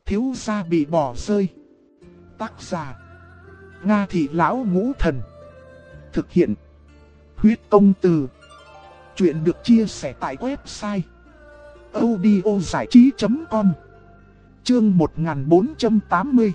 Thiếu gia bị bỏ rơi. Tác giả Nga Thị Lão Ngũ Thần. Thực hiện Huyết Công Từ. Chuyện được chia sẻ tại website audiozảichí.com. Chương 1480.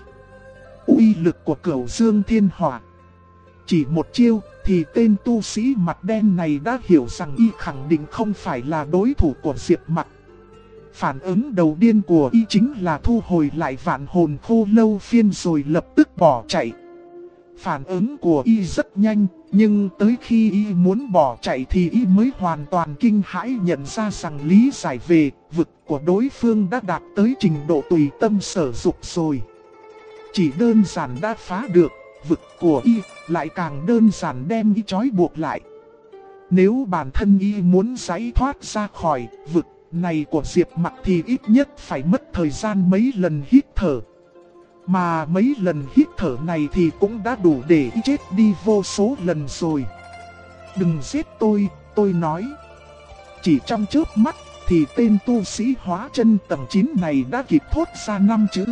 Uy lực của Cửu Dương Thiên Hỏa. Chỉ một chiêu thì tên tu sĩ mặt đen này đã hiểu rằng y khẳng định không phải là đối thủ của Diệp Mặc. Phản ứng đầu tiên của y chính là thu hồi lại vạn hồn khô lâu phiên rồi lập tức bỏ chạy. Phản ứng của y rất nhanh, nhưng tới khi y muốn bỏ chạy thì y mới hoàn toàn kinh hãi nhận ra rằng lý giải về vực của đối phương đã đạt tới trình độ tùy tâm sở dục rồi. Chỉ đơn giản đã phá được vực của y, lại càng đơn giản đem y trói buộc lại. Nếu bản thân y muốn giải thoát ra khỏi vực này của Diệp Mặc thì ít nhất phải mất thời gian mấy lần hít thở. Mà mấy lần hít thở này thì cũng đã đủ để y chết đi vô số lần rồi. Đừng giết tôi nói. Chỉ trong chớp mắt thì tên tu sĩ hóa chân tầng 9 này đã kịp thốt ra 5 chữ.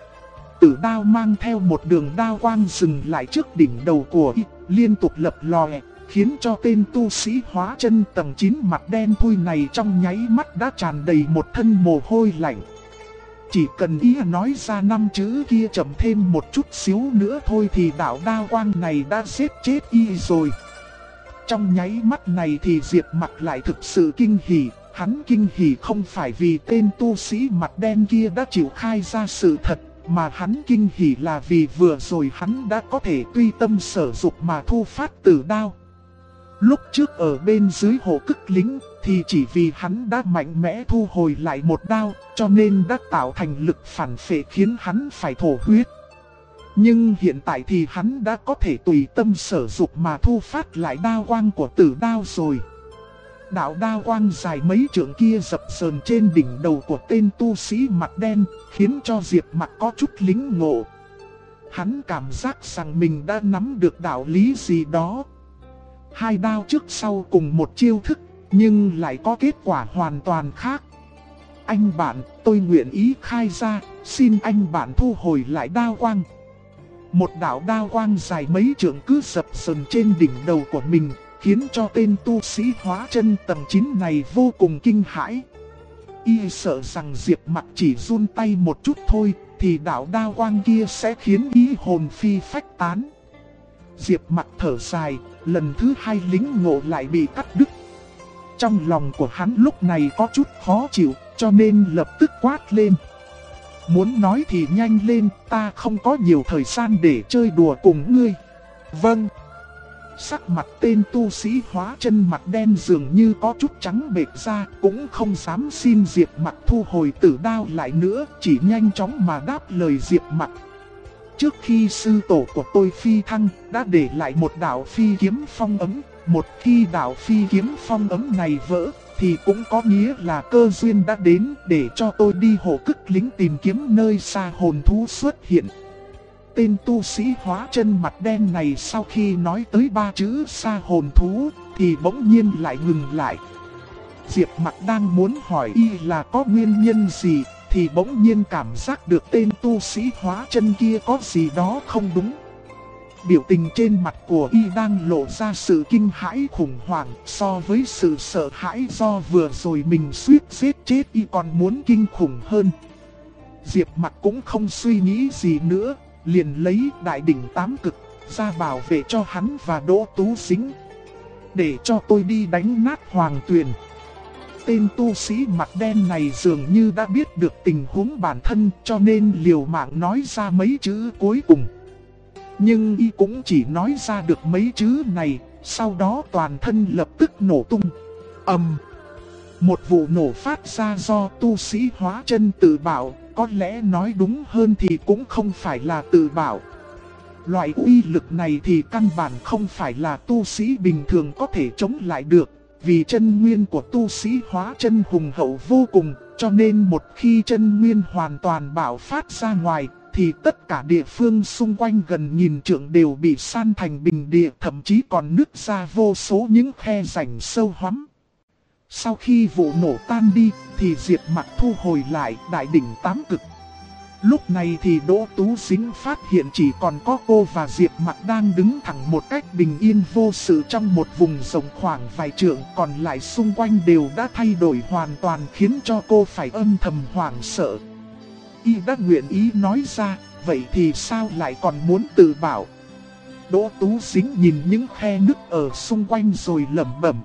Tử đao mang theo một đường đao quang dừng lại trước đỉnh đầu của y, liên tục lập lòe, khiến cho tên tu sĩ hóa chân tầng 9 mặt đen thui này trong nháy mắt đã tràn đầy một thân mồ hôi lạnh. Chỉ cần y nói ra 5 chữ kia chậm thêm một chút xíu nữa thôi thì đạo đao quang này đã giết chết y rồi. Trong nháy mắt này thì Diệp Mặc lại thực sự kinh hỉ. Hắn kinh hỉ không phải vì tên tu sĩ mặt đen kia đã chịu khai ra sự thật, mà hắn kinh hỉ là vì vừa rồi hắn đã có thể tùy tâm sở dục mà thu phát tử đao. Lúc trước ở bên dưới hồ Cức Lính thì chỉ vì hắn đã mạnh mẽ thu hồi lại một đao, cho nên đã tạo thành lực phản phệ khiến hắn phải thổ huyết. Nhưng hiện tại thì hắn đã có thể tùy tâm sở dục mà thu phát lại đao quang của tử đao rồi. Đạo đao quang dài mấy trượng kia dập sờn trên đỉnh đầu của tên tu sĩ mặt đen, khiến cho Diệp Mặc có chút lính ngộ. Hắn cảm giác rằng mình đã nắm được đạo lý gì đó. Hai đao trước sau cùng một chiêu thức, nhưng lại có kết quả hoàn toàn khác. Anh bạn, tôi nguyện ý khai ra, xin anh bạn thu hồi lại đao quang. Một đạo đao quang dài mấy trượng cứ dập sờn trên đỉnh đầu của mình, khiến cho tên tu sĩ hóa chân tầng 9 này vô cùng kinh hãi. Y sợ rằng Diệp Mặc chỉ run tay một chút thôi thì đạo đao quang kia sẽ khiến y hồn phi phách tán. Diệp Mặc thở dài, lần thứ hai lính ngộ lại bị cắt đứt. Trong lòng của hắn lúc này có chút khó chịu, cho nên lập tức quát lên. Muốn nói thì nhanh lên, ta không có nhiều thời gian để chơi đùa cùng ngươi. Vâng. Sắc mặt tên tu sĩ hóa chân mặt đen dường như có chút trắng bệch ra, cũng không dám xin Diệp Mặc thu hồi tử đao lại nữa, chỉ nhanh chóng mà đáp lời Diệp Mặc. Trước khi sư tổ của tôi phi thăng, đã để lại một đạo phi kiếm phong ấm. Một khi đạo phi kiếm phong ấm này vỡ, thì cũng có nghĩa là cơ duyên đã đến để cho tôi đi hồ Cức Lính tìm kiếm nơi xa hồn thú xuất hiện. Tên tu sĩ hóa chân mặt đen này sau khi nói tới 3 chữ xa hồn thú, thì bỗng nhiên lại ngừng lại. Diệp Mặc đang muốn hỏi y là có nguyên nhân gì, thì bỗng nhiên cảm giác được tên tu sĩ hóa chân kia có gì đó không đúng. Biểu tình trên mặt của y đang lộ ra sự kinh hãi khủng hoảng, so với sự sợ hãi do vừa rồi mình suýt giết chết y còn muốn kinh khủng hơn. Diệp Mặc cũng không suy nghĩ gì nữa, liền lấy đại đỉnh 8 cực ra bảo vệ cho hắn và Đỗ Tú Sính. Để cho tôi đi đánh nát Hoàng Tuyền. Tên tu sĩ mặt đen này dường như đã biết được tình huống bản thân, cho nên liều mạng nói ra mấy chữ cuối cùng. Nhưng y cũng chỉ nói ra được mấy chữ này, sau đó toàn thân lập tức nổ tung. Một vụ nổ phát ra do tu sĩ hóa chân tự bảo, có lẽ nói đúng hơn thì cũng không phải là tự bảo. Loại uy lực này thì căn bản không phải là tu sĩ bình thường có thể chống lại được, vì chân nguyên của tu sĩ hóa chân hùng hậu vô cùng, cho nên một khi chân nguyên hoàn toàn bạo phát ra ngoài, thì tất cả địa phương xung quanh gần nghìn trượng đều bị san thành bình địa, thậm chí còn nứt ra vô số những khe rãnh sâu hoắm. Sau khi vụ nổ tan đi, thì Diệp Mặc thu hồi lại đại đỉnh 8 cực. Lúc này thì Đỗ Tú Sính phát hiện chỉ còn có cô và Diệp Mặc đang đứng thẳng một cách bình yên vô sự trong một vùng rộng khoảng vài trượng, còn lại xung quanh đều đã thay đổi hoàn toàn khiến cho cô phải âm thầm hoảng sợ. Y đã nguyện ý nói ra, vậy thì sao lại còn muốn tự bảo? Đỗ Tú Sính nhìn những khe nứt ở xung quanh rồi lẩm bẩm.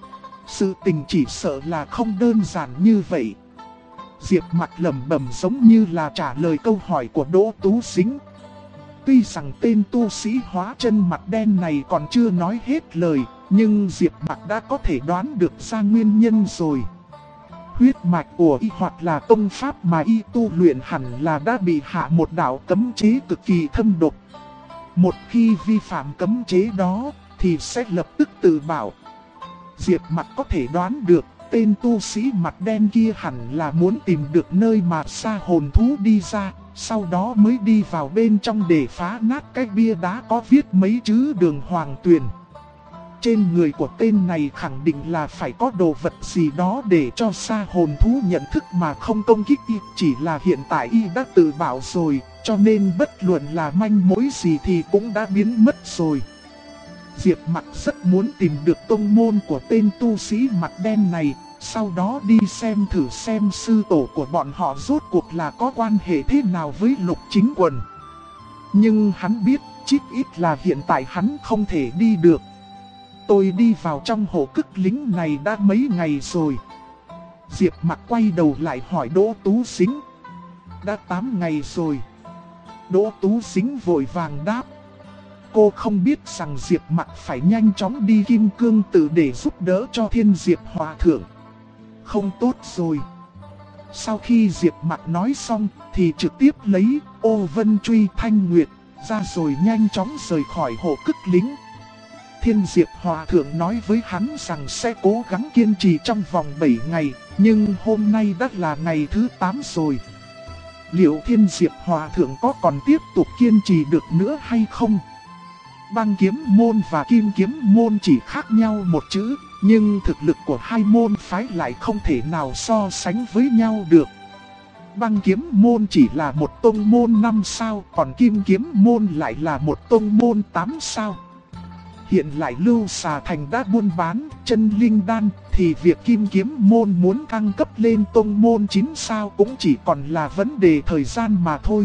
Sự tình chỉ sợ là không đơn giản như vậy. Diệp Mặc lẩm bẩm giống như là trả lời câu hỏi của Đỗ Tú Sính. Tuy rằng tên tu sĩ hóa chân mặt đen này còn chưa nói hết lời, nhưng Diệp Mặc đã có thể đoán được ra nguyên nhân rồi. Huyết mạch của y hoặc là công pháp mà y tu luyện hẳn là đã bị hạ một đạo cấm chế cực kỳ thâm độc. Một khi vi phạm cấm chế đó thì sẽ lập tức tự bảo. Diệp Mặc có thể đoán được tên tu sĩ mặt đen kia hẳn là muốn tìm được nơi mà sa hồn thú đi ra, sau đó mới đi vào bên trong để phá nát cái bia đá có viết mấy chữ Đường Hoàng Tuyền. Trên người của tên này khẳng định là phải có đồ vật gì đó để cho sa hồn thú nhận thức mà không công kích y. Chỉ là hiện tại y đã tự bảo rồi, cho nên bất luận là manh mối gì thì cũng đã biến mất rồi. Diệp Mặc rất muốn tìm được tông môn của tên tu sĩ mặt đen này, sau đó đi xem thử xem sư tổ của bọn họ rốt cuộc là có quan hệ thế nào với Lục Chính Quần. Nhưng hắn biết, chí ít là hiện tại hắn không thể đi được. Tôi đi vào trong hồ cức lính này đã mấy ngày rồi. Diệp Mặc quay đầu lại hỏi Đỗ Tú Sính. Đã 8 ngày rồi. Đỗ Tú Sính vội vàng đáp. Cô không biết rằng Diệp Mặc phải nhanh chóng đi Kim Cương Tự để giúp đỡ cho Thiên Diệp Hòa Thượng. Không tốt rồi. Sau khi Diệp Mặc nói xong thì trực tiếp lấy Ô Vân Truy Thanh Nguyệt ra rồi nhanh chóng rời khỏi hồ cức lính. Thiên Diệp Hòa Thượng nói với hắn rằng sẽ cố gắng kiên trì trong vòng 7 ngày, nhưng hôm nay đã là ngày thứ 8 rồi. Liệu Thiên Diệp Hòa Thượng có còn tiếp tục kiên trì được nữa hay không? Băng kiếm môn và kim kiếm môn chỉ khác nhau một chữ, nhưng thực lực của hai môn phái lại không thể nào so sánh với nhau được. Băng kiếm môn chỉ là một tông môn 5 sao, còn kim kiếm môn lại là một tông môn 8 sao. Hiện lại Lưu Xà Thành đã buôn bán chân linh đan, thì việc kim kiếm môn muốn thăng cấp lên tông môn 9 sao cũng chỉ còn là vấn đề thời gian mà thôi.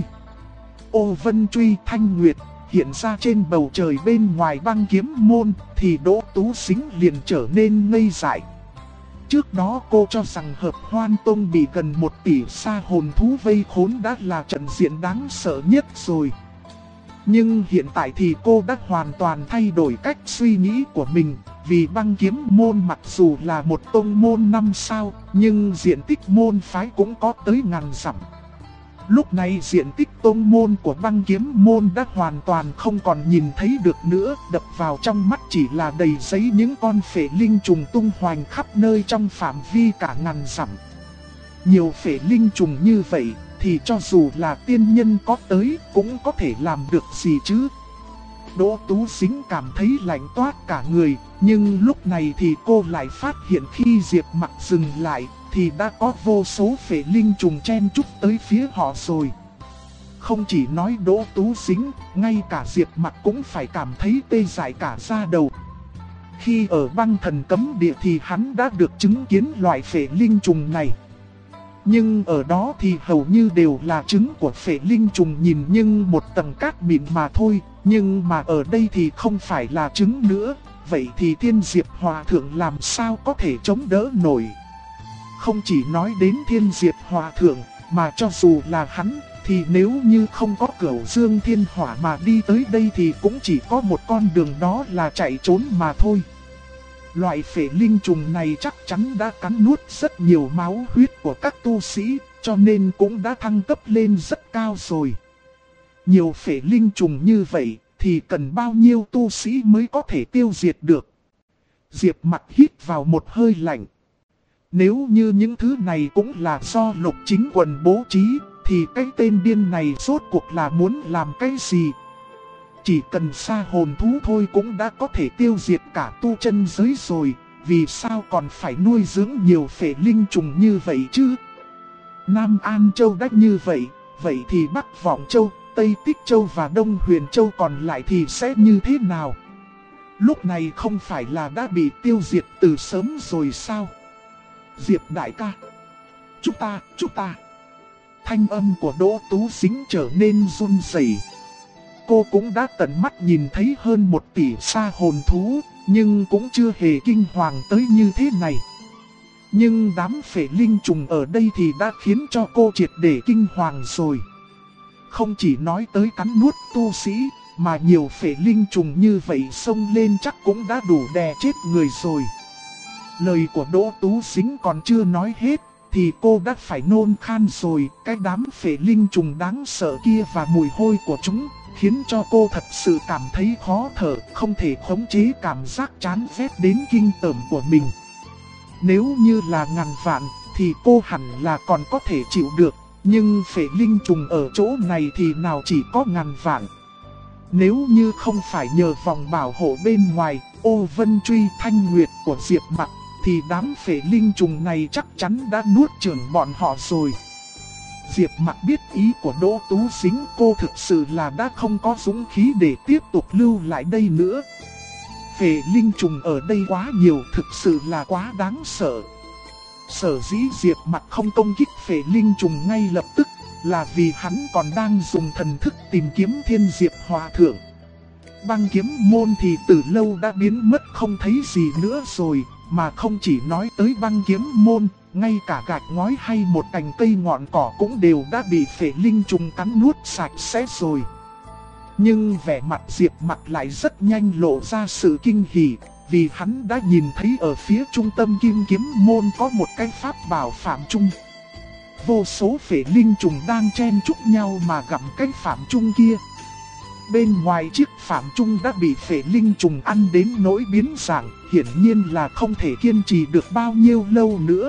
Ô Vân Truy Thanh Nguyệt hiện ra trên bầu trời bên ngoài băng kiếm môn, thì Đỗ Tú Sính liền trở nên ngây dại. Trước đó cô cho rằng Hợp Hoan Tông bị gần 1 tỷ sa hồn thú vây khốn đã là trận diện đáng sợ nhất rồi. Nhưng hiện tại thì cô đã hoàn toàn thay đổi cách suy nghĩ của mình, vì băng kiếm môn mặc dù là một tông môn 5 sao, nhưng diện tích môn phái cũng có tới ngàn dặm. Lúc này diện tích tông môn của băng kiếm môn đã hoàn toàn không còn nhìn thấy được nữa, đập vào trong mắt chỉ là đầy giấy những con phệ linh trùng tung hoành khắp nơi trong phạm vi cả ngàn dặm. Nhiều phệ linh trùng như vậy thì cho dù là tiên nhân có tới cũng có thể làm được gì chứ. Đỗ Tú Sính cảm thấy lạnh toát cả người, nhưng lúc này thì cô lại phát hiện khi Diệp Mặc dừng lại thì đã có vô số phệ linh trùng chen chúc tới phía họ rồi. Không chỉ nói Đỗ Tú Sính, ngay cả Diệp Mặc cũng phải cảm thấy tê dại cả da đầu. Khi ở băng thần cấm địa thì hắn đã được chứng kiến loại phệ linh trùng này. Nhưng ở đó thì hầu như đều là trứng của phệ linh trùng nhìn nhưng một tầng cát mịn mà thôi. Nhưng mà ở đây thì không phải là trứng nữa. Vậy thì Thiên Diệp Hòa Thượng làm sao có thể chống đỡ nổi? Không chỉ nói đến Thiên Diệp Hòa Thượng, mà cho dù là hắn, thì nếu như không có Cửu Dương Thiên Hỏa mà đi tới đây thì cũng chỉ có một con đường, đó là chạy trốn mà thôi. Loại phệ linh trùng này chắc chắn đã cắn nuốt rất nhiều máu huyết của các tu sĩ, cho nên cũng đã thăng cấp lên rất cao rồi. Nhiều phệ linh trùng như vậy thì cần bao nhiêu tu sĩ mới có thể tiêu diệt được? Diệp Mặc hít vào một hơi lạnh. Nếu như những thứ này cũng là do Lục Chính Quần bố trí, thì cái tên điên này rốt cuộc là muốn làm cái gì? Chỉ cần sa hồn thú thôi cũng đã có thể tiêu diệt cả tu chân giới rồi, vì sao còn phải nuôi dưỡng nhiều phệ linh trùng như vậy chứ? Nam An Châu đã như vậy, vậy thì Bắc Vọng Châu, Tây Tích Châu và Đông Huyền Châu còn lại thì sẽ như thế nào? Lúc này không phải là đã bị tiêu diệt từ sớm rồi sao? Diệp đại ca, chúng ta. Thanh âm của Đỗ Tú Sính trở nên run rẩy. Cô cũng đã tận mắt nhìn thấy hơn 1 tỷ sa hồn thú, nhưng cũng chưa hề kinh hoàng tới như thế này. Nhưng đám phệ linh trùng ở đây thì đã khiến cho cô triệt để kinh hoàng rồi. Không chỉ nói tới cắn nuốt tu sĩ, mà nhiều phệ linh trùng như vậy xông lên chắc cũng đã đủ đè chết người rồi. Lời của Đỗ Tú Sính còn chưa nói hết, thì cô đã phải nôn khan rồi. Cái đám phệ linh trùng đáng sợ kia và mùi hôi của chúng khiến cho cô thật sự cảm thấy khó thở, không thể khống chế cảm giác chán ghét đến kinh tởm của mình. Nếu như là ngàn vạn thì cô hẳn là còn có thể chịu được, nhưng phệ linh trùng ở chỗ này thì nào chỉ có ngàn vạn. Nếu như không phải nhờ vòng bảo hộ bên ngoài, Ô Vân Truy Thanh Nguyệt của Diệp Mặc, thì đám phệ linh trùng này chắc chắn đã nuốt chửng bọn họ rồi. Diệp Mặc biết ý của Đỗ Tú Sính, cô thực sự là đã không có dũng khí để tiếp tục lưu lại đây nữa. Phệ linh trùng ở đây quá nhiều, thực sự là quá đáng sợ. Sở dĩ Diệp Mặc không công kích phệ linh trùng ngay lập tức là vì hắn còn đang dùng thần thức tìm kiếm Thiên Diệp Hòa Thượng. Băng kiếm môn thì từ lâu đã biến mất không thấy gì nữa rồi, mà không chỉ nói tới băng kiếm môn, ngay cả gạch ngói hay một cành cây ngọn cỏ cũng đều đã bị phệ linh trùng cắn nuốt sạch sẽ rồi. Nhưng vẻ mặt Diệp Mặc lại rất nhanh lộ ra sự kinh hỉ, vì hắn đã nhìn thấy ở phía trung tâm Kim Kiếm môn có một cái pháp bảo Phạm Trung. Vô số phệ linh trùng đang chen chúc nhau mà gặm cái Phạm Trung kia. Bên ngoài chiếc Phạm Trung đã bị phệ linh trùng ăn đến nỗi biến dạng, hiển nhiên là không thể kiên trì được bao nhiêu lâu nữa.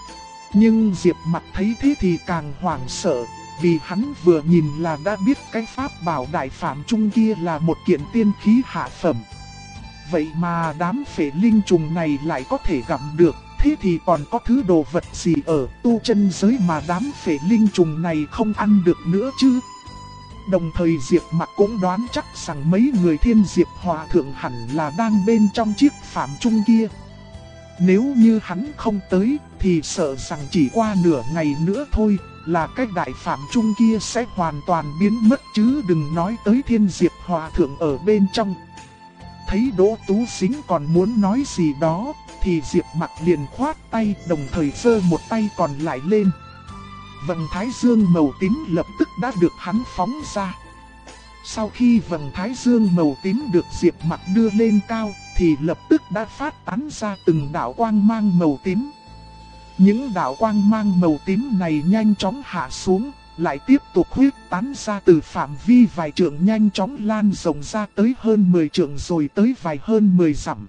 Nhưng Diệp Mặc thấy thế thì càng hoảng sợ, vì hắn vừa nhìn là đã biết cái pháp bảo Đại Phạm Trung kia là một kiện tiên khí hạ phẩm. Vậy mà đám phệ linh trùng này lại có thể gặm được, thế thì còn có thứ đồ vật gì ở tu chân giới mà đám phệ linh trùng này không ăn được nữa chứ? Đồng thời Diệp Mặc cũng đoán chắc rằng mấy người Thiên Diệp Hòa Thượng hẳn là đang bên trong chiếc Phạm Trung kia. Nếu như hắn không tới thì sợ rằng chỉ qua nửa ngày nữa thôi là cái Đại Phạm Trung kia sẽ hoàn toàn biến mất, chứ đừng nói tới Thiên Diệp Hòa Thượng ở bên trong. Thấy Đỗ Tú Sính còn muốn nói gì đó thì Diệp Mặc liền khoát tay, đồng thời giơ một tay còn lại lên. Vầng thái dương màu tím lập tức đã được hắn phóng ra. Sau khi vầng thái dương màu tím được Diệp Mặc đưa lên cao thì lập tức đã phát tán ra từng đạo quang mang màu tím. Những đạo quang mang màu tím này nhanh chóng hạ xuống, lại tiếp tục huyết tán ra từ phạm vi vài trượng, nhanh chóng lan rộng ra tới hơn 10 trượng rồi tới vài hơn 10 dặm.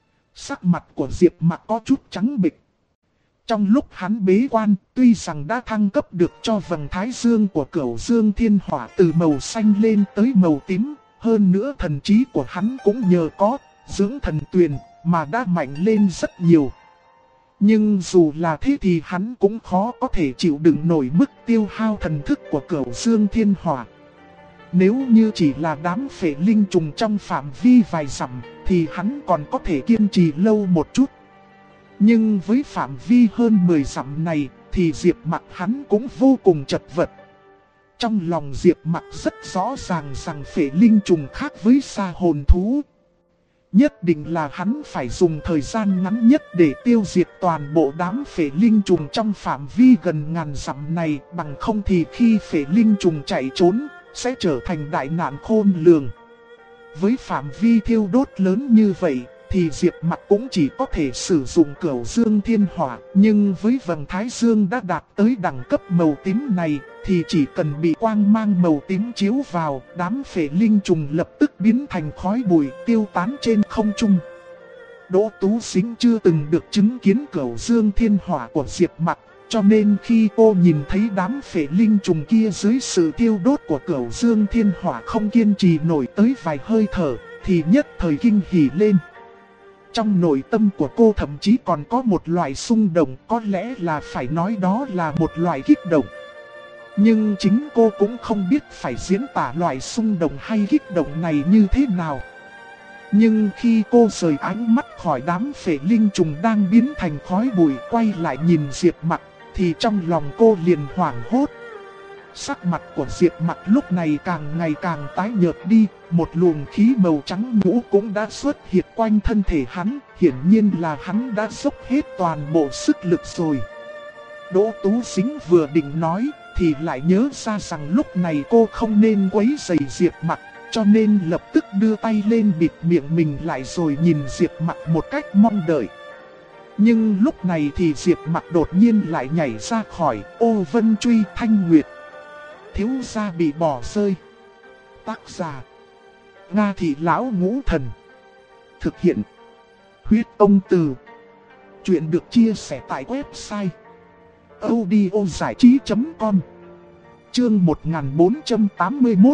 Sắc mặt của Diệp Mặc có chút trắng bệch. Trong lúc hắn bế quan, tuy rằng đã thăng cấp được cho vầng thái dương của Cửu Dương Thiên Hỏa từ màu xanh lên tới màu tím, hơn nữa thần trí của hắn cũng nhờ có dưỡng thần tuyền mà đã mạnh lên rất nhiều. Nhưng dù là thế thì hắn cũng khó có thể chịu đựng nổi mức tiêu hao thần thức của Cửu Dương Thiên Hỏa. Nếu như chỉ là đám phệ linh trùng trong phạm vi vài dặm thì hắn còn có thể kiên trì lâu một chút. Nhưng với phạm vi hơn 10 dặm này thì Diệp Mặc hắn cũng vô cùng chật vật. Trong lòng Diệp Mặc rất rõ ràng rằng phệ linh trùng khác với sa hồn thú. Nhất định là hắn phải dùng thời gian ngắn nhất để tiêu diệt toàn bộ đám phệ linh trùng trong phạm vi gần ngàn dặm này, bằng không thì khi phệ linh trùng chạy trốn sẽ trở thành đại nạn khôn lường. Với phạm vi thiêu đốt lớn như vậy thì Diệp Mặc cũng chỉ có thể sử dụng Cửu Dương Thiên Hỏa, nhưng với vầng thái dương đã đạt tới đẳng cấp màu tím này thì chỉ cần bị quang mang màu tím chiếu vào, đám phệ linh trùng lập tức biến thành khói bụi tiêu tán trên không trung. Đỗ Tú Sính chưa từng được chứng kiến Cửu Dương Thiên Hỏa của Diệp Mặc, cho nên khi cô nhìn thấy đám phệ linh trùng kia dưới sự thiêu đốt của Cửu Dương Thiên Hỏa không kiên trì nổi tới vài hơi thở thì nhất thời kinh hỉ lên. Trong nội tâm của cô thậm chí còn có một loại xung động, có lẽ là phải nói đó là một loại kích động. Nhưng chính cô cũng không biết phải diễn tả loại xung động hay kích động này như thế nào. Nhưng khi cô rời ánh mắt khỏi đám phệ linh trùng đang biến thành khói bụi quay lại nhìn Diệp Mặc, thì trong lòng cô liền hoảng hốt. Sắc mặt của Diệp Mặc lúc này càng ngày càng tái nhợt đi, một luồng khí màu trắng nhũ cũng đã xuất hiện quanh thân thể hắn, hiển nhiên là hắn đã dốc hết toàn bộ sức lực rồi. Đỗ Tú Sính vừa định nói, thì lại nhớ ra rằng lúc này cô không nên quấy rầy Diệp Mặc, cho nên lập tức đưa tay lên bịt miệng mình lại rồi nhìn Diệp Mặc một cách mong đợi. Nhưng lúc này thì Diệp Mặc đột nhiên lại nhảy ra khỏi Ô Vân Truy Thanh Nguyệt. Thiếu gia bị bỏ rơi. Tác giả: Nga Thị Lão Ngũ Thần. Thực hiện: Huyết Ông Từ. Chuyện được chia sẻ tại website audiozảichí.com. Chương 1481.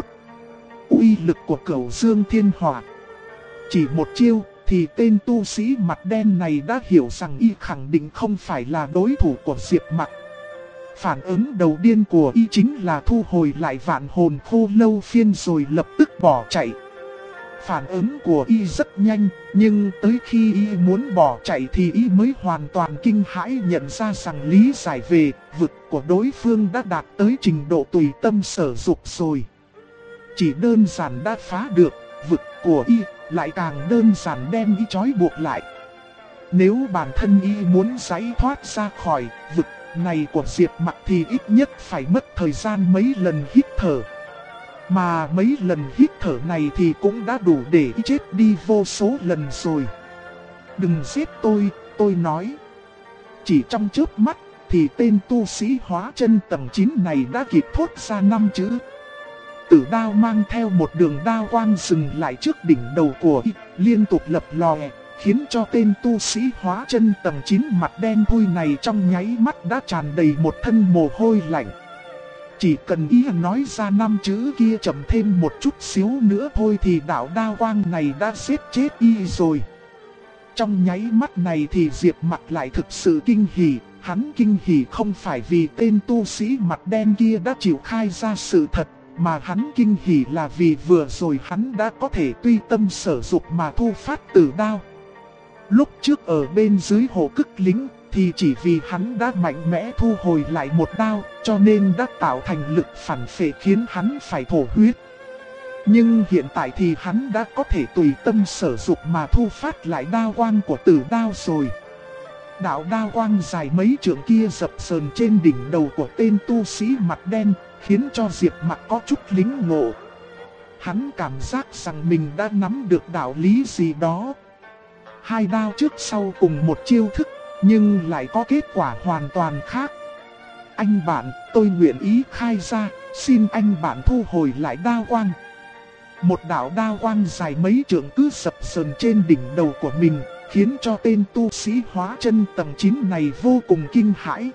Uy lực của Cửu Dương Thiên Hỏa. Chỉ một chiêu thì tên tu sĩ mặt đen này đã hiểu rằng y khẳng định không phải là đối thủ của Diệp Mặc. Phản ứng đầu tiên của y chính là thu hồi lại vạn hồn khô lâu phiên rồi lập tức bỏ chạy. Phản ứng của y rất nhanh, nhưng tới khi y muốn bỏ chạy thì y mới hoàn toàn kinh hãi nhận ra rằng lý giải về vực của đối phương đã đạt tới trình độ tùy tâm sở dục rồi. Chỉ đơn giản đã phá được vực của y, lại càng đơn giản đem y trói buộc lại. Nếu bản thân y muốn giải thoát ra khỏi vực này của Diệp Mặc thì ít nhất phải mất thời gian mấy lần hít thở. Mà mấy lần hít thở này thì cũng đã đủ để y chết đi vô số lần rồi. Đừng giết tôi nói. Chỉ trong chớp mắt thì tên tu sĩ hóa chân tầng 9 này đã kịp thốt ra 5 chữ. Tử đao mang theo một đường đao quang dừng lại trước đỉnh đầu của y, liên tục lập lòe, khiến cho tên tu sĩ hóa chân tầng 9 mặt đen thui này trong nháy mắt đã tràn đầy một thân mồ hôi lạnh. Chỉ cần y nói ra 5 chữ kia chậm thêm một chút xíu nữa thôi thì đạo đao quang này đã giết chết y rồi. Trong nháy mắt này thì Diệp Mặc lại thực sự kinh hỉ. Hắn kinh hỉ không phải vì tên tu sĩ mặt đen kia đã chịu khai ra sự thật, mà hắn kinh hỉ là vì vừa rồi hắn đã có thể tùy tâm sở dục mà thu phát tử đao. Lúc trước ở bên dưới hồ Cức Lính thì chỉ vì hắn đã mạnh mẽ thu hồi lại một đao, cho nên đã tạo thành lực phản phệ khiến hắn phải thổ huyết. Nhưng hiện tại thì hắn đã có thể tùy tâm sở dục mà thu phát lại đao quang của tử đao rồi. Đạo đao quang dài mấy trượng kia dập sờn trên đỉnh đầu của tên tu sĩ mặt đen, khiến cho Diệp Mặc có chút lính ngộ. Hắn cảm giác rằng mình đã nắm được đạo lý gì đó. Hai đao trước sau cùng một chiêu thức, nhưng lại có kết quả hoàn toàn khác. Anh bạn, tôi nguyện ý khai ra, xin anh bạn thu hồi lại đao quang. Một đạo đao quang dài mấy trượng cứ dập sờn trên đỉnh đầu của mình, khiến cho tên tu sĩ hóa chân tầng 9 này vô cùng kinh hãi.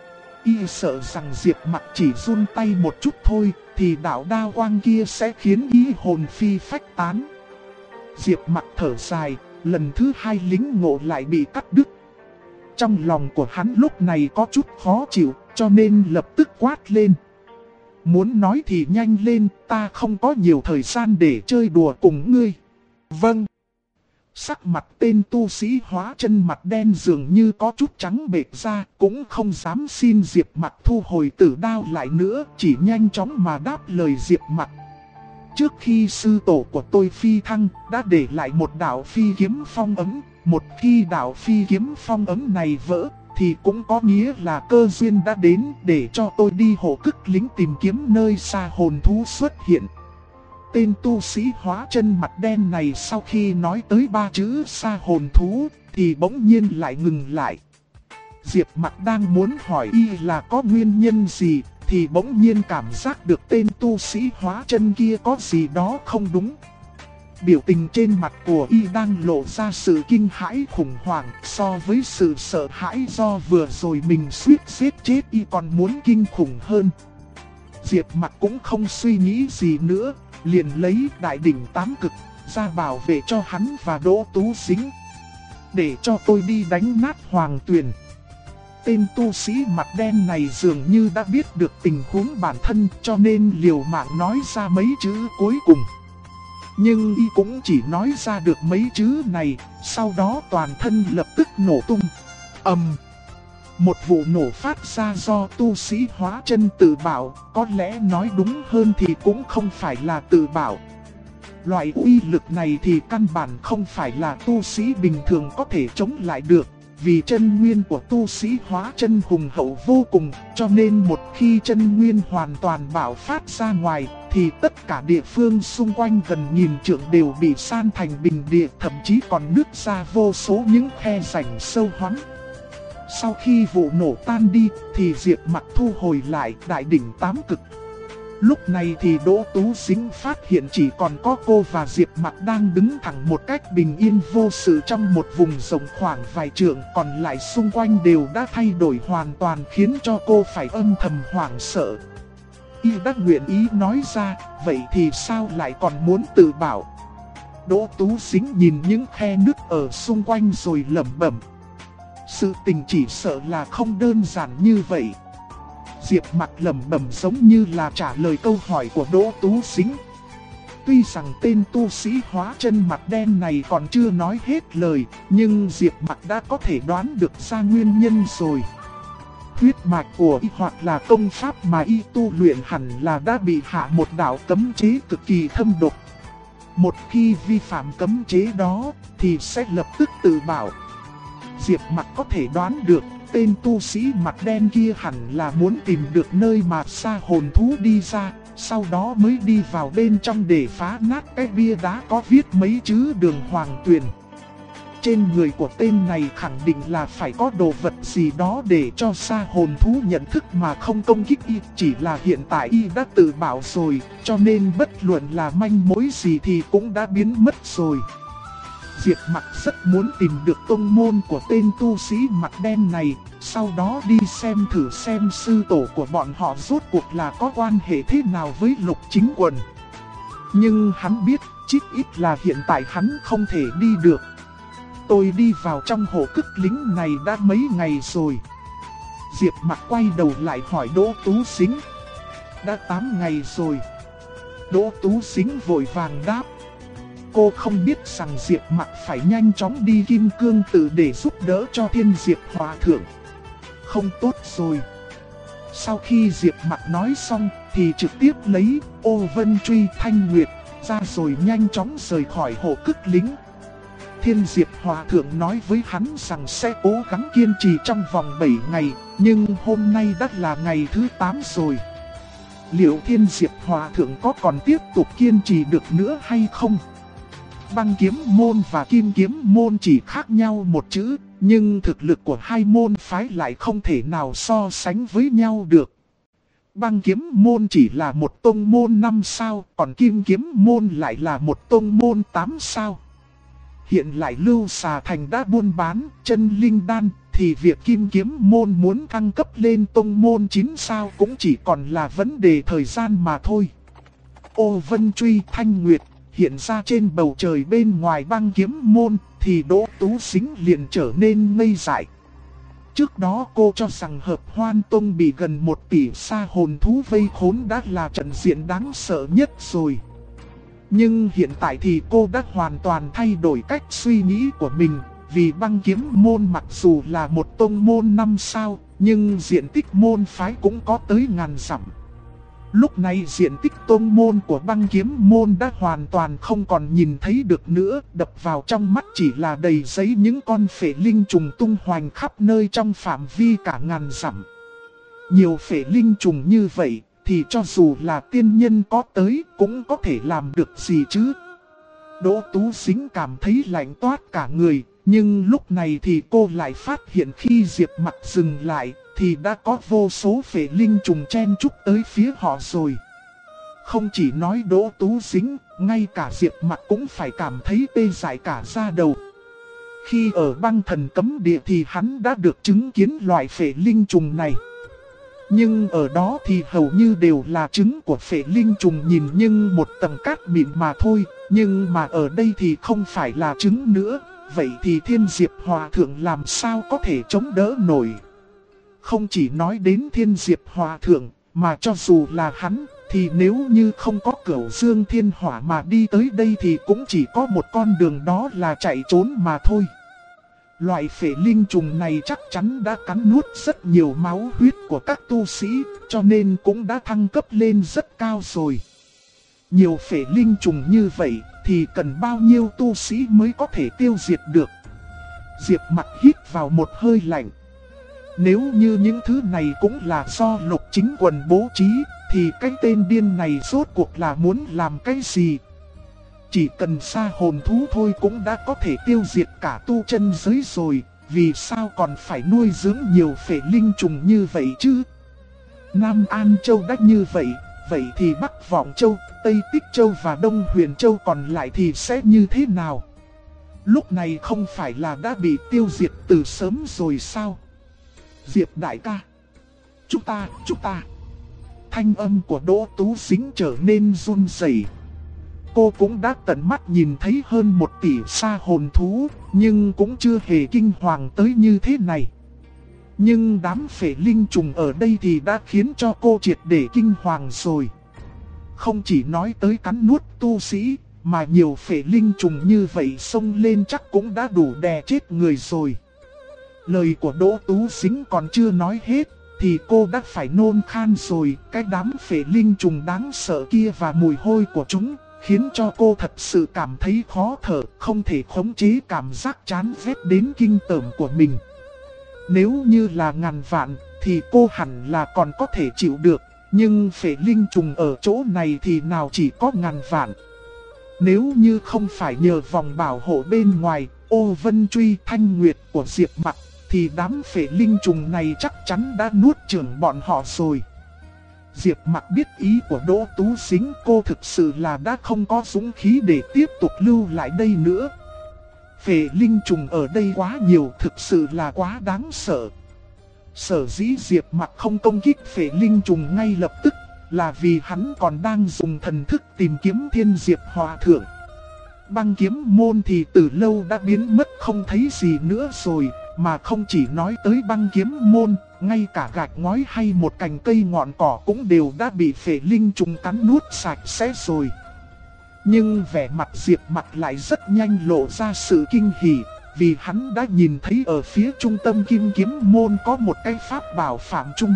Y sợ rằng Diệp Mặc chỉ run tay một chút thôi, thì đạo đao quang kia sẽ khiến y hồn phi phách tán. Diệp Mặc thở dài, lần thứ hai lính ngộ lại bị cắt đứt. Trong lòng của hắn lúc này có chút khó chịu, cho nên lập tức quát lên. Muốn nói thì nhanh lên, ta không có nhiều thời gian để chơi đùa cùng ngươi. Vâng. Sắc mặt tên tu sĩ hóa chân mặt đen dường như có chút trắng bệch ra, cũng không dám xin Diệp Mặc thu hồi tử đao lại nữa, chỉ nhanh chóng mà đáp lời Diệp Mặc. Trước khi sư tổ của tôi phi thăng, đã để lại một đạo phi kiếm phong ấm, một khi đạo phi kiếm phong ấm này vỡ, thì cũng có nghĩa là cơ duyên đã đến để cho tôi đi Hồ Cức Lính tìm kiếm nơi xa hồn thú xuất hiện. Tên tu sĩ hóa chân mặt đen này sau khi nói tới 3 chữ xa hồn thú thì bỗng nhiên lại ngừng lại. Diệp Mặc đang muốn hỏi y là có nguyên nhân gì thì bỗng nhiên cảm giác được tên tu sĩ hóa chân kia có gì đó không đúng. Biểu tình trên mặt của y đang lộ ra sự kinh hãi khủng hoảng, so với sự sợ hãi do vừa rồi mình suýt giết chết y còn muốn kinh khủng hơn. Diệp Mặc cũng không suy nghĩ gì nữa, liền lấy đại đỉnh 8 cực ra bảo vệ cho hắn và Đỗ Tú Sính. Để cho tôi đi đánh nát Hoàng Tuyền. tên tu sĩ mặt đen này dường như đã biết được tình huống bản thân cho nên liều mạng nói ra mấy chữ cuối cùng. Nhưng y cũng chỉ nói ra được mấy chữ này, sau đó toàn thân lập tức nổ tung. Một vụ nổ phát ra do tu sĩ hóa chân tự bảo, có lẽ nói đúng hơn thì cũng không phải là tự bảo. Loại uy lực này thì căn bản không phải là tu sĩ bình thường có thể chống lại được, vì chân nguyên của tu sĩ hóa chân hùng hậu vô cùng, cho nên một khi chân nguyên hoàn toàn bạo phát ra ngoài, thì tất cả địa phương xung quanh gần nghìn trượng đều bị san thành bình địa, thậm chí còn nứt ra vô số những khe rãnh sâu hoắm. Sau khi vụ nổ tan đi, thì Diệp Mặc thu hồi lại đại đỉnh tám cực. Lúc này thì Đỗ Tú Sính phát hiện chỉ còn có cô và Diệp Mặc đang đứng thẳng một cách bình yên vô sự trong một vùng rộng khoảng vài trượng, còn lại xung quanh đều đã thay đổi hoàn toàn khiến cho cô phải âm thầm hoảng sợ. Y đã nguyện ý nói ra, vậy thì sao lại còn muốn tự bảo? Đỗ Tú Sính nhìn những khe nứt ở xung quanh rồi lẩm bẩm. Sự tình chỉ sợ là không đơn giản như vậy. Diệp Mặc lẩm bẩm giống như là trả lời câu hỏi của Đỗ Tú Sính. Tuy rằng tên tu sĩ hóa chân mặt đen này còn chưa nói hết lời, nhưng Diệp Mặc đã có thể đoán được ra nguyên nhân rồi. Huyết mạch của y hoặc là công pháp mà y tu luyện hẳn là đã bị hạ một đạo cấm chế cực kỳ thâm độc. Một khi vi phạm cấm chế đó thì sẽ lập tức tự bảo. Diệp Mặc có thể đoán được tên tu sĩ mặt đen kia hẳn là muốn tìm được nơi mà sa hồn thú đi ra, sau đó mới đi vào bên trong để phá nát cái bia đá có viết mấy chữ Đường Hoàng Tuyền. Trên người của tên này khẳng định là phải có đồ vật gì đó để cho sa hồn thú nhận thức mà không công kích y. Chỉ là hiện tại y đã tự bảo rồi, cho nên bất luận là manh mối gì thì cũng đã biến mất rồi. Diệp Mặc rất muốn tìm được tông môn của tên tu sĩ mặt đen này, sau đó đi xem thử xem sư tổ của bọn họ rốt cuộc là có quan hệ thế nào với Lục Chính Quần. Nhưng hắn biết, chí ít là hiện tại hắn không thể đi được. Tôi đi vào trong hồ cức lính này đã mấy ngày rồi. Diệp Mặc quay đầu lại hỏi Đỗ Tú Sính. Đã 8 ngày rồi. Đỗ Tú Sính vội vàng đáp. Cô không biết rằng Diệp Mặc phải nhanh chóng đi Kim Cương Tự để giúp đỡ cho Thiên Diệp Hòa Thượng. Không tốt rồi. Sau khi Diệp Mặc nói xong thì trực tiếp lấy Ô Vân Truy Thanh Nguyệt ra rồi nhanh chóng rời khỏi hồ cức lính. Thiên Diệp Hòa Thượng nói với hắn rằng sẽ cố gắng kiên trì trong vòng 7 ngày, nhưng hôm nay đã là ngày thứ 8 rồi. Liệu Thiên Diệp Hòa Thượng có còn tiếp tục kiên trì được nữa hay không? Băng kiếm môn và kim kiếm môn chỉ khác nhau một chữ, nhưng thực lực của hai môn phái lại không thể nào so sánh với nhau được. Băng kiếm môn chỉ là một tông môn 5 sao, còn kim kiếm môn lại là một tông môn 8 sao. Hiện lại Lưu Xà Thành đã buôn bán chân linh đan, thì việc kim kiếm môn muốn thăng cấp lên tông môn 9 sao cũng chỉ còn là vấn đề thời gian mà thôi. Ô Vân Truy Thanh Nguyệt hiện ra trên bầu trời bên ngoài băng kiếm môn, thì Đỗ Tú Sính liền trở nên ngây dại. Trước đó cô cho rằng Hợp Hoan Tông bị gần 1 tỷ sa hồn thú vây khốn đã là trận diện đáng sợ nhất rồi. Nhưng hiện tại thì cô đã hoàn toàn thay đổi cách suy nghĩ của mình, vì băng kiếm môn mặc dù là một tông môn 5 sao, nhưng diện tích môn phái cũng có tới ngàn dặm. Lúc này diện tích tông môn của băng kiếm môn đã hoàn toàn không còn nhìn thấy được nữa, đập vào trong mắt chỉ là đầy giấy những con phệ linh trùng tung hoành khắp nơi trong phạm vi cả ngàn dặm. Nhiều phệ linh trùng như vậy thì cho dù là tiên nhân có tới cũng có thể làm được gì chứ. Đỗ Tú Sính cảm thấy lạnh toát cả người, nhưng lúc này thì cô lại phát hiện khi Diệp Mặc dừng lại thì đã có vô số phệ linh trùng chen chúc tới phía họ rồi. Không chỉ nói Đỗ Tú Sính, ngay cả Diệp Mặc cũng phải cảm thấy tê dại cả da đầu. Khi ở băng thần cấm địa thì hắn đã được chứng kiến loại phệ linh trùng này. Nhưng ở đó thì hầu như đều là trứng của phệ linh trùng nhìn nhưng một tầng cát mịn mà thôi. Nhưng mà ở đây thì không phải là trứng nữa. Vậy thì Thiên Diệp Hòa Thượng làm sao có thể chống đỡ nổi? Không chỉ nói đến Thiên Diệp Hòa Thượng, mà cho dù là hắn, thì nếu như không có Cửu Dương Thiên Hỏa mà đi tới đây thì cũng chỉ có một con đường, đó là chạy trốn mà thôi. Loại phệ linh trùng này chắc chắn đã cắn nuốt rất nhiều máu huyết của các tu sĩ, cho nên cũng đã thăng cấp lên rất cao rồi. Nhiều phệ linh trùng như vậy thì cần bao nhiêu tu sĩ mới có thể tiêu diệt được. Diệp Mặc hít vào một hơi lạnh. Nếu như những thứ này cũng là do Lục Chính Quần bố trí, thì cái tên điên này rốt cuộc là muốn làm cái gì? Chỉ cần sa hồn thú thôi cũng đã có thể tiêu diệt cả tu chân giới rồi, vì sao còn phải nuôi dưỡng nhiều phệ linh trùng như vậy chứ? Nam An Châu đã như vậy, vậy thì Bắc Vọng Châu, Tây Tích Châu và Đông Huyền Châu còn lại thì sẽ như thế nào? Lúc này không phải là đã bị tiêu diệt từ sớm rồi sao? Diệp đại ca, chúng ta. Thanh âm của Đỗ Tú Sính trở nên run rẩy. Cô cũng đã tận mắt nhìn thấy hơn 1 tỷ sa hồn thú, nhưng cũng chưa hề kinh hoàng tới như thế này. Nhưng đám phệ linh trùng ở đây thì đã khiến cho cô triệt để kinh hoàng rồi. Không chỉ nói tới cắn nuốt tu sĩ, mà nhiều phệ linh trùng như vậy xông lên chắc cũng đã đủ đè chết người rồi. Lời của Đỗ Tú Sính còn chưa nói hết, thì cô đã phải nôn khan rồi. Cái đám phệ linh trùng đáng sợ kia và mùi hôi của chúng khiến cho cô thật sự cảm thấy khó thở, không thể khống chế cảm giác chán ghét đến kinh tởm của mình. Nếu như là ngàn vạn thì cô hẳn là còn có thể chịu được, nhưng phệ linh trùng ở chỗ này thì nào chỉ có ngàn vạn. Nếu như không phải nhờ vòng bảo hộ bên ngoài, Ô Vân Truy Thanh Nguyệt của Diệp Mặc, thì đám phệ linh trùng này chắc chắn đã nuốt chửng bọn họ rồi. Diệp Mặc biết ý của Đỗ Tú Sính, cô thực sự là đã không có dũng khí để tiếp tục lưu lại đây nữa. Phệ linh trùng ở đây quá nhiều, thực sự là quá đáng sợ. Sở dĩ Diệp Mặc không công kích phệ linh trùng ngay lập tức, là vì hắn còn đang dùng thần thức tìm kiếm Thiên Diệp Hòa Thượng. Băng kiếm môn thì từ lâu đã biến mất không thấy gì nữa rồi, mà không chỉ nói tới băng kiếm môn, ngay cả gạch ngói hay một cành cây ngọn cỏ cũng đều đã bị phệ linh trùng cắn nuốt sạch sẽ rồi. Nhưng vẻ mặt Diệp Mặc lại rất nhanh lộ ra sự kinh hỉ, vì hắn đã nhìn thấy ở phía trung tâm Kim Kiếm môn có một cái pháp bảo phạm trung.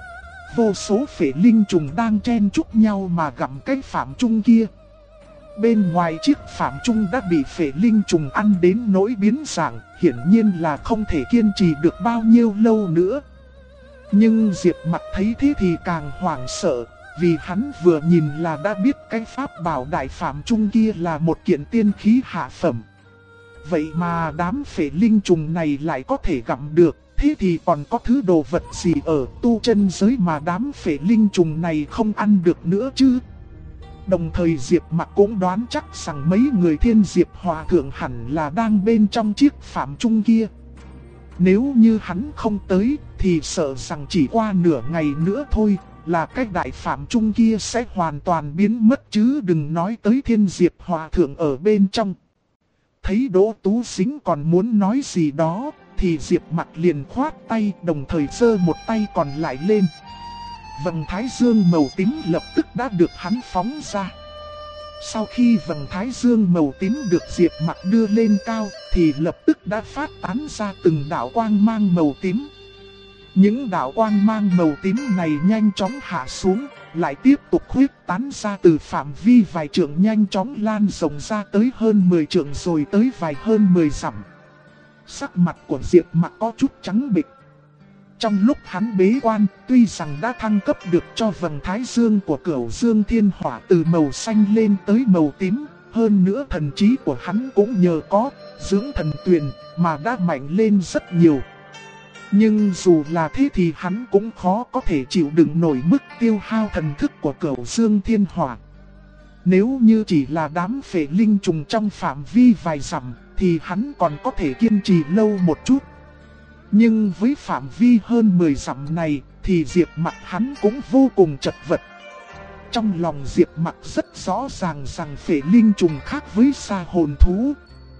Vô số phệ linh trùng đang chen chúc nhau mà gặm cái phạm trung kia. Bên ngoài chiếc phạm trung đã bị phệ linh trùng ăn đến nỗi biến dạng, hiển nhiên là không thể kiên trì được bao nhiêu lâu nữa. Nhưng Diệp Mặc thấy thế thì càng hoảng sợ, vì hắn vừa nhìn là đã biết cái pháp bảo đại phạm trung kia là một kiện tiên khí hạ phẩm. Vậy mà đám phệ linh trùng này lại có thể gặm được, thế thì còn có thứ đồ vật gì ở tu chân giới mà đám phệ linh trùng này không ăn được nữa chứ? Đồng thời Diệp Mặc cũng đoán chắc rằng mấy người Thiên Diệp Hòa Thượng hẳn là đang bên trong chiếc phạm trung kia. Nếu như hắn không tới thì sợ rằng chỉ qua nửa ngày nữa thôi là cái đại phạm trung kia sẽ hoàn toàn biến mất, chứ đừng nói tới Thiên Diệp Hòa Thượng ở bên trong. Thấy Đỗ Tú Sính còn muốn nói gì đó thì Diệp Mặc liền khoát tay, đồng thời giơ một tay còn lại lên. Vầng thái dương màu tím lập tức đã được hắn phóng ra. Sau khi vầng thái dương màu tím được Diệp Mặc đưa lên cao thì lập tức đã phát tán ra từng đạo quang mang màu tím. Những đạo quang mang màu tím này nhanh chóng hạ xuống, lại tiếp tục khuếch tán ra từ phạm vi vài trượng, nhanh chóng lan rộng ra tới hơn 10 trượng rồi tới vài hơn 10 dặm. Sắc mặt của Diệp Mặc có chút trắng bệch. Trong lúc hắn bế quan, tuy rằng đã thăng cấp được cho vầng thái dương của Cửu Dương Thiên Hỏa từ màu xanh lên tới màu tím, hơn nữa thần trí của hắn cũng nhờ có dưỡng thần tuyền mà đã mạnh lên rất nhiều. Nhưng dù là thế thì hắn cũng khó có thể chịu đựng nổi mức tiêu hao thần thức của Cửu Dương Thiên Hỏa. Nếu như chỉ là đám phệ linh trùng trong phạm vi vài dặm thì hắn còn có thể kiên trì lâu một chút. Nhưng với phạm vi hơn 10 dặm này thì Diệp Mặc hắn cũng vô cùng chật vật. Trong lòng Diệp Mặc rất rõ ràng rằng phệ linh trùng khác với sa hồn thú.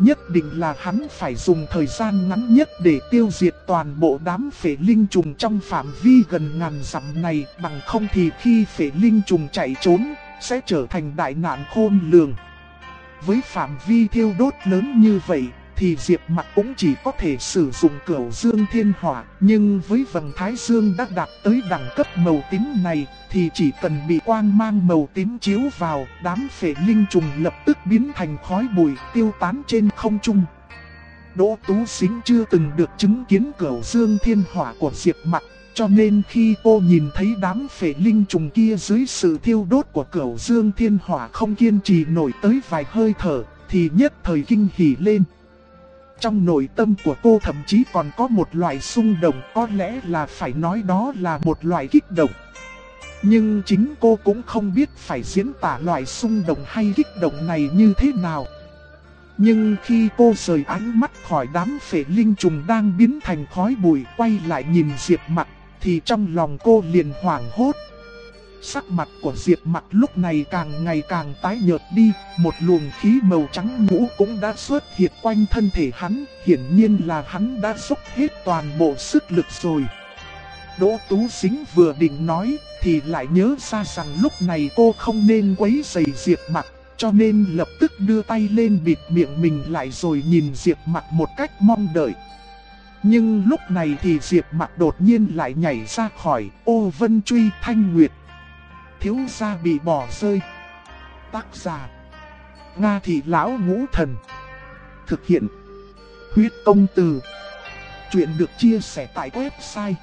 nhất định là hắn phải dùng thời gian ngắn nhất để tiêu diệt toàn bộ đám phệ linh trùng trong phạm vi gần ngàn dặm này, bằng không thì khi phệ linh trùng chạy trốn, sẽ trở thành đại nạn khôn lường. Với phạm vi thiêu đốt lớn như vậy, thì Diệp Mặc cũng chỉ có thể sử dụng Cửu Dương Thiên Hỏa, nhưng với vầng thái dương đã đạt tới đẳng cấp màu tím này, thì chỉ cần bị quang mang màu tím chiếu vào, đám phệ linh trùng lập tức biến thành khói bụi tiêu tán trên không trung. Đỗ Tú Sính chưa từng được chứng kiến Cửu Dương Thiên Hỏa của Diệp Mặc, cho nên khi cô nhìn thấy đám phệ linh trùng kia dưới sự thiêu đốt của Cửu Dương Thiên Hỏa không kiên trì nổi tới vài hơi thở, thì nhất thời kinh hỉ lên. Trong nội tâm của cô thậm chí còn có một loại xung động, có lẽ là phải nói đó là một loại kích động. Nhưng chính cô cũng không biết phải diễn tả loại xung động hay kích động này như thế nào. Nhưng khi cô rời ánh mắt khỏi đám phệ linh trùng đang biến thành khói bụi, quay lại nhìn Diệp Mặc, thì trong lòng cô liền hoảng hốt. Sắc mặt của Diệp Mặc lúc này càng ngày càng tái nhợt đi, một luồng khí màu trắng nhũ cũng đã xuất hiện quanh thân thể hắn, hiển nhiên là hắn đã dốc hết toàn bộ sức lực rồi. Đỗ Tú Sính vừa định nói, thì lại nhớ ra rằng lúc này cô không nên quấy rầy Diệp Mặc, cho nên lập tức đưa tay lên bịt miệng mình lại rồi nhìn Diệp Mặc một cách mong đợi. Nhưng lúc này thì Diệp Mặc đột nhiên lại nhảy ra khỏi Ô Vân Truy Thanh Nguyệt. Thiếu gia bị bỏ rơi. Tác giả: Nga Thị Lão Ngũ Thần. Thực hiện: Huyết Công Từ. Chuyện được chia sẻ tại website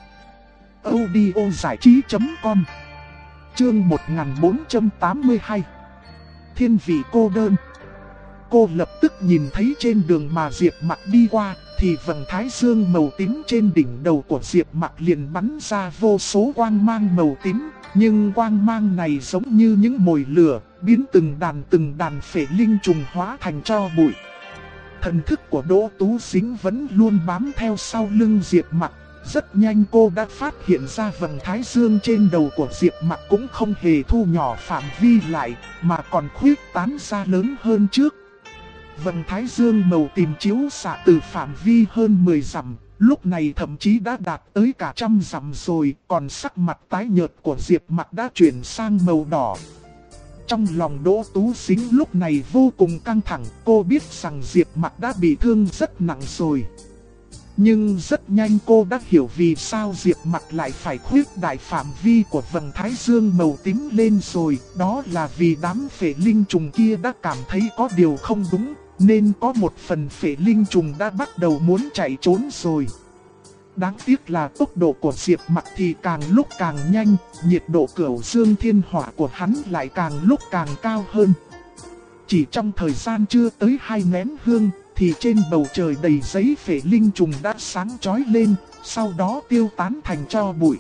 audiozảichí.com. Chương 1482. Thiên vị cô đơn. Cô lập tức nhìn thấy trên đường mà Diệp Mặc đi qua, thì vầng thái dương màu tím trên đỉnh đầu của Diệp Mặc liền bắn ra vô số quang mang màu tím. Nhưng quang mang này giống như những mồi lửa, biến từng đàn phệ linh trùng hóa thành tro bụi. Thần thức của Đỗ Tú Sính vẫn luôn bám theo sau lưng Diệp Mặc. Rất nhanh cô đã phát hiện ra vầng thái dương trên đầu của Diệp Mặc cũng không hề thu nhỏ phạm vi lại, mà còn khuyết tán ra lớn hơn trước. Vầng thái dương màu tím chiếu xạ từ phạm vi hơn 10 dặm, lúc này thậm chí đã đạt tới cả 100 dặm rồi, còn sắc mặt tái nhợt của Diệp Mặc đã chuyển sang màu đỏ. Trong lòng Đỗ Tú Sính lúc này vô cùng căng thẳng, cô biết rằng Diệp Mặc đã bị thương rất nặng rồi. Nhưng rất nhanh cô đã hiểu vì sao Diệp Mặc lại phải khuyết đại phạm vi của vầng thái dương màu tím lên rồi, đó là vì đám phệ linh trùng kia đã cảm thấy có điều không đúng. Nên có một phần phệ linh trùng đã bắt đầu muốn chạy trốn rồi. Đáng tiếc là tốc độ của Diệp Mặc thì càng lúc càng nhanh, nhiệt độ Cửu Dương Thiên Hỏa của hắn lại càng lúc càng cao hơn. Chỉ trong thời gian chưa tới 2 nén hương, thì trên bầu trời đầy giấy phệ linh trùng đã sáng chói lên, sau đó tiêu tán thành tro bụi.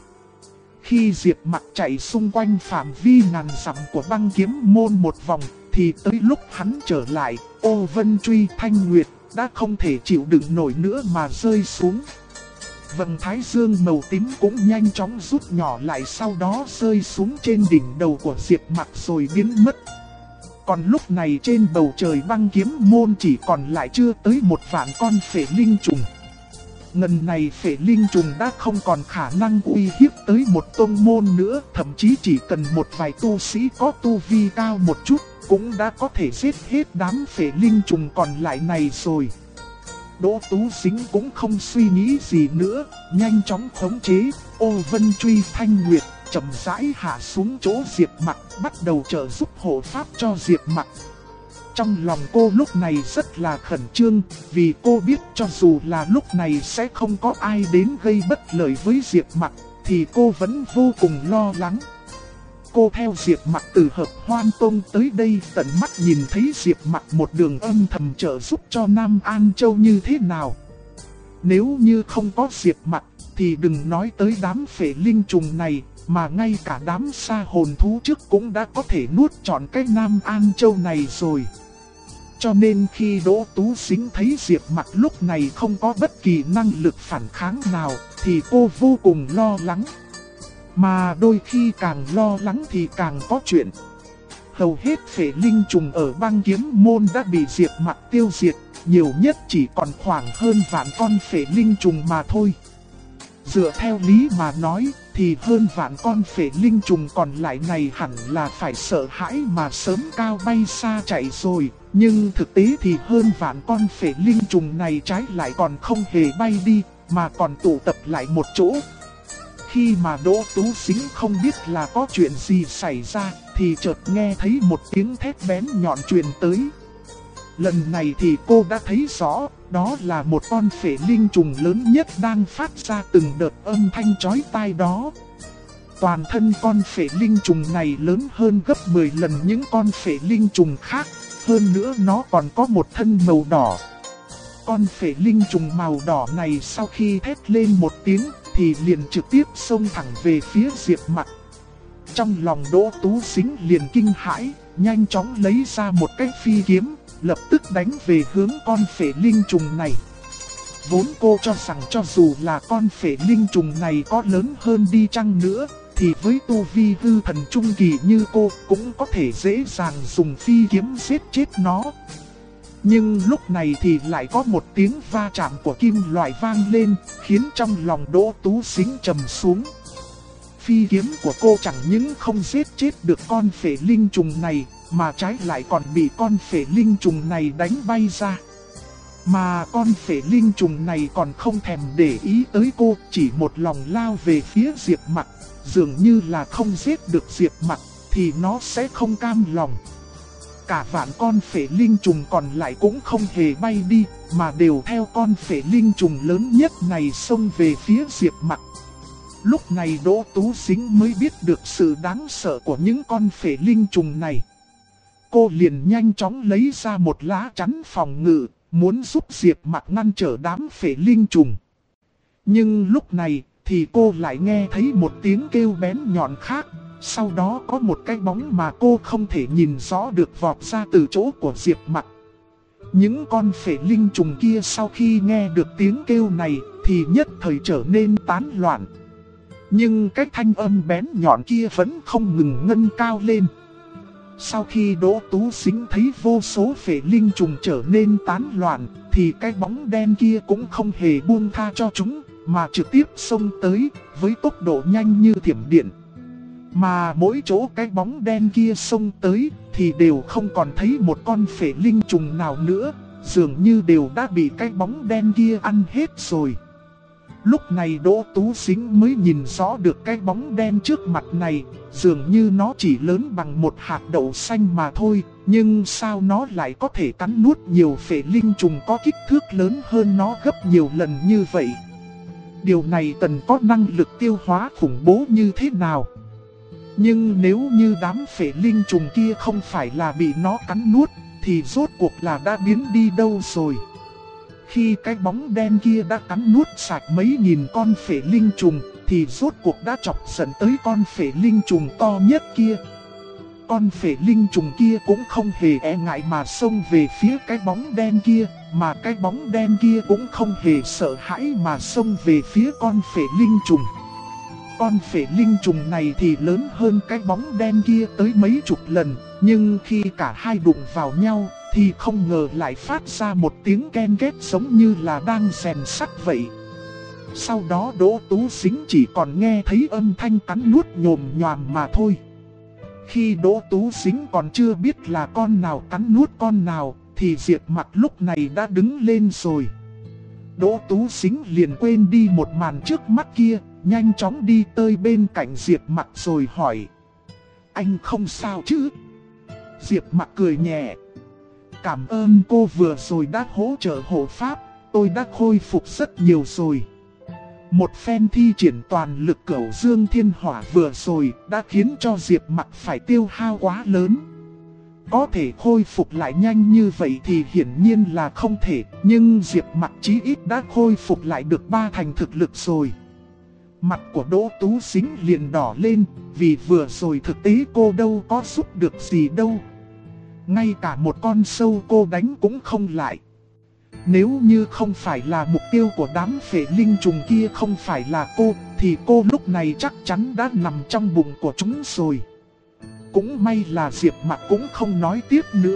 Khi Diệp Mặc chạy xung quanh phạm vi ngàn dặm của Băng Kiếm Môn một vòng, thì tới lúc hắn trở lại, Ô Vân Truy Thanh Nguyệt đã không thể chịu đựng nổi nữa mà rơi xuống. Vầng thái dương màu tím cũng nhanh chóng rút nhỏ lại, sau đó rơi xuống trên đỉnh đầu của Diệp Mặc rồi biến mất. Còn lúc này trên bầu trời Băng Kiếm Môn chỉ còn lại chưa tới 1 vạn con phệ linh trùng. Ngần này phệ linh trùng đã không còn khả năng uy hiếp tới một tông môn nữa, thậm chí chỉ cần một vài tu sĩ có tu vi cao một chút cũng đã có thể giết hết đám phệ linh trùng còn lại này rồi. Đỗ Tú Sính cũng không suy nghĩ gì nữa, nhanh chóng khống chế Ô Vân Truy Thanh Nguyệt, chậm rãi hạ xuống chỗ Diệp Mặc, bắt đầu trợ giúp hộ pháp cho Diệp Mặc. Trong lòng cô lúc này rất là khẩn trương, vì cô biết cho dù là lúc này sẽ không có ai đến gây bất lợi với Diệp Mặc, thì cô vẫn vô cùng lo lắng. Cô theo Diệp Mặc từ Hợp Hoan Tông tới đây, tận mắt nhìn thấy Diệp Mặc một đường âm thầm trợ giúp cho Nam An Châu như thế nào. Nếu như không có Diệp Mặc, thì đừng nói tới đám phệ linh trùng này, mà ngay cả đám sa hồn thú trước cũng đã có thể nuốt trọn cái Nam An Châu này rồi. Cho nên khi Đỗ Tú Sính thấy Diệp Mặc lúc này không có bất kỳ năng lực phản kháng nào, thì cô vô cùng lo lắng. Mà đôi khi càng lo lắng thì càng có chuyện. Hầu hết phệ linh trùng ở Băng Kiếm Môn đã bị Diệp Mặc tiêu diệt, nhiều nhất chỉ còn khoảng hơn vạn con phệ linh trùng mà thôi. Dựa theo lý mà nói, thì hơn vạn con phệ linh trùng còn lại này hẳn là phải sợ hãi mà sớm cao bay xa chạy rồi. Nhưng thực tế thì hơn vạn con phệ linh trùng này trái lại còn không hề bay đi, mà còn tụ tập lại một chỗ. Khi mà Đỗ Tú Sính không biết là có chuyện gì xảy ra, thì chợt nghe thấy một tiếng thét bén nhọn truyền tới. Lần này thì cô đã thấy rõ, đó là một con phệ linh trùng lớn nhất đang phát ra từng đợt âm thanh chói tai đó. Toàn thân con phệ linh trùng này lớn hơn gấp 10 lần những con phệ linh trùng khác, hơn nữa nó còn có một thân màu đỏ. Con phệ linh trùng màu đỏ này sau khi thét lên một tiếng thì liền trực tiếp xông thẳng về phía Diệp Mặc. Trong lòng Đỗ Tú Sính liền kinh hãi, nhanh chóng lấy ra một cái phi kiếm, lập tức đánh về hướng con phệ linh trùng này. Vốn cô cho rằng cho dù là con phệ linh trùng này có lớn hơn đi chăng nữa, thì với tu vi hư thần trung kỳ như cô cũng có thể dễ dàng dùng phi kiếm giết chết nó. Nhưng lúc này thì lại có một tiếng va chạm của kim loại vang lên, khiến trong lòng Đỗ Tú Sính trầm xuống. Phi kiếm của cô chẳng những không giết chết được con phệ linh trùng này, mà trái lại còn bị con phệ linh trùng này đánh bay ra. Mà con phệ linh trùng này còn không thèm để ý tới cô, chỉ một lòng lao về phía Diệp Mặc. Dường như là không giết được Diệp Mặc thì nó sẽ không cam lòng. Cả vạn con phệ linh trùng còn lại cũng không hề bay đi, mà đều theo con phệ linh trùng lớn nhất này xông về phía Diệp Mặc. Lúc này Đỗ Tú Sính mới biết được sự đáng sợ của những con phệ linh trùng này. Cô liền nhanh chóng lấy ra một lá chắn phòng ngự, muốn giúp Diệp Mặc ngăn trở đám phệ linh trùng. Nhưng lúc này thì cô lại nghe thấy một tiếng kêu bén nhọn khác. Sau đó có một cái bóng mà cô không thể nhìn rõ được vọt ra từ chỗ của Diệp Mặc. Những con phệ linh trùng kia sau khi nghe được tiếng kêu này thì nhất thời trở nên tán loạn. Nhưng cái thanh âm bén nhọn kia vẫn không ngừng ngân cao lên. Sau khi Đỗ Tú Sính thấy vô số phệ linh trùng trở nên tán loạn, thì cái bóng đen kia cũng không hề buông tha cho chúng, mà trực tiếp xông tới với tốc độ nhanh như thiểm điện. Mà mỗi chỗ cái bóng đen kia xông tới thì đều không còn thấy một con phệ linh trùng nào nữa, dường như đều đã bị cái bóng đen kia ăn hết rồi. Lúc này Đỗ Tú Sính mới nhìn rõ được cái bóng đen trước mặt này, dường như nó chỉ lớn bằng một hạt đậu xanh mà thôi, nhưng sao nó lại có thể cắn nuốt nhiều phệ linh trùng có kích thước lớn hơn nó gấp nhiều lần như vậy. Điều này cần có năng lực tiêu hóa khủng bố như thế nào? Nhưng nếu như đám phệ linh trùng kia không phải là bị nó cắn nuốt, thì rốt cuộc là đã biến đi đâu rồi? Khi cái bóng đen kia đã cắn nuốt sạch mấy nghìn con phệ linh trùng, thì rốt cuộc đã chọc giận tới con phệ linh trùng to nhất kia. Con phệ linh trùng kia cũng không hề e ngại mà xông về phía cái bóng đen kia, mà cái bóng đen kia cũng không hề sợ hãi mà xông về phía con phệ linh trùng. Con phệ linh trùng này thì lớn hơn cái bóng đen kia tới mấy chục lần, nhưng khi cả hai đụng vào nhau thì không ngờ lại phát ra một tiếng ken két giống như là đang rèn sắt vậy. Sau đó Đỗ Tú Sính chỉ còn nghe thấy âm thanh cắn nuốt nhồm nhoàm mà thôi. Khi Đỗ Tú Sính còn chưa biết là con nào cắn nuốt con nào, thì Diệp Mặc lúc này đã đứng lên rồi. Đỗ Tú Sính liền quên đi một màn trước mắt kia, nhanh chóng đi tới bên cạnh Diệp Mặc rồi hỏi: "Anh không sao chứ?" Diệp Mặc cười nhẹ: "Cảm ơn cô vừa rồi đã hỗ trợ hộ pháp, tôi đã khôi phục rất nhiều rồi." Một phen thi triển toàn lực Cửu Dương Thiên Hỏa vừa rồi đã khiến cho Diệp Mặc phải tiêu hao quá lớn. Có thể khôi phục lại nhanh như vậy thì hiển nhiên là không thể, nhưng Diệp Mặc chí ít đã khôi phục lại được 3 thành thực lực rồi. Mặt của Đỗ Tú Sính liền đỏ lên, vì vừa rồi thực tế cô đâu có giúp được gì đâu. Ngay cả một con sâu cô đánh cũng không lại. Nếu như không phải là mục tiêu của đám phệ linh trùng kia không phải là cô, thì cô lúc này chắc chắn đã nằm trong bụng của chúng rồi. Cũng may là Diệp Mặc cũng không nói tiếp nữa,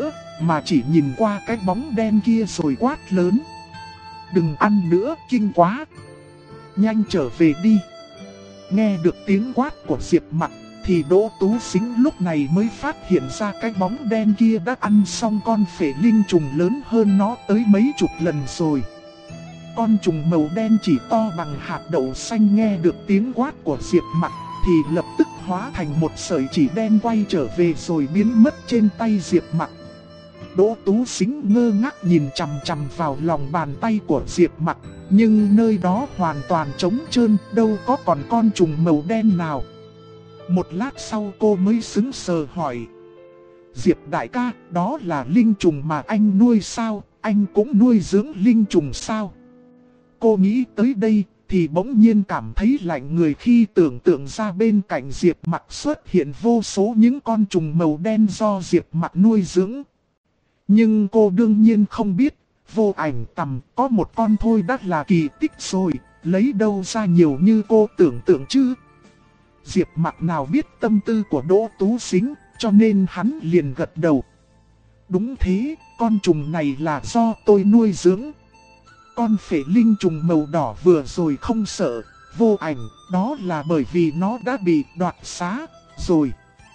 mà chỉ nhìn qua cái bóng đen kia rồi quát lớn. Đừng ăn nữa, kinh quá. Nhanh trở về đi. Nghe được tiếng quát của Diệp Mặc thì Đỗ Tú Sính lúc này mới phát hiện ra cái bóng đen kia đã ăn xong con phệ linh trùng lớn hơn nó tới mấy chục lần rồi. Con trùng màu đen chỉ to bằng hạt đậu xanh nghe được tiếng quát của Diệp Mặc thì lập tức hóa thành một sợi chỉ đen quay trở về rồi biến mất trên tay Diệp Mặc. Đỗ Tú Sính ngơ ngác nhìn chằm chằm vào lòng bàn tay của Diệp Mặc, nhưng nơi đó hoàn toàn trống trơn, đâu có còn con trùng màu đen nào. Một lát sau cô mới sững sờ hỏi. Diệp đại ca, đó là linh trùng mà anh nuôi sao? Anh cũng nuôi dưỡng linh trùng sao? Cô nghĩ tới đây thì bỗng nhiên cảm thấy lạnh người khi tưởng tượng ra bên cạnh Diệp Mặc xuất hiện vô số những con trùng màu đen do Diệp Mặc nuôi dưỡng. Nhưng cô đương nhiên không biết, Vô Ảnh Tầm có một con thôi đã là kỳ tích rồi, lấy đâu ra nhiều như cô tưởng tượng chứ. Diệp Mặc nào biết tâm tư của Đỗ Tú Sính, cho nên hắn liền gật đầu. Đúng thế, con trùng này là do tôi nuôi dưỡng. Con phệ linh trùng màu đỏ vừa rồi không sợ, Vô Ảnh, đó là bởi vì nó đã bị đoạt xá rồi.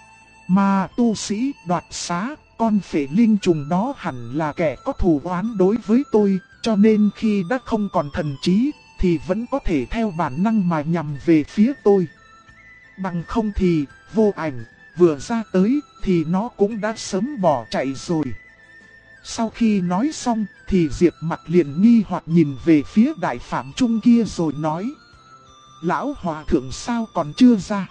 Mà tu sĩ đoạt xá, con phệ linh trùng đó hẳn là kẻ có thù oán đối với tôi, cho nên khi đã không còn thần trí, thì vẫn có thể theo bản năng mà nhằm về phía tôi. Bằng không thì, Vô Ảnh, vừa ra tới, thì nó cũng đã sớm bỏ chạy rồi. Sau khi nói xong, thì Diệp Mặc liền nghi hoặc nhìn về phía Đại Phạm Trung kia rồi nói. Lão Hòa Thượng sao còn chưa ra?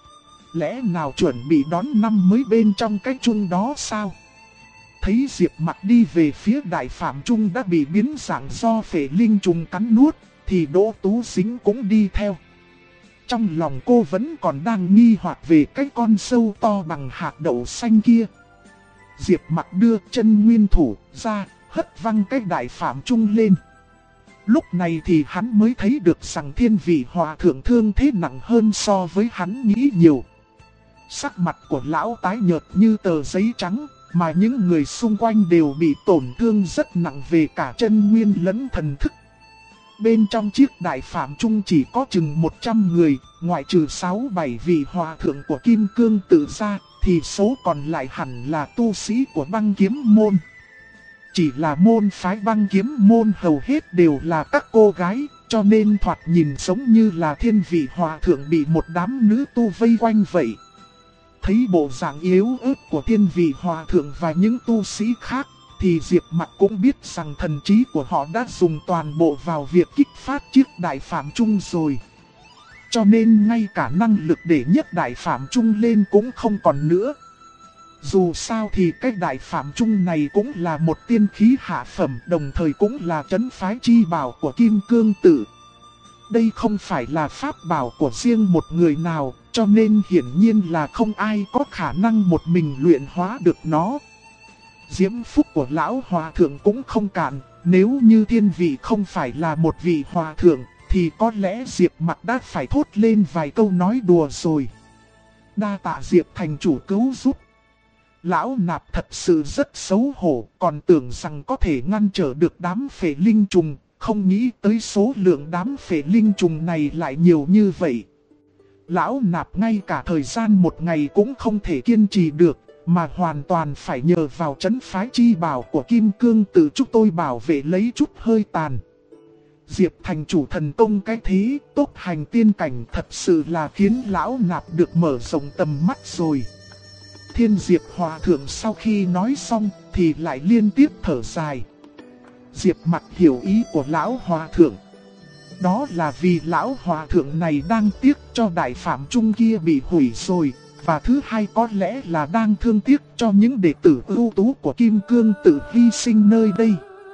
Lẽ nào chuẩn bị đón năm mới bên trong cái chung đó sao? Thấy Diệp Mặc đi về phía Đại Phạm Trung đã bị biến dạng do phệ linh trùng cắn nuốt, thì Đỗ Tú Sính cũng đi theo. Trong lòng cô vẫn còn đang nghi hoặc về cái con sâu to bằng hạt đậu xanh kia. Diệp Mặc đưa chân nguyên thủ ra, hất văng cái Đại Phạm Trung lên. Lúc này thì hắn mới thấy được rằng Thiên Vị Hòa Thượng thương thế nặng hơn so với hắn nghĩ nhiều. Sắc mặt của lão tái nhợt như tờ giấy trắng, mà những người xung quanh đều bị tổn thương rất nặng về cả chân nguyên lẫn thần thức. Bên trong chiếc Đại Phạm Trung chỉ có chừng 100 người, ngoại trừ 6-7 vị hòa thượng của Kim Cương Tự ra, thì số còn lại hẳn là tu sĩ của Băng Kiếm Môn. Chỉ là môn phái Băng Kiếm Môn hầu hết đều là các cô gái, cho nên thoạt nhìn giống như là Thiên Vị Hòa Thượng bị một đám nữ tu vây quanh vậy. Thấy bộ dạng yếu ớt của Thiên Vị Hòa Thượng và những tu sĩ khác, thì Diệp Mặc cũng biết rằng thần trí của họ đã dùng toàn bộ vào việc kích phát chiếc Đại Phạm Trung rồi. Cho nên ngay cả năng lực để nhấc Đại Phạm Trung lên cũng không còn nữa. Dù sao thì cái Đại Phạm Trung này cũng là một tiên khí hạ phẩm, đồng thời cũng là trấn phái chi bảo của Kim Cương Tự. Đây không phải là pháp bảo của riêng một người nào, cho nên hiển nhiên là không ai có khả năng một mình luyện hóa được nó. Diễm phúc của lão hòa thượng cũng không cạn, nếu như Thiên Vị không phải là một vị hòa thượng, thì có lẽ Diệp Mặc đã phải thốt lên vài câu nói đùa rồi. Đa tạ Diệp thành chủ cứu giúp. Lão Nạp thật sự rất xấu hổ, còn tưởng rằng có thể ngăn trở được đám phệ linh trùng, không nghĩ tới số lượng đám phệ linh trùng này lại nhiều như vậy. Lão Nạp ngay cả thời gian một ngày cũng không thể kiên trì được, mà hoàn toàn phải nhờ vào trấn phái chi bảo của Kim Cương Tự chúng tôi bảo vệ lấy chút hơi tàn. Diệp thành chủ thần công cái thế, tốc hành tiên cảnh thật sự là khiến Lão Nạp được mở rộng tầm mắt rồi. Thiên Diệp Hòa Thượng sau khi nói xong thì lại liên tiếp thở dài. Diệp Mặc hiểu ý của Lão Hòa Thượng. Đó là vì Lão Hòa Thượng này đang tiếc cho Đại Phạm Trung kia bị hủy rồi. Và thứ hai có lẽ là đang thương tiếc cho những đệ tử ưu tú của Kim Cương Tự hy sinh nơi đây.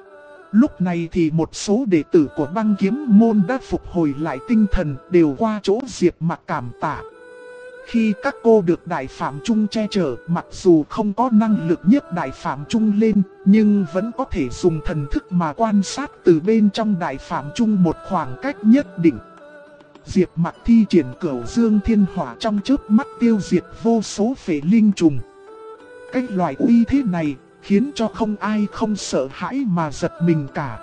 Lúc này thì một số đệ tử của Băng Kiếm Môn đã phục hồi lại tinh thần, đều qua chỗ Diệp Mặc cảm tạ. Khi các cô được Đại Phạm Trung che chở, mặc dù không có năng lực nhấc Đại Phạm Trung lên, nhưng vẫn có thể dùng thần thức mà quan sát từ bên trong Đại Phạm Trung một khoảng cách nhất định. Diệp Mặc thi triển Cửu Dương Thiên Hỏa trong chớp mắt tiêu diệt vô số phệ linh trùng. Cái loại uy thế này, khiến cho không ai không sợ hãi mà giật mình cả.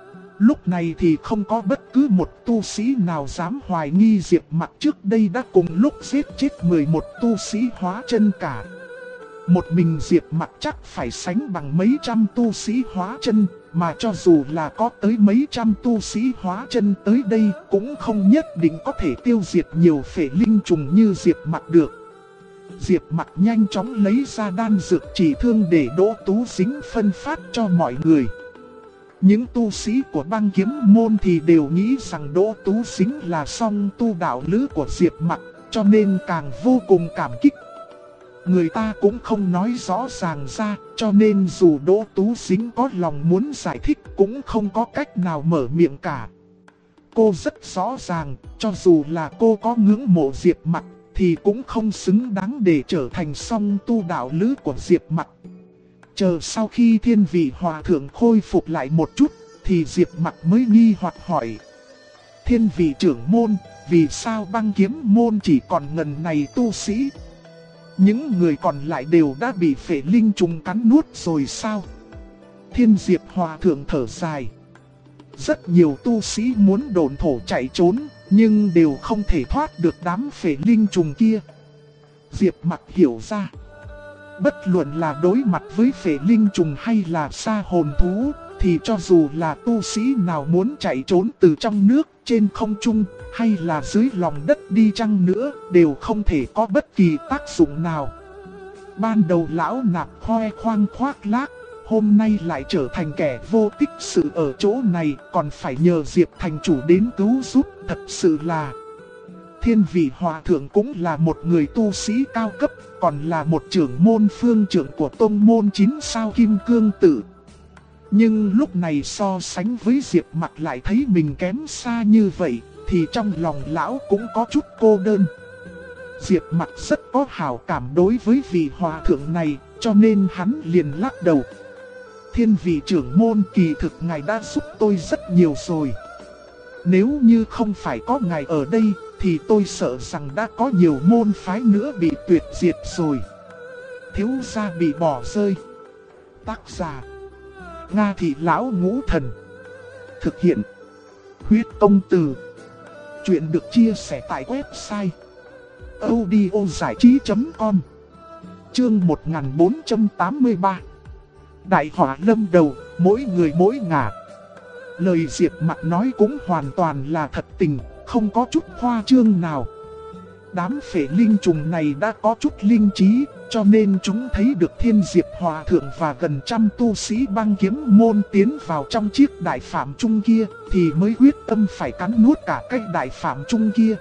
Lúc này thì không có bất cứ một tu sĩ nào dám hoài nghi Diệp Mặc trước đây đã cùng lúc giết chết 11 tu sĩ hóa chân cả. Một mình Diệp Mặc chắc phải sánh bằng mấy trăm tu sĩ hóa chân, mà cho dù là có tới mấy trăm tu sĩ hóa chân tới đây cũng không nhất định có thể tiêu diệt nhiều phệ linh trùng như Diệp Mặc được. Diệp Mặc nhanh chóng lấy ra đan dược trị thương để Đỗ Tú Sính phân phát cho mọi người. Những tu sĩ của Băng Kiếm Môn thì đều nghĩ rằng Đỗ Tú Sính là song tu đạo lữ của Diệp Mặc, cho nên càng vô cùng cảm kích. Người ta cũng không nói rõ ràng ra, cho nên dù Đỗ Tú Sính có lòng muốn giải thích cũng không có cách nào mở miệng cả. Cô rất rõ ràng, cho dù là cô có ngưỡng mộ Diệp Mặc thì cũng không xứng đáng để trở thành song tu đạo lữ của Diệp Mặc. Chờ sau khi Thiên Vị Hòa Thượng khôi phục lại một chút thì Diệp Mặc mới nghi hoặc hỏi: Thiên Vị trưởng môn, vì sao Băng Kiếm Môn chỉ còn ngần này tu sĩ? Những người còn lại đều đã bị phệ linh trùng cắn nuốt rồi sao? Thiên Diệp Hòa Thượng thở dài. Rất nhiều tu sĩ muốn độn thổ chạy trốn, nhưng đều không thể thoát được đám phệ linh trùng kia. Diệp Mặc hiểu ra, bất luận là đối mặt với phệ linh trùng hay là sa hồn thú, thì cho dù là tu sĩ nào muốn chạy trốn từ trong nước, trên không trung, hay là dưới lòng đất đi chăng nữa, đều không thể có bất kỳ tác dụng nào. Ban đầu lão nạp khoe khoang khoác lác, hôm nay lại trở thành kẻ vô tích sự ở chỗ này, còn phải nhờ Diệp thành chủ đến cứu giúp, thật sự là... Thiên Vị Hòa Thượng cũng là một người tu sĩ cao cấp, còn là một trưởng môn phương trưởng của tông môn 9 sao Kim Cương Tự. Nhưng lúc này so sánh với Diệp Mặc lại thấy mình kém xa như vậy, thì trong lòng lão cũng có chút cô đơn. Diệp Mặc rất có hảo cảm đối với vị hòa thượng này, cho nên hắn liền lắc đầu. Thiên Vị trưởng môn, kỳ thực ngài đã giúp tôi rất nhiều rồi. Nếu như không phải có ngài ở đây, thì tôi sợ rằng đã có nhiều môn phái nữa bị tuyệt diệt rồi. Thiếu gia bị bỏ rơi. Tác giả: Nga Thị Lão Ngũ Thần. Thực hiện: Huyết Công Từ. Chuyện được chia sẻ tại website audiozảichí.com. Chương 1483. Đại họa lâm đầu, mỗi người mỗi ngả. Lời Diệp Mặc nói cũng hoàn toàn là thật tình, không có chút khoa trương nào. Đám phệ linh trùng này đã có chút linh trí, cho nên chúng thấy được Thiên Diệp Hòa Thượng và gần trăm tu sĩ Băng Kiếm Môn tiến vào trong chiếc đại phạm trung kia, thì mới quyết tâm phải cắn nuốt cả cái đại phạm trung kia.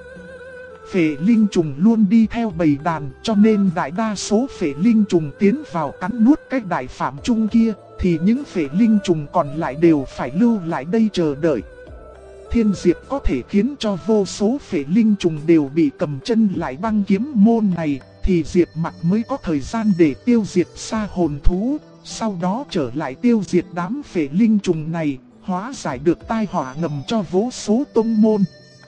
Phệ linh trùng luôn đi theo bầy đàn, cho nên đại đa số phệ linh trùng tiến vào cắn nuốt cái đại phạm trung kia, thì những phệ linh trùng còn lại đều phải lưu lại đây chờ đợi. Thiên Diệp có thể khiến cho vô số phệ linh trùng đều bị cầm chân lại Băng Kiếm Môn này, thì Diệp Mặc mới có thời gian để tiêu diệt sa hồn thú, sau đó trở lại tiêu diệt đám phệ linh trùng này, hóa giải được tai họa ngầm cho vô số tông môn.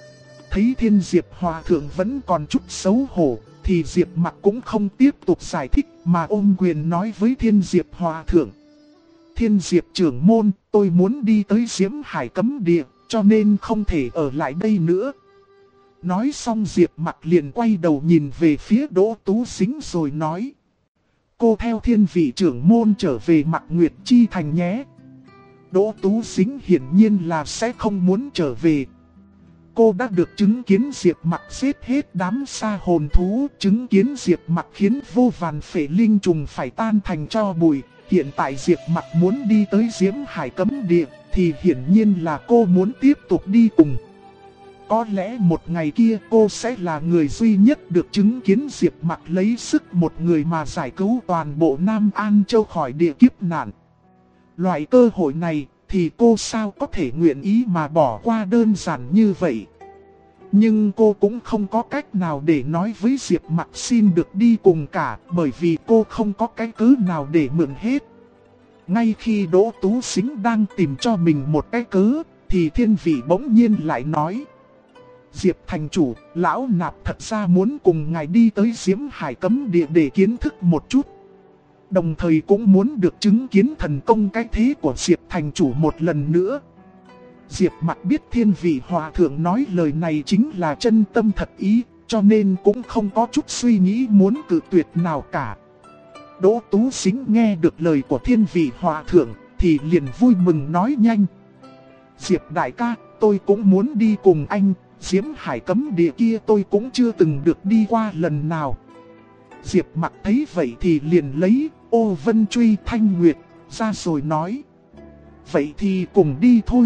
Thấy Thiên Diệp Hòa Thượng vẫn còn chút xấu hổ, thì Diệp Mặc cũng không tiếp tục giải thích mà ôm quyền nói với Thiên Diệp Hòa Thượng. Thiên Diệp trưởng môn, tôi muốn đi tới Diễm Hải Cấm Địa, cho nên không thể ở lại đây nữa. Nói xong Diệp Mặc liền quay đầu nhìn về phía Đỗ Tú Sính rồi nói: Cô theo Thiên Vị trưởng môn trở về Mạc Nguyệt Chi Thành nhé. Đỗ Tú Sính hiển nhiên là sẽ không muốn trở về. Cô đã được chứng kiến Diệp Mặc giết hết đám sa hồn thú, chứng kiến Diệp Mặc khiến vô vàn phệ linh trùng phải tan thành tro bụi. Hiện tại Diệp Mặc muốn đi tới Diễm Hải Cấm Địa, thì hiển nhiên là cô muốn tiếp tục đi cùng. Có lẽ một ngày kia cô sẽ là người duy nhất được chứng kiến Diệp Mặc lấy sức một người mà giải cứu toàn bộ Nam An Châu khỏi địa kiếp nạn. Loại cơ hội này thì cô sao có thể nguyện ý mà bỏ qua đơn giản như vậy. Nhưng cô cũng không có cách nào để nói với Diệp Mặc xin được đi cùng cả, bởi vì cô không có cái cớ nào để mượn hết. Ngay khi Đỗ Tú Sính đang tìm cho mình một cái cớ, thì Thiên Vị bỗng nhiên lại nói: Diệp thành chủ, lão nạp thật ra muốn cùng ngài đi tới Diễm Hải Cấm Địa để kiến thức một chút. Đồng thời cũng muốn được chứng kiến thần công cái thế của Diệp thành chủ một lần nữa. Diệp Mặc biết Thiên Vị Hòa Thượng nói lời này chính là chân tâm thật ý, cho nên cũng không có chút suy nghĩ muốn cự tuyệt nào cả. Đỗ Tú Sính nghe được lời của Thiên Vị Hòa Thượng thì liền vui mừng nói nhanh. Diệp đại ca, tôi cũng muốn đi cùng anh, Diễm Hải cấm địa kia tôi cũng chưa từng được đi qua lần nào. Diệp Mặc thấy vậy thì liền lấy Ô Vân Truy Thanh Nguyệt ra rồi nói. Vậy thì cùng đi thôi.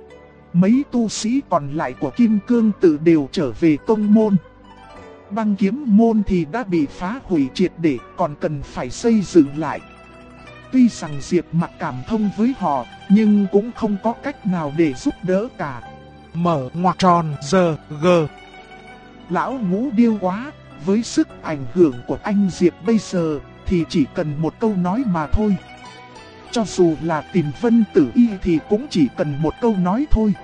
Mấy tu sĩ còn lại của Kim Cương Tự đều trở về tông môn. Băng Kiếm môn thì đã bị phá hủy triệt để, còn cần phải xây dựng lại. Tuy rằng Diệp Mặc cảm thông với họ, nhưng cũng không có cách nào để giúp đỡ cả. Mở ngoặc tròn giờ g. Lão Ngũ điêu quá, với sức ảnh hưởng của anh Diệp bây giờ thì chỉ cần một câu nói mà thôi. Cho dù là tìm Vân Tử Y thì cũng chỉ cần một câu nói thôi.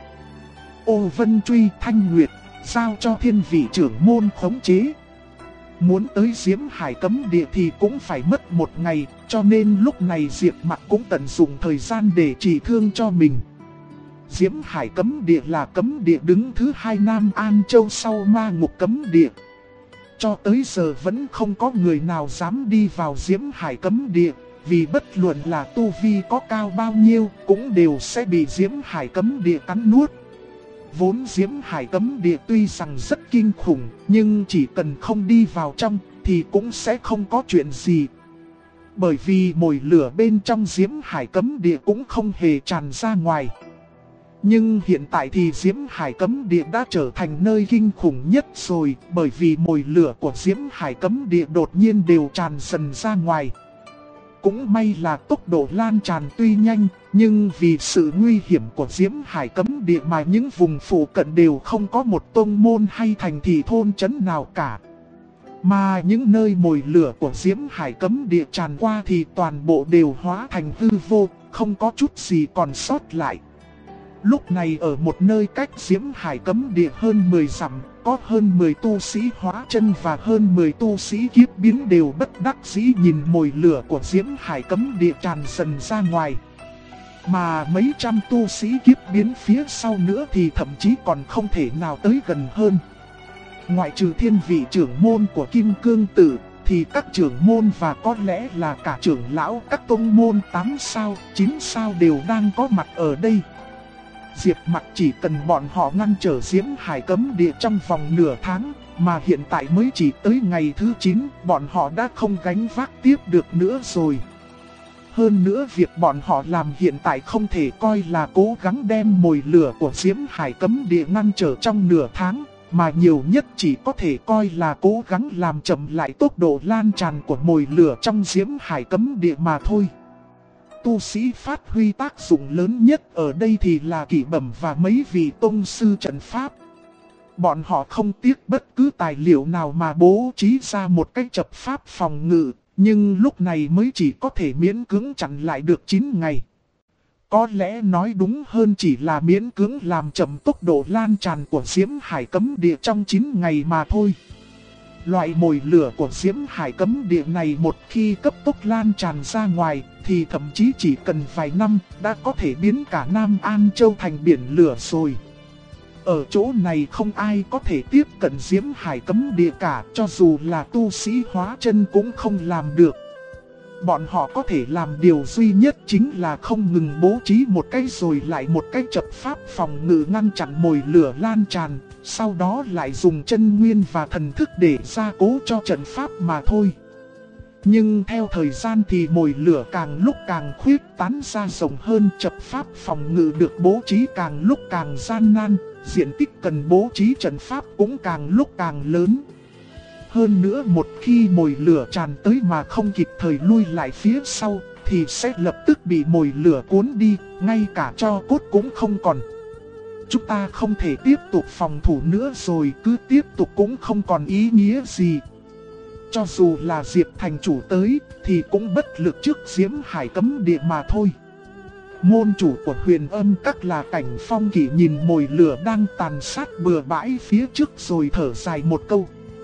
Ô Vân Truy Thanh Nguyệt giao cho Thiên Vị trưởng môn khống chế. Muốn tới Diễm Hải cấm địa thì cũng phải mất một ngày, cho nên lúc này Diệp Mặc cũng tận dụng thời gian để trị thương cho mình. Diễm Hải cấm địa là cấm địa đứng thứ 2 Nam An Châu sau Ma Ngục cấm địa. Cho tới giờ vẫn không có người nào dám đi vào Diễm Hải cấm địa, vì bất luận là tu vi có cao bao nhiêu cũng đều sẽ bị Diễm Hải cấm địa cắn nuốt. Vốn Diễm Hải cấm địa tuy rằng rất kinh khủng, nhưng chỉ cần không đi vào trong thì cũng sẽ không có chuyện gì. Bởi vì mồi lửa bên trong Diễm Hải cấm địa cũng không hề tràn ra ngoài. Nhưng hiện tại thì Diễm Hải cấm địa đã trở thành nơi kinh khủng nhất rồi, bởi vì mồi lửa của Diễm Hải cấm địa đột nhiên đều tràn dần ra ngoài. Cũng may là tốc độ lan tràn tuy nhanh, nhưng vì sự nguy hiểm của Diễm Hải cấm địa mà những vùng phụ cận đều không có một tông môn hay thành thị thôn trấn nào cả. Mà những nơi mồi lửa của Diễm Hải cấm địa tràn qua thì toàn bộ đều hóa thành hư vô, không có chút gì còn sót lại. Lúc này ở một nơi cách Diễm Hải cấm địa hơn 10 dặm, có hơn 10 tu sĩ hóa chân và hơn 10 tu sĩ kiếp biến đều bất đắc dĩ nhìn mồi lửa của Diễm Hải cấm địa tràn dần ra ngoài. Mà mấy trăm tu sĩ kiếp biến phía sau nữa thì thậm chí còn không thể nào tới gần hơn. Ngoại trừ Thiên Vị trưởng môn của Kim Cương Tự, thì các trưởng môn và có lẽ là cả trưởng lão các tông môn 8 sao, 9 sao đều đang có mặt ở đây. Diệp Mặc chỉ cần bọn họ ngăn trở Diễm Hải cấm địa trong vòng nửa tháng, mà hiện tại mới chỉ tới ngày thứ 9, bọn họ đã không gánh vác tiếp được nữa rồi. Hơn nữa việc bọn họ làm hiện tại không thể coi là cố gắng đem mồi lửa của Diễm Hải cấm địa ngăn trở trong nửa tháng, mà nhiều nhất chỉ có thể coi là cố gắng làm chậm lại tốc độ lan tràn của mồi lửa trong Diễm Hải cấm địa mà thôi. Tu sĩ phát huy tác dụng lớn nhất ở đây thì là Kỷ Bẩm và mấy vị tông sư trận pháp. Bọn họ không tiếc bất cứ tài liệu nào mà bố trí ra một cái trận pháp phòng ngự, nhưng lúc này mới chỉ có thể miễn cưỡng chặn lại được 9 ngày. Có lẽ nói đúng hơn chỉ là miễn cưỡng làm chậm tốc độ lan tràn của Diễm Hải cấm địa trong 9 ngày mà thôi. Loại mồi lửa của Diễm Hải cấm địa này một khi cấp tốc lan tràn ra ngoài thì thậm chí chỉ cần vài năm đã có thể biến cả Nam An Châu thành biển lửa rồi. Ở chỗ này không ai có thể tiếp cận Diễm Hải cấm địa cả, cho dù là tu sĩ hóa chân cũng không làm được. Bọn họ có thể làm điều duy nhất chính là không ngừng bố trí một cái rồi lại một cái trận pháp phòng ngự ngăn chặn mồi lửa lan tràn, sau đó lại dùng chân nguyên và thần thức để gia cố cho trận pháp mà thôi. Nhưng theo thời gian thì mồi lửa càng lúc càng khuyết tán ra rộng hơn, trận pháp phòng ngự được bố trí càng lúc càng gian nan, diện tích cần bố trí trận pháp cũng càng lúc càng lớn. Hơn nữa một khi mồi lửa tràn tới mà không kịp thời lui lại phía sau thì sẽ lập tức bị mồi lửa cuốn đi, ngay cả tro cốt cũng không còn. Chúng ta không thể tiếp tục phòng thủ nữa rồi, cứ tiếp tục cũng không còn ý nghĩa gì. Cho dù là Diệp thành chủ tới thì cũng bất lực trước Diễm Hải cấm địa mà thôi. Môn chủ của Huyền Âm Các là Cảnh Phong Kỷ nhìn mồi lửa đang tàn sát bừa bãi phía trước rồi thở dài một câu.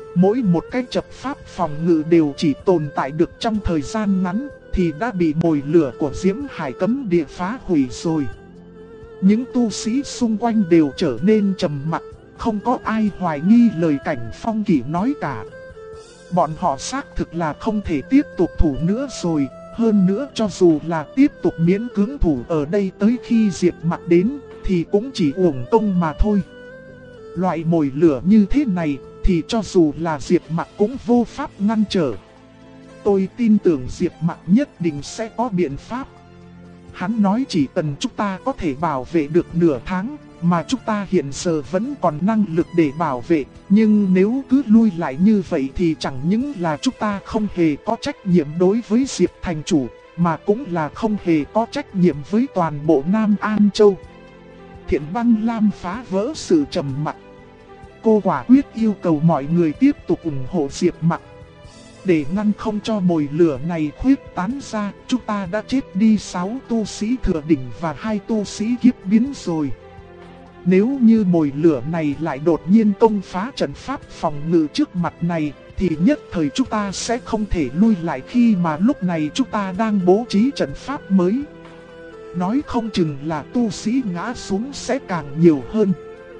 Mỗi một cái chập pháp phòng ngự đều chỉ tồn tại được trong thời gian ngắn, thì đã bị mồi lửa của Diễm Hải cấm địa phá hủy rồi. Những tu sĩ xung quanh đều trở nên trầm mặc, không có ai hoài nghi lời Cảnh Phong Kỳ nói cả. Bọn họ xác thực là không thể tiếp tục thủ nữa rồi, hơn nữa cho dù là tiếp tục miễn cưỡng thủ ở đây tới khi Diệp Mặc đến, thì cũng chỉ uổng công mà thôi. Loại mồi lửa như thế này, thì cho dù là Diệp Mặc cũng vô pháp ngăn trở. Tôi tin tưởng Diệp Mặc nhất định sẽ có biện pháp. Hắn nói chỉ cần chúng ta có thể bảo vệ được nửa tháng, mà chúng ta hiện giờ vẫn còn năng lực để bảo vệ. Nhưng nếu cứ lui lại như vậy thì chẳng những là chúng ta không hề có trách nhiệm đối với Diệp thành chủ, mà cũng là không hề có trách nhiệm với toàn bộ Nam An Châu. Thiện Băng Lam phá vỡ sự trầm mặc. Cô quả quyết yêu cầu mọi người tiếp tục ủng hộ Diệp Mặc. Để ngăn không cho mồi lửa này khuyết tán ra, chúng ta đã chết đi 6 tu sĩ thừa đỉnh và 2 tu sĩ kiếp biến rồi. Nếu như mồi lửa này lại đột nhiên công phá trận pháp phòng ngự trước mặt này, thì nhất thời chúng ta sẽ không thể lui lại khi mà lúc này chúng ta đang bố trí trận pháp mới. Nói không chừng là tu sĩ ngã xuống sẽ càng nhiều hơn.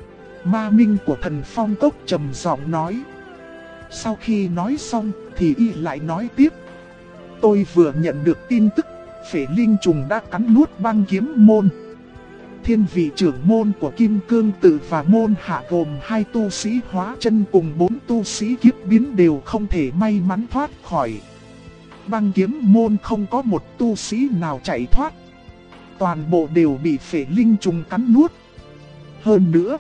Ma Minh của Thần Phong Cốc trầm giọng nói. Sau khi nói xong thì y lại nói tiếp. Tôi vừa nhận được tin tức, Phệ Linh Trùng đã cắn nuốt Băng Kiếm Môn. Thiên vị trưởng môn của Kim Cương Tự và môn hạ gồm 2 tu sĩ hóa chân cùng 4 tu sĩ kiếp biến đều không thể may mắn thoát khỏi. Băng Kiếm Môn không có một tu sĩ nào chạy thoát. Toàn bộ đều bị Phệ Linh Trùng cắn nuốt. Hơn nữa,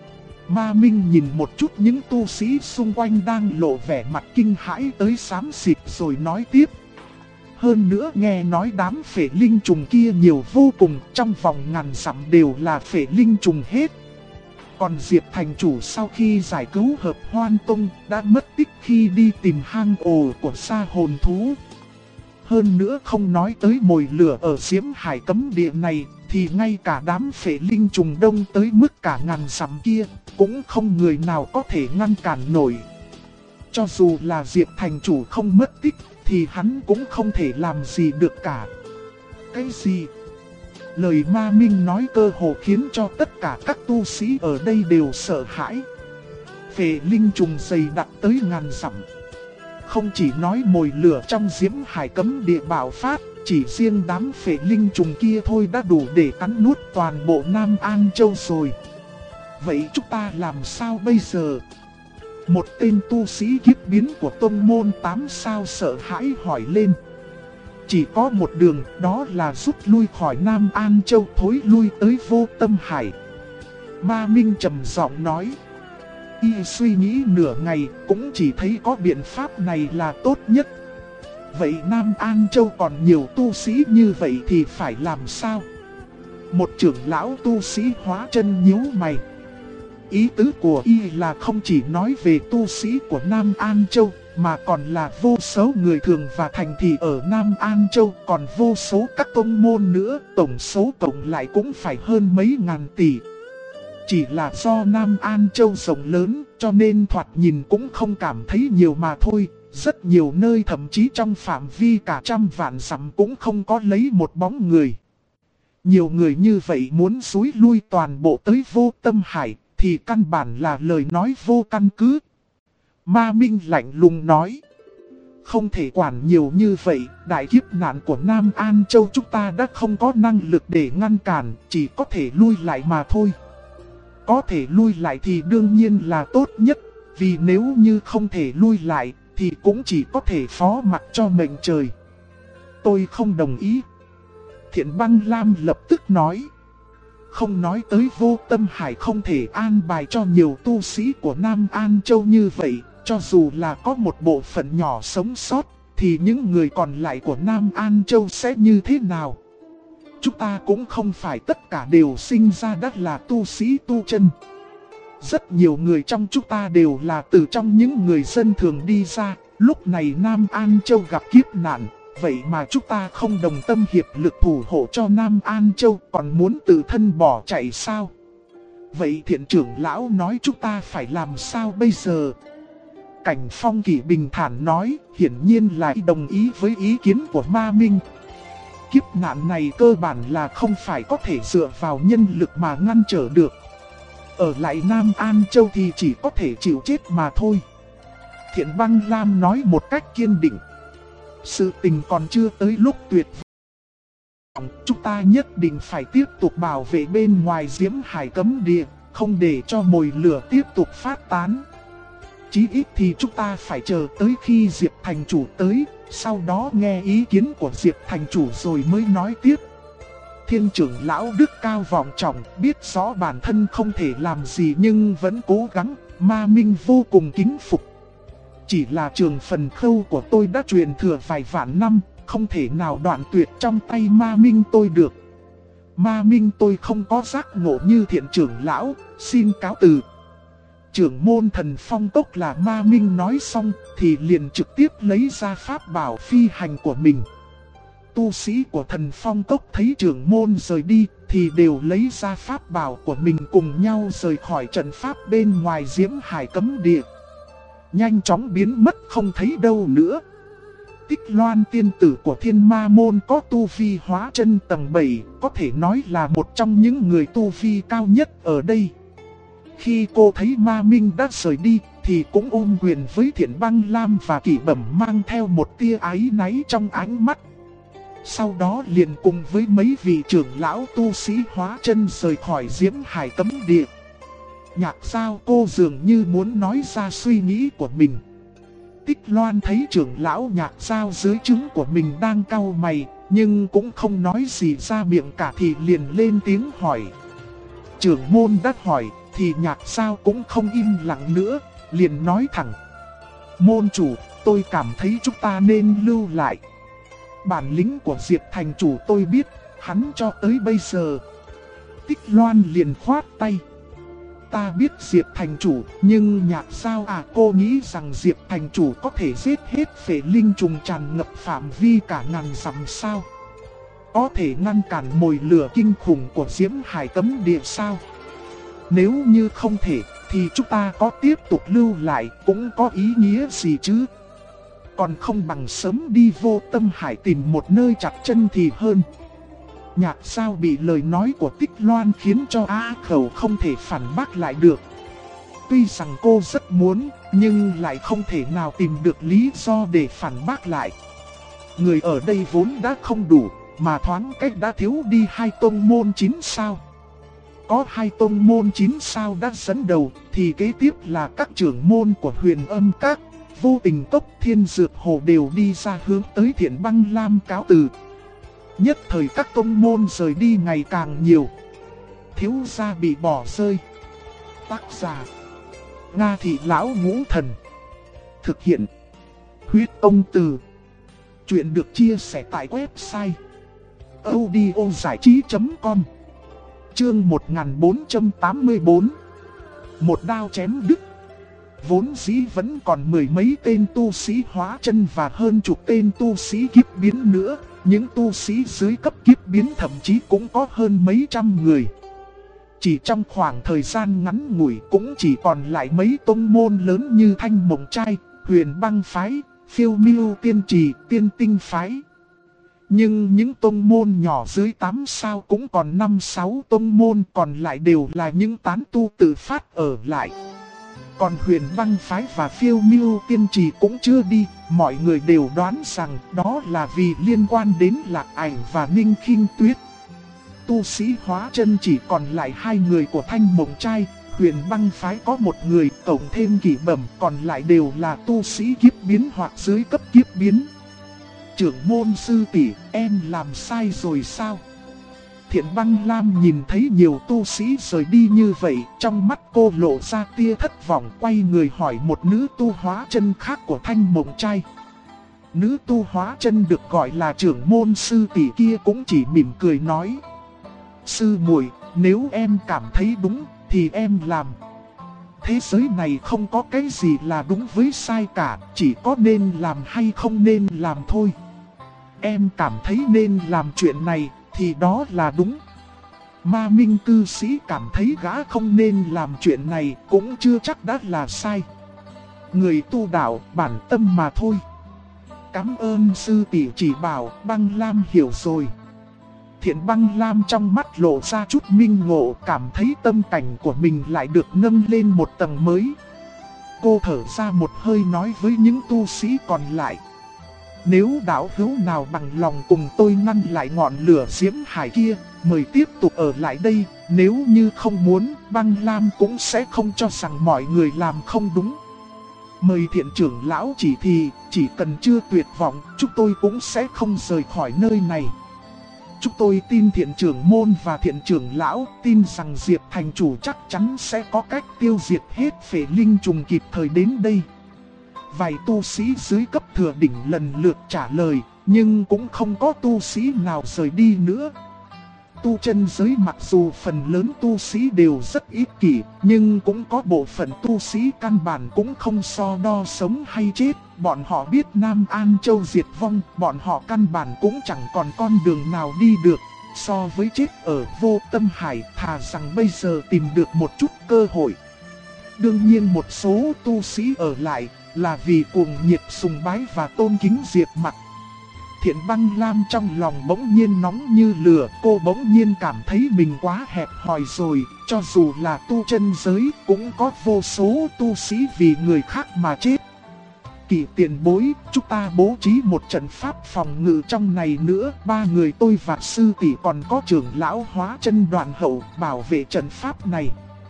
Ma Minh nhìn một chút những tu sĩ xung quanh đang lộ vẻ mặt kinh hãi tới xám xịt rồi nói tiếp. Hơn nữa nghe nói đám Phệ Linh Trùng kia nhiều vô cùng, trong vòng ngàn dặm đều là Phệ Linh Trùng hết. Còn Diệp thành chủ sau khi giải cứu Hợp Hoan Tông đã mất tích khi đi tìm hang ổ của Sa Hồn Thú. Hơn nữa không nói tới mồi lửa ở Diễm Hải cấm địa này, thì ngay cả đám Phệ Linh Trùng đông tới mức cả ngàn dặm kia, cũng không người nào có thể ngăn cản nổi. Cho dù là Diệp thành chủ không mất tích, thì hắn cũng không thể làm gì được cả. Cái gì? Lời Ma Minh nói cơ hồ khiến cho tất cả các tu sĩ ở đây đều sợ hãi. Phệ Linh Trùng dày đặc tới ngàn dặm. Không chỉ nói mồi lửa trong Diễm Hải cấm địa bạo phát, chỉ riêng đám Phệ Linh Trùng kia thôi đã đủ để cắn nuốt toàn bộ Nam An Châu rồi. Vậy chúng ta làm sao bây giờ? Một tên tu sĩ kiếp biến của tông môn 8 sao sợ hãi hỏi lên. Chỉ có một đường, đó là rút lui khỏi Nam An Châu, thối lui tới Vô Tâm Hải. Ma Minh trầm giọng nói. Y suy nghĩ nửa ngày, cũng chỉ thấy có biện pháp này là tốt nhất. Vậy Nam An Châu còn nhiều tu sĩ như vậy thì phải làm sao? Một trưởng lão tu sĩ hóa chân nhíu mày. Ý tứ của y là không chỉ nói về tu sĩ của Nam An Châu, mà còn là vô số người thường và thành thị ở Nam An Châu, còn vô số các tông môn nữa, tổng số cộng lại cũng phải hơn mấy ngàn tỷ. Chỉ là do Nam An Châu rộng lớn, cho nên thoạt nhìn cũng không cảm thấy nhiều mà thôi. Rất nhiều nơi thậm chí trong phạm vi cả trăm vạn dặm cũng không có lấy một bóng người. Nhiều người như vậy muốn xúi lui toàn bộ tới Vô Tâm Hải, thì căn bản là lời nói vô căn cứ. Ma Minh lạnh lùng nói. Không thể quản nhiều như vậy, đại kiếp nạn của Nam An Châu chúng ta đã không có năng lực để ngăn cản, chỉ có thể lui lại mà thôi. Có thể lui lại thì đương nhiên là tốt nhất, vì nếu như không thể lui lại, thì cũng chỉ có thể phó mặc cho mệnh trời. Tôi không đồng ý. Thiện Băng Lam lập tức nói. Không nói tới Vô Tâm Hải không thể an bài cho nhiều tu sĩ của Nam An Châu như vậy, cho dù là có một bộ phận nhỏ sống sót, thì những người còn lại của Nam An Châu sẽ như thế nào? Chúng ta cũng không phải tất cả đều sinh ra đã là tu sĩ tu chân. Rất nhiều người trong chúng ta đều là từ trong những người dân thường đi ra. Lúc này Nam An Châu gặp kiếp nạn, vậy mà chúng ta không đồng tâm hiệp lực thủ hộ cho Nam An Châu, còn muốn tự thân bỏ chạy sao? Vậy Thiện trưởng lão nói chúng ta phải làm sao bây giờ? Cảnh Phong Kỳ bình thản nói, hiển nhiên là đồng ý với ý kiến của Ma Minh. Kiếp nạn này cơ bản là không phải có thể dựa vào nhân lực mà ngăn trở được. Ở lại Nam An Châu thì chỉ có thể chịu chết mà thôi. Thiện Băng Lam nói một cách kiên định. Sự tình còn chưa tới lúc tuyệt vọng. Chúng ta nhất định phải tiếp tục bảo vệ bên ngoài Diễm Hải cấm địa, không để cho mồi lửa tiếp tục phát tán. Chí ít thì chúng ta phải chờ tới khi Diệp thành chủ tới, sau đó nghe ý kiến của Diệp thành chủ rồi mới nói tiếp. Thiên trưởng lão đức cao vọng trọng, biết rõ bản thân không thể làm gì nhưng vẫn cố gắng, Ma Minh vô cùng kính phục. Chỉ là trường phần khâu của tôi đã truyền thừa vài vạn năm, không thể nào đoạn tuyệt trong tay Ma Minh tôi được. Ma Minh tôi không có giác ngộ như thiện trưởng lão, xin cáo từ. Trưởng môn Thần Phong Cốc là Ma Minh nói xong thì liền trực tiếp lấy ra pháp bảo phi hành của mình. Tu sĩ của Thần Phong Cốc thấy trưởng môn rời đi thì đều lấy ra pháp bảo của mình cùng nhau rời khỏi trận pháp bên ngoài Diễm Hải cấm địa. Nhanh chóng biến mất không thấy đâu nữa. Tích Loan tiên tử của Thiên Ma Môn có tu vi hóa chân tầng 7, có thể nói là một trong những người tu vi cao nhất ở đây. Khi cô thấy Ma Minh đã rời đi thì cũng ôm quyền với Thiện Băng Lam và Kỷ Bẩm mang theo một tia áy náy trong ánh mắt. Sau đó liền cùng với mấy vị trưởng lão tu sĩ hóa chân rời khỏi Diễm Hải cấm địa. Nhạc Giao cô dường như muốn nói ra suy nghĩ của mình. Tích Loan thấy trưởng lão Nhạc Giao dưới trướng của mình đang cau mày, nhưng cũng không nói gì ra miệng cả thì liền lên tiếng hỏi. Trưởng môn đã hỏi thì Nhạc Giao cũng không im lặng nữa, liền nói thẳng. Môn chủ, tôi cảm thấy chúng ta nên lưu lại. Bản lĩnh của Diệp thành chủ tôi biết, hắn cho tới bây giờ. Tích Loan liền khoát tay. Ta biết Diệp thành chủ, nhưng Nhạc Giao à, cô nghĩ rằng Diệp thành chủ có thể giết hết phệ linh trùng tràn ngập phạm vi cả ngàn dặm sao? Có thể ngăn cản mồi lửa kinh khủng của Diễm Hải cấm địa sao? Nếu như không thể, thì chúng ta có tiếp tục lưu lại cũng có ý nghĩa gì chứ? Còn không bằng sớm đi Vô Tâm Hải tìm một nơi chặt chân thì hơn. Nhạc Giao bị lời nói của Tích Loan khiến cho á khẩu không thể phản bác lại được. Tuy rằng cô rất muốn, nhưng lại không thể nào tìm được lý do để phản bác lại. Người ở đây vốn đã không đủ, mà thoáng cách đã thiếu đi 2 tông môn 9 sao. Có 2 tông môn 9 sao đã dẫn đầu, thì kế tiếp là các trưởng môn của Huyền Âm Các, Vô Tình Cốc, Thiên Dược Hồ đều đi ra hướng tới Thiện Băng Lam cáo từ. Nhất thời các tông môn rời đi ngày càng nhiều. Thiếu gia bị bỏ rơi. Tác giả: Nga Thị Lão Ngũ Thần. Thực hiện: Huyết Ông Từ. Chuyện được chia sẻ tại website audiozảichí.com. Chương 1484. Một đao chém đứt. Vốn dĩ vẫn còn mười mấy tên tu sĩ hóa chân và hơn chục tên tu sĩ kiếp biến nữa. Những tu sĩ dưới cấp kiếp biến thậm chí cũng có hơn mấy trăm người. Chỉ trong khoảng thời gian ngắn ngủi cũng chỉ còn lại mấy tông môn lớn như Thanh Mộng Trai, Huyền Băng Phái, Phiêu Miêu Tiên Trì, Tiên Tinh Phái. Nhưng những tông môn nhỏ dưới 8 sao cũng còn 5-6 tông môn, còn lại đều là những tán tu tự phát ở lại. Còn Huyền Băng Phái và Phiêu Miêu Tiên Trì cũng chưa đi, mọi người đều đoán rằng đó là vì liên quan đến Lạc Ảnh và Ninh Khinh Tuyết. Tu sĩ hóa chân chỉ còn lại 2 người của Thanh Mộng Trai, Huyền Băng Phái có 1 người, cộng thêm Kỷ Bẩm, còn lại đều là tu sĩ kiếp biến hoặc dưới cấp kiếp biến. Trưởng môn sư tỷ, em làm sai rồi sao? Thiện Băng Lam nhìn thấy nhiều tu sĩ rời đi như vậy, trong mắt cô lộ ra tia thất vọng, quay người hỏi một nữ tu hóa chân khác của Thanh Mộng Trai. Nữ tu hóa chân được gọi là trưởng môn sư tỷ kia cũng chỉ mỉm cười nói: Sư muội, nếu em cảm thấy đúng thì em làm. Thế giới này không có cái gì là đúng với sai cả, chỉ có nên làm hay không nên làm thôi. Em cảm thấy nên làm chuyện này thì đó là đúng. Ma Minh cư sĩ cảm thấy gã không nên làm chuyện này cũng chưa chắc đã là sai. người tu đạo bản tâm mà thôi. Cảm ơn sư tỷ chỉ bảo, Băng Lam hiểu rồi. Thiện Băng Lam trong mắt lộ ra chút minh ngộ, cảm thấy tâm cảnh của mình lại được nâng lên một tầng mới. Cô thở ra một hơi nói với những tu sĩ còn lại. Nếu đạo hữu nào bằng lòng cùng tôi ngăn lại ngọn lửa diễm hải kia, mời tiếp tục ở lại đây. Nếu như không muốn, Băng Lam cũng sẽ không cho rằng mọi người làm không đúng. Mời thiện trưởng lão chỉ thị, chỉ cần chưa tuyệt vọng, chúng tôi cũng sẽ không rời khỏi nơi này. Chúng tôi tin thiện trưởng môn và thiện trưởng lão, tin rằng Diệp thành chủ chắc chắn sẽ có cách tiêu diệt hết phệ linh trùng kịp thời đến đây. Vài tu sĩ dưới cấp thừa đỉnh lần lượt trả lời, nhưng cũng không có tu sĩ nào rời đi nữa. Tu chân giới mặc dù phần lớn tu sĩ đều rất ích kỷ, nhưng cũng có bộ phận tu sĩ căn bản cũng không so đo sống hay chết. Bọn họ biết Nam An Châu diệt vong, bọn họ căn bản cũng chẳng còn con đường nào đi được. So với chết ở Vô Tâm Hải, thà rằng bây giờ tìm được một chút cơ hội. Đương nhiên một số tu sĩ ở lại là vì cuồng nhiệt sùng bái và tôn kính Diệp Mặc. Thiện Băng Lam trong lòng bỗng nhiên nóng như lửa, cô bỗng nhiên cảm thấy mình quá hẹp hòi rồi, cho dù là tu chân giới cũng có vô số tu sĩ vì người khác mà chết. Kỷ tiền bối, chúng ta bố trí một trận pháp phòng ngự trong này nữa, 3 người tôi và sư tỷ còn có trưởng lão Hóa Chân Đoàn hậu bảo vệ trận pháp này.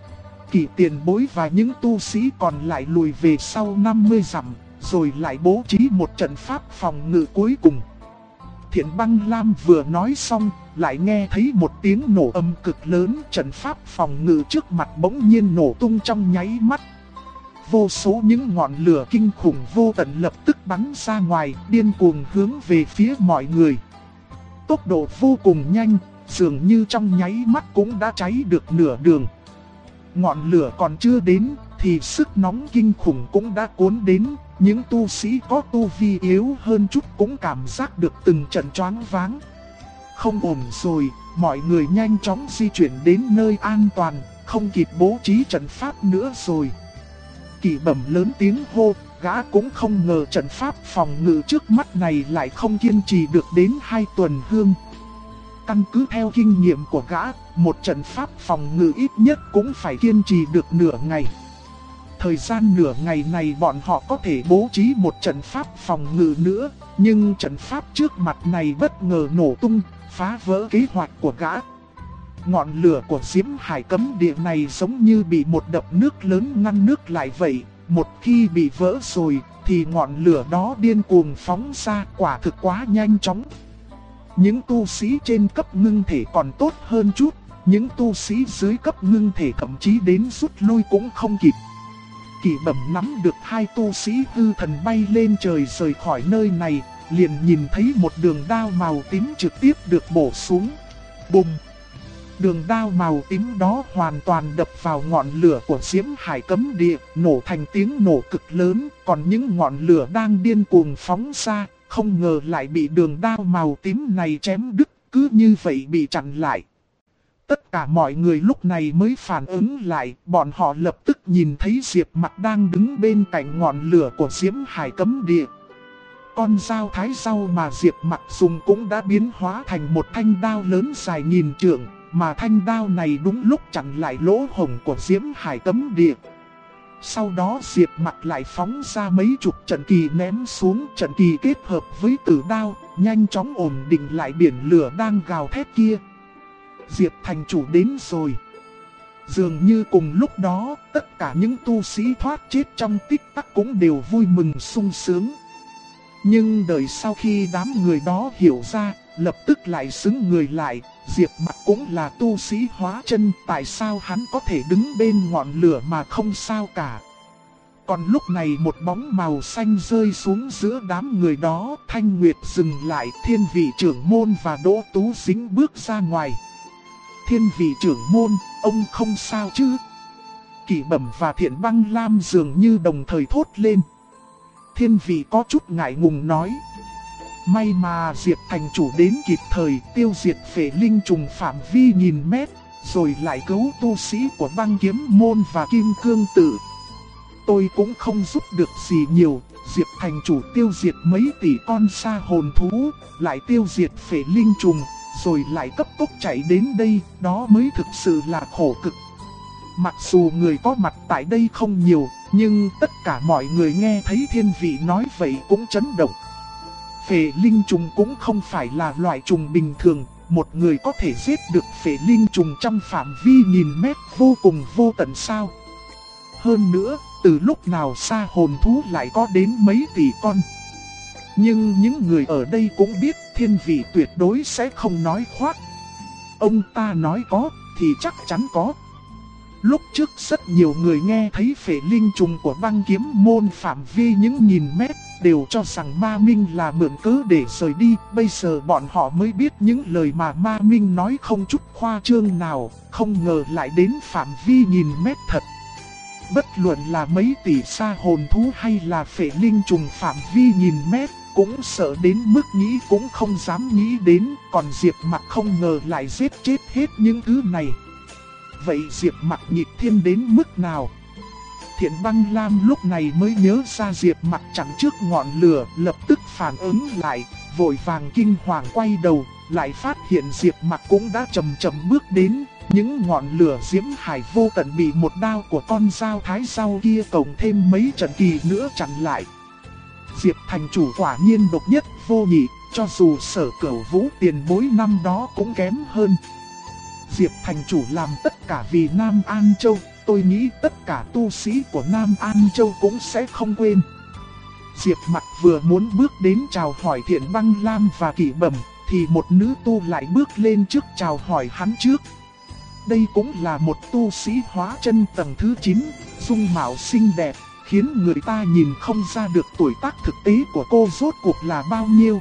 Kỷ tiền bối và những tu sĩ còn lại lùi về sau 50 dặm, rồi lại bố trí một trận pháp phòng ngự cuối cùng. Thiện Băng Lam vừa nói xong, lại nghe thấy một tiếng nổ âm cực lớn, trận pháp phòng ngự trước mặt bỗng nhiên nổ tung trong nháy mắt. Vô số những ngọn lửa kinh khủng vô tận lập tức bắn ra ngoài, điên cuồng hướng về phía mọi người. Tốc độ vô cùng nhanh, dường như trong nháy mắt cũng đã cháy được nửa đường. Ngọn lửa còn chưa đến, thì sức nóng kinh khủng cũng đã cuốn đến. Những tu sĩ có tu vi yếu hơn chút cũng cảm giác được từng trận choáng váng. Không ổn rồi, mọi người nhanh chóng di chuyển đến nơi an toàn, không kịp bố trí trận pháp nữa rồi. Kỷ Bẩm lớn tiếng hô, gã cũng không ngờ trận pháp phòng ngự trước mắt này lại không kiên trì được đến 2 tuần hương. Căn cứ theo kinh nghiệm của gã, một trận pháp phòng ngự ít nhất cũng phải kiên trì được nửa ngày. Thời gian nửa ngày này bọn họ có thể bố trí một trận pháp phòng ngự nữa, nhưng trận pháp trước mặt này bất ngờ nổ tung, phá vỡ kế hoạch của gã. Ngọn lửa của Diễm Hải cấm địa này giống như bị một đập nước lớn ngăn nước lại vậy, một khi bị vỡ rồi thì ngọn lửa đó điên cuồng phóng ra, quả thực quá nhanh chóng. Những tu sĩ trên cấp ngưng thể còn tốt hơn chút, những tu sĩ dưới cấp ngưng thể thậm chí đến rút lui cũng không kịp. Kỷ Bẩm nắm được 2 tu sĩ hư thần bay lên trời rời khỏi nơi này, liền nhìn thấy một đường đao màu tím trực tiếp được bổ xuống. Bùng! Đường đao màu tím đó hoàn toàn đập vào ngọn lửa của Diễm Hải cấm địa, nổ thành tiếng nổ cực lớn, còn những ngọn lửa đang điên cuồng phóng ra, không ngờ lại bị đường đao màu tím này chém đứt, cứ như vậy bị chặn lại. Tất cả mọi người lúc này mới phản ứng lại, bọn họ lập tức nhìn thấy Diệp Mặc đang đứng bên cạnh ngọn lửa của Diễm Hải cấm địa. Con dao thái rau mà Diệp Mặc dùng cũng đã biến hóa thành một thanh đao lớn dài nghìn trượng, mà thanh đao này đúng lúc chặn lại lỗ hổng của Diễm Hải cấm địa. Sau đó Diệp Mặc lại phóng ra mấy chục trận kỳ ném xuống, trận kỳ kết hợp với tử đao, nhanh chóng ổn định lại biển lửa đang gào thét kia. Diệp thành chủ đến rồi. Dường như cùng lúc đó, tất cả những tu sĩ thoát chết trong tích tắc cũng đều vui mừng sung sướng. Nhưng đợi sau khi đám người đó hiểu ra, lập tức lại sững người lại. Diệp Mặc cũng là tu sĩ hóa chân, tại sao hắn có thể đứng bên ngọn lửa mà không sao cả. Còn lúc này một bóng màu xanh rơi xuống giữa đám người đó, Thanh Nguyệt dừng lại, Thiên Vị trưởng môn và Đỗ Tú Dính bước ra ngoài. Thiên Vị trưởng môn, ông không sao chứ? Kỷ Bẩm và Thiện Băng Lam dường như đồng thời thốt lên. Thiên Vị có chút ngại ngùng nói. May mà Diệp thành chủ đến kịp thời, tiêu diệt phệ linh trùng phạm vi nghìn mét, rồi lại cứu tu sĩ của Băng Kiếm môn và Kim Cương tự. tôi cũng không giúp được gì nhiều. Diệp thành chủ tiêu diệt mấy tỷ con sa hồn thú, lại tiêu diệt phệ linh trùng, rồi lại cấp tốc chạy đến đây, đó mới thực sự là khổ cực. Mặc dù người có mặt tại đây không nhiều, nhưng tất cả mọi người nghe thấy thiên vị nói vậy cũng chấn động. Phệ linh trùng cũng không phải là loại trùng bình thường, một người có thể giết được phệ linh trùng trong phạm vi nghìn mét vô cùng vô tận sao. Hơn nữa, từ lúc nào sa hồn thú lại có đến mấy tỷ con. Nhưng những người ở đây cũng biết thiên vị tuyệt đối sẽ không nói khoác. Ông ta nói có, thì chắc chắn có. Lúc trước rất nhiều người nghe thấy phệ linh trùng của băng kiếm môn phạm vi những nghìn mét, đều cho rằng Ma Minh là mượn cớ để rời đi. Bây giờ bọn họ mới biết những lời mà Ma Minh nói không chút khoa trương nào, không ngờ lại đến phạm vi nghìn mét thật. Bất luận là mấy tỷ sa hồn thú hay là phệ linh trùng phạm vi nghìn mét, cũng sợ đến mức nghĩ cũng không dám nghĩ đến. Còn Diệp Mặc không ngờ lại giết chết hết những thứ này. Vậy Diệp Mặc nhịp thiên đến mức nào? Thiện Băng Lam lúc này mới nhớ ra Diệp Mặc chắn trước ngọn lửa, lập tức phản ứng lại, vội vàng kinh hoàng quay đầu, lại phát hiện Diệp Mặc cũng đã chậm chậm bước đến. Những ngọn lửa diễm hải vô tận bị một đao của con dao thái dao kia cộng thêm mấy trận kỳ nữa chặn lại. Diệp thành chủ quả nhiên độc nhất vô nhị, cho dù Sở Cửu Vũ tiền bối năm đó cũng kém hơn. Diệp thành chủ làm tất cả vì Nam An Châu, tôi nghĩ tất cả tu sĩ của Nam An Châu cũng sẽ không quên. Diệp Mặc vừa muốn bước đến chào hỏi Thiện Băng Lam và Kỷ Bẩm, thì một nữ tu lại bước lên trước chào hỏi hắn trước. Đây cũng là một tu sĩ hóa chân tầng thứ 9, dung mạo xinh đẹp, khiến người ta nhìn không ra được tuổi tác thực tế của cô rốt cuộc là bao nhiêu.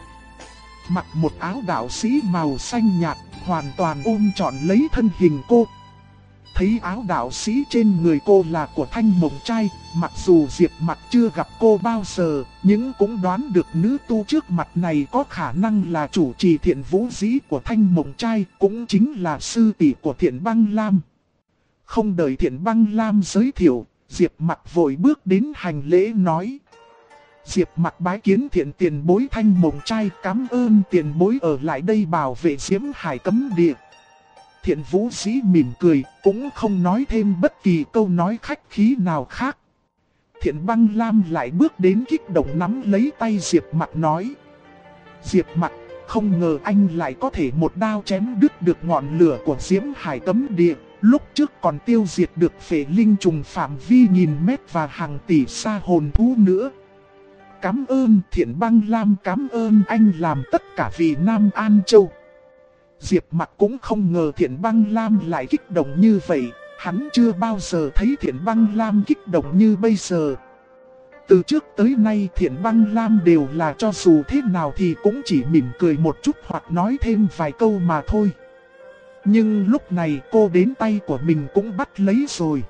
Mặc một áo đạo sĩ màu xanh nhạt, hoàn toàn ôm trọn lấy thân hình cô. Thấy áo đạo sĩ trên người cô là của Thanh Mộng Trai, mặc dù Diệp Mặc chưa gặp cô bao giờ, nhưng cũng đoán được nữ tu trước mặt này có khả năng là chủ trì Thiện Vũ Dĩ của Thanh Mộng Trai, cũng chính là sư tỷ của Thiện Băng Lam. Không đợi Thiện Băng Lam giới thiệu, Diệp Mặc vội bước đến hành lễ nói. Diệp Mặc bái kiến Thiện tiền bối Thanh Mộng Trai, cảm ơn tiền bối ở lại đây bảo vệ Diễm Hải cấm địa. Thiện Vũ Dĩ mỉm cười, cũng không nói thêm bất kỳ câu nói khách khí nào khác. Thiện Băng Lam lại bước đến kích động nắm lấy tay Diệp Mặc nói. Diệp Mặc, không ngờ anh lại có thể một đao chém đứt được ngọn lửa của Diễm Hải cấm địa. Lúc trước còn tiêu diệt được phệ linh trùng phạm vi nghìn mét và hàng tỷ sa hồn thú nữa. Cảm ơn Thiện Băng Lam, cảm ơn anh làm tất cả vì Nam An Châu. Diệp Mặc cũng không ngờ Thiện Băng Lam lại kích động như vậy, hắn chưa bao giờ thấy Thiện Băng Lam kích động như bây giờ. Từ trước tới nay Thiện Băng Lam đều là cho dù thế nào thì cũng chỉ mỉm cười một chút hoặc nói thêm vài câu mà thôi. Nhưng lúc này cô đến tay của mình cũng bắt lấy rồi.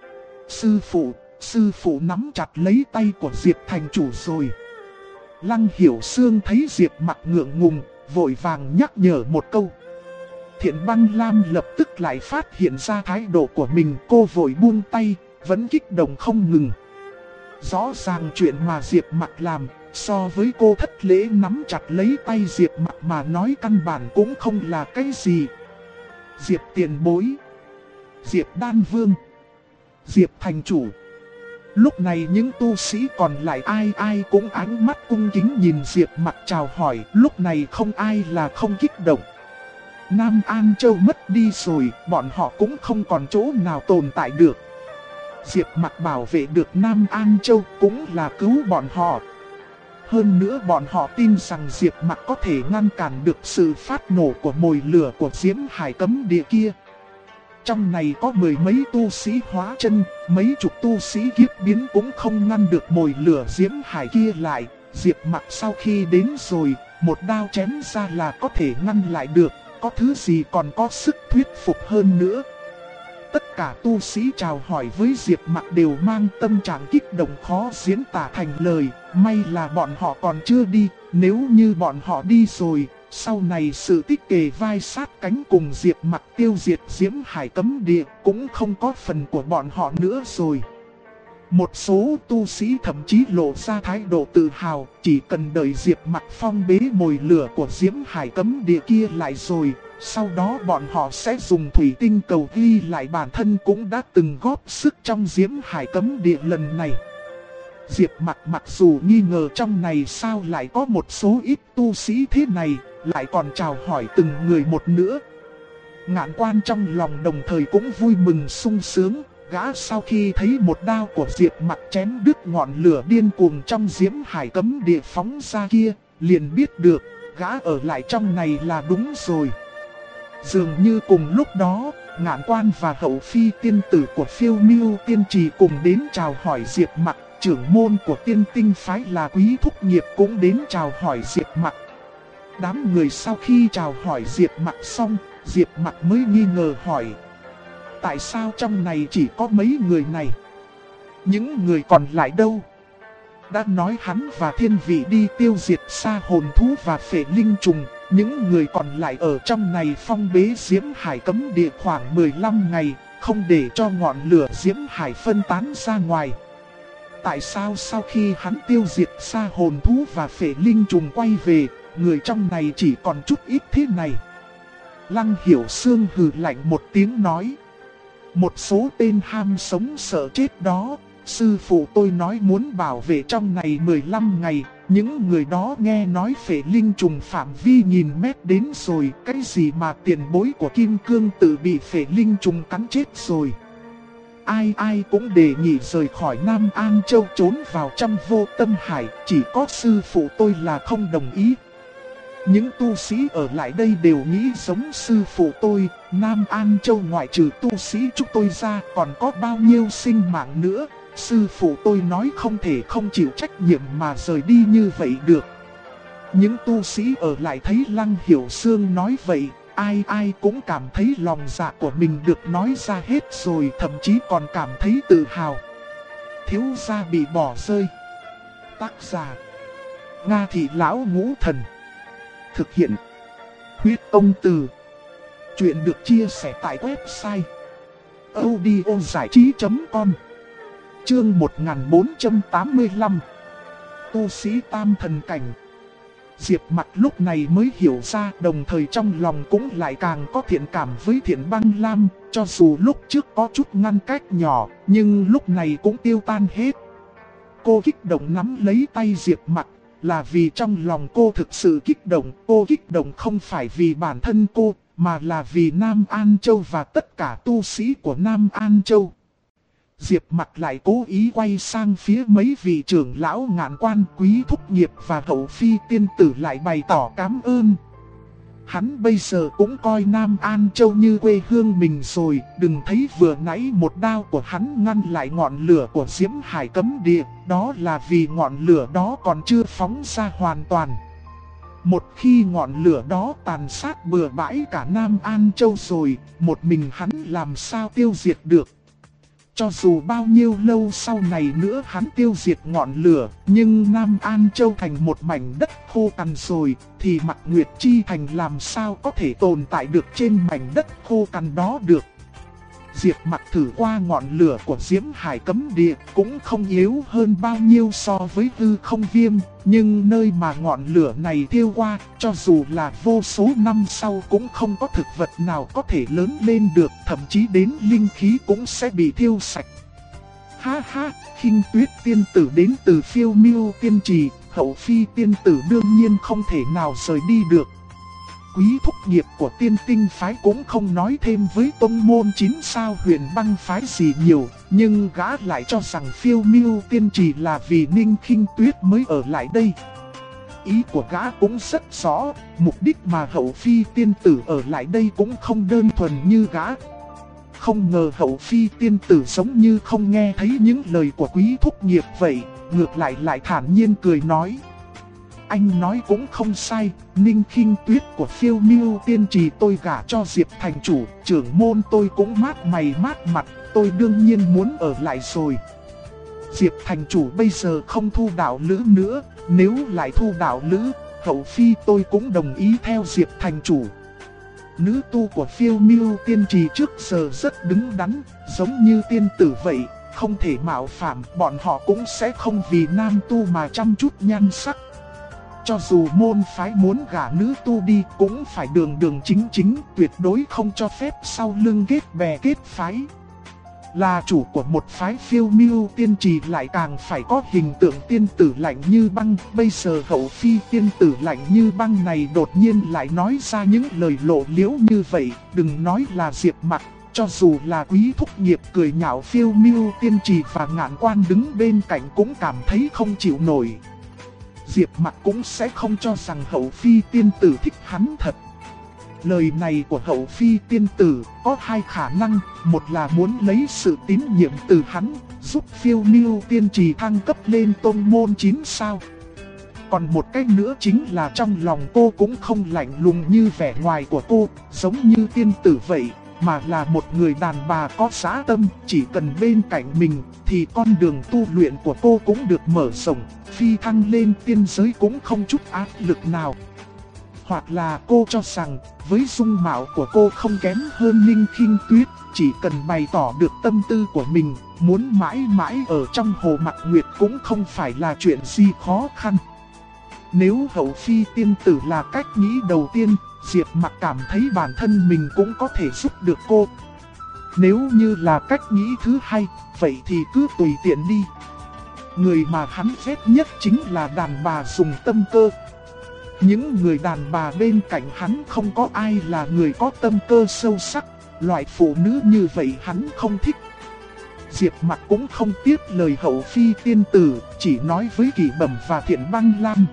Sư phụ nắm chặt lấy tay của Diệp thành chủ rồi. Lăng Hiểu Sương thấy Diệp Mặc ngượng ngùng, vội vàng nhắc nhở một câu. Thiện Băng Lam lập tức lại phát hiện ra thái độ của mình, cô vội buông tay, vẫn kích động không ngừng. Rõ ràng chuyện mà Diệp Mặc làm, so với cô thất lễ nắm chặt lấy tay Diệp Mặc mà nói căn bản cũng không là cái gì. Diệp tiền bối, Diệp đan vương, Diệp thành chủ. Lúc này những tu sĩ còn lại ai cũng ánh mắt cung kính nhìn Diệp Mặc chào hỏi, lúc này không ai là không kích động. Nam An Châu mất đi rồi, bọn họ cũng không còn chỗ nào tồn tại được. Diệp Mặc bảo vệ được Nam An Châu cũng là cứu bọn họ. Hơn nữa bọn họ tin rằng Diệp Mặc có thể ngăn cản được sự phát nổ của mồi lửa của Diễm Hải cấm địa kia. Trong này có mười mấy tu sĩ hóa chân, mấy chục tu sĩ kiếp biến cũng không ngăn được mồi lửa Diễm Hải kia lại. Diệp Mặc sau khi đến rồi, một đao chém ra là có thể ngăn lại được, có thứ gì còn có sức thuyết phục hơn nữa. Tất cả tu sĩ chào hỏi với Diệp Mặc đều mang tâm trạng kích động khó diễn tả thành lời, may là bọn họ còn chưa đi, nếu như bọn họ đi rồi, sau này sự tích kề vai sát cánh cùng Diệp Mặc tiêu diệt Diễm Hải cấm địa cũng không có phần của bọn họ nữa rồi. Một số tu sĩ thậm chí lộ ra thái độ tự hào, chỉ cần đợi Diệp Mặc phong bế mồi lửa của Diễm Hải cấm địa kia lại rồi, sau đó bọn họ sẽ dùng thủy tinh cầu ghi lại bản thân cũng đã từng góp sức trong Diễm Hải cấm địa lần này. Diệp Mặc mặc dù nghi ngờ trong này sao lại có một số ít tu sĩ thế này, lại còn chào hỏi từng người một nữa. Ngạn Quan trong lòng đồng thời cũng vui mừng sung sướng. Gã sau khi thấy một đao của Diệp Mặc chém đứt ngọn lửa điên cuồng trong Diễm Hải cấm địa phóng ra kia, liền biết được gã ở lại trong này là đúng rồi. Dường như cùng lúc đó, Ngạn Quan và hậu phi tiên tử của Phiêu Miêu Tiên Trì cùng đến chào hỏi Diệp Mặc. Trưởng môn của Tiên Tinh phái là Quý Thúc Nghiệp cũng đến chào hỏi Diệp Mặc. Đám người sau khi chào hỏi Diệp Mặc xong, Diệp Mặc mới nghi ngờ hỏi: tại sao trong này chỉ có mấy người này? Những người còn lại đâu? Đã nói hắn và thiên vị đi tiêu diệt sa hồn thú và phệ linh trùng. Những người còn lại ở trong này phong bế Diễm Hải cấm địa khoảng 15 ngày, không để cho ngọn lửa Diễm Hải phân tán ra ngoài. Tại sao sau khi hắn tiêu diệt sa hồn thú và phệ linh trùng quay về, người trong này chỉ còn chút ít thế này? Lăng Hiểu Sương hừ lạnh một tiếng nói: một số tên ham sống sợ chết đó, sư phụ tôi nói muốn bảo vệ trong này 15 ngày, những người đó nghe nói phệ linh trùng phạm vi nghìn mét đến rồi, cái gì mà tiền bối của Kim Cương tự bị phệ linh trùng cắn chết rồi. Ai cũng đề nghị rời khỏi Nam An Châu trốn vào trong Vô Tâm Hải, chỉ có sư phụ tôi là không đồng ý. Những tu sĩ ở lại đây đều nghĩ giống sư phụ tôi, Nam An Châu ngoại trừ tu sĩ chúng tôi ra còn có bao nhiêu sinh mạng nữa. Sư phụ tôi nói không thể không chịu trách nhiệm mà rời đi như vậy được. Những tu sĩ ở lại thấy Lăng Hiểu Sương nói vậy, ai cũng cảm thấy lòng dạ của mình được nói ra hết rồi, thậm chí còn cảm thấy tự hào. Thiếu gia bị bỏ rơi. Tác giả: Nga Thị Lão Ngũ Thần. Thực hiện: Huyết Ông Từ. Chuyện được chia sẻ tại website audiozảichí.com. Chương 1485. Tu sĩ tam thần cảnh. Diệp Mặc lúc này mới hiểu ra, đồng thời trong lòng cũng lại càng có thiện cảm với Thiện Băng Lam, cho dù lúc trước có chút ngăn cách nhỏ, nhưng lúc này cũng tiêu tan hết. Cô kích động nắm lấy tay Diệp Mặc, là vì trong lòng cô thực sự kích động. Cô kích động không phải vì bản thân cô, mà là vì Nam An Châu và tất cả tu sĩ của Nam An Châu. Diệp Mặc lại cố ý quay sang phía mấy vị trưởng lão Ngạn Quan, Quý Thúc Nghiệp và hậu phi tiên tử lại bày tỏ cảm ơn. Hắn bây giờ cũng coi Nam An Châu như quê hương mình rồi, đừng thấy vừa nãy một đao của hắn ngăn lại ngọn lửa của Diễm Hải cấm địa, đó là vì ngọn lửa đó còn chưa phóng ra hoàn toàn. Một khi ngọn lửa đó tàn sát bừa bãi cả Nam An Châu rồi, một mình hắn làm sao tiêu diệt được. Cho dù bao nhiêu lâu sau này nữa hắn tiêu diệt ngọn lửa, nhưng Nam An Châu thành một mảnh đất khô cằn rồi, thì Mạc Nguyệt Chi Thành làm sao có thể tồn tại được trên mảnh đất khô cằn đó được. Diệp Mặc thử qua ngọn lửa của Diễm Hải cấm địa cũng không yếu hơn bao nhiêu so với hư không viêm, nhưng nơi mà ngọn lửa này thiêu qua, cho dù là vô số năm sau cũng không có thực vật nào có thể lớn lên được, thậm chí đến linh khí cũng sẽ bị thiêu sạch. Ha ha, Khinh Tuyết tiên tử đến từ Phiêu Miêu Tiên Trì, hậu phi tiên tử đương nhiên không thể nào rời đi được. Quý Thúc Nghiệp của Tiên Tinh phái cũng không nói thêm với tông môn 9 sao Huyền Băng phái gì nhiều, nhưng gã lại cho rằng Phiêu Miêu Tiên Trì là vì Ninh Khinh Tuyết mới ở lại đây. Ý của gã cũng rất rõ, mục đích mà hậu phi tiên tử ở lại đây cũng không đơn thuần như gã. Không ngờ hậu phi tiên tử giống như không nghe thấy những lời của Quý Thúc Nghiệp vậy, ngược lại thản nhiên cười nói: anh nói cũng không sai, Ninh Khinh Tuyết của Phiêu Miêu Tiên Trì tôi gả cho Diệp thành chủ, trưởng môn tôi cũng mát mày mát mặt, tôi đương nhiên muốn ở lại rồi. Diệp thành chủ bây giờ không thu đạo lữ nữa, nếu lại thu đạo lữ, hậu phi tôi cũng đồng ý theo Diệp thành chủ. Nữ tu của Phiêu Miêu Tiên Trì trước giờ rất đứng đắn, giống như tiên tử vậy, không thể mạo phạm, bọn họ cũng sẽ không vì nam tu mà chăm chút nhan sắc. Cho dù môn phái muốn gả nữ tu đi cũng phải đường đường chính chính, tuyệt đối không cho phép sau lưng kết bè kết phái. Là chủ của một phái phiêu miêu tiên trì lại càng phải có hình tượng tiên tử lạnh như băng. Bây giờ hậu phi tiên tử lạnh như băng này đột nhiên lại nói ra những lời lộ liễu như vậy. Đừng nói là Diệp Mặc, cho dù là Quý Thúc Nghiệp cười nhạo phiêu miêu tiên trì và Ngạn Quan đứng bên cạnh cũng cảm thấy không chịu nổi. Diệp Mặc cũng sẽ không cho rằng hậu phi tiên tử thích hắn thật. Lời này của hậu phi tiên tử có hai khả năng, một là muốn lấy sự tín nhiệm từ hắn, giúp phiêu miêu tiên trì thăng cấp lên tôn môn 9 sao. Còn một cách nữa chính là trong lòng cô cũng không lạnh lùng như vẻ ngoài của cô, giống như tiên tử vậy, mà là một người đàn bà có dã tâm, chỉ cần bên cạnh mình thì con đường tu luyện của cô cũng được mở rộng, phi thăng lên tiên giới cũng không chút áp lực nào. Hoặc là cô cho rằng với dung mạo của cô không kém hơn Ninh Khinh Tuyết, chỉ cần bày tỏ được tâm tư của mình, muốn mãi mãi ở trong Hồ Mặc Nguyệt cũng không phải là chuyện gì khó khăn. Nếu hậu phi tiên tử là cách nghĩ đầu tiên, Diệp Mặc cảm thấy bản thân mình cũng có thể giúp được cô. Nếu như là cách nghĩ thứ hai, vậy thì cứ tùy tiện đi. Người mà hắn ghét nhất chính là đàn bà dùng tâm cơ. Những người đàn bà bên cạnh hắn không có ai là người có tâm cơ sâu sắc, loại phụ nữ như vậy hắn không thích. Diệp Mặc cũng không tiếc lời hậu phi tiên tử, chỉ nói với Kỷ Bẩm và Thiện Băng Lam.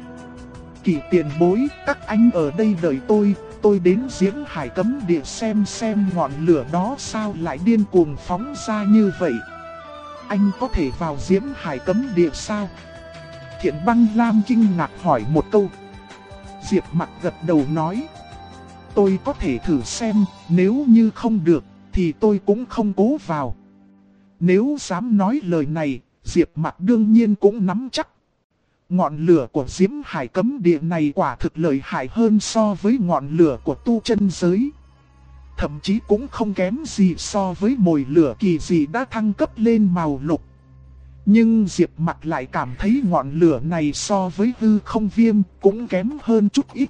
Kỷ tiền bối, các anh ở đây đợi tôi đến Diễm Hải Cấm Địa xem ngọn lửa đó sao lại điên cuồng phóng ra như vậy. Anh có thể vào Diễm Hải Cấm Địa sao? Thiện Băng Lam kinh ngạc hỏi một câu. Diệp Mặc gật đầu nói. Tôi có thể thử xem, nếu như không được thì tôi cũng không cố vào. Nếu dám nói lời này, Diệp Mặc đương nhiên cũng nắm chắc. Ngọn lửa của Diễm Hải Cấm Địa này quả thực lợi hại hơn so với ngọn lửa của tu chân giới. Thậm chí cũng không kém gì so với mồi lửa kỳ dị đã thăng cấp lên màu lục. Nhưng Diệp Mặc lại cảm thấy ngọn lửa này so với hư không viêm cũng kém hơn chút ít.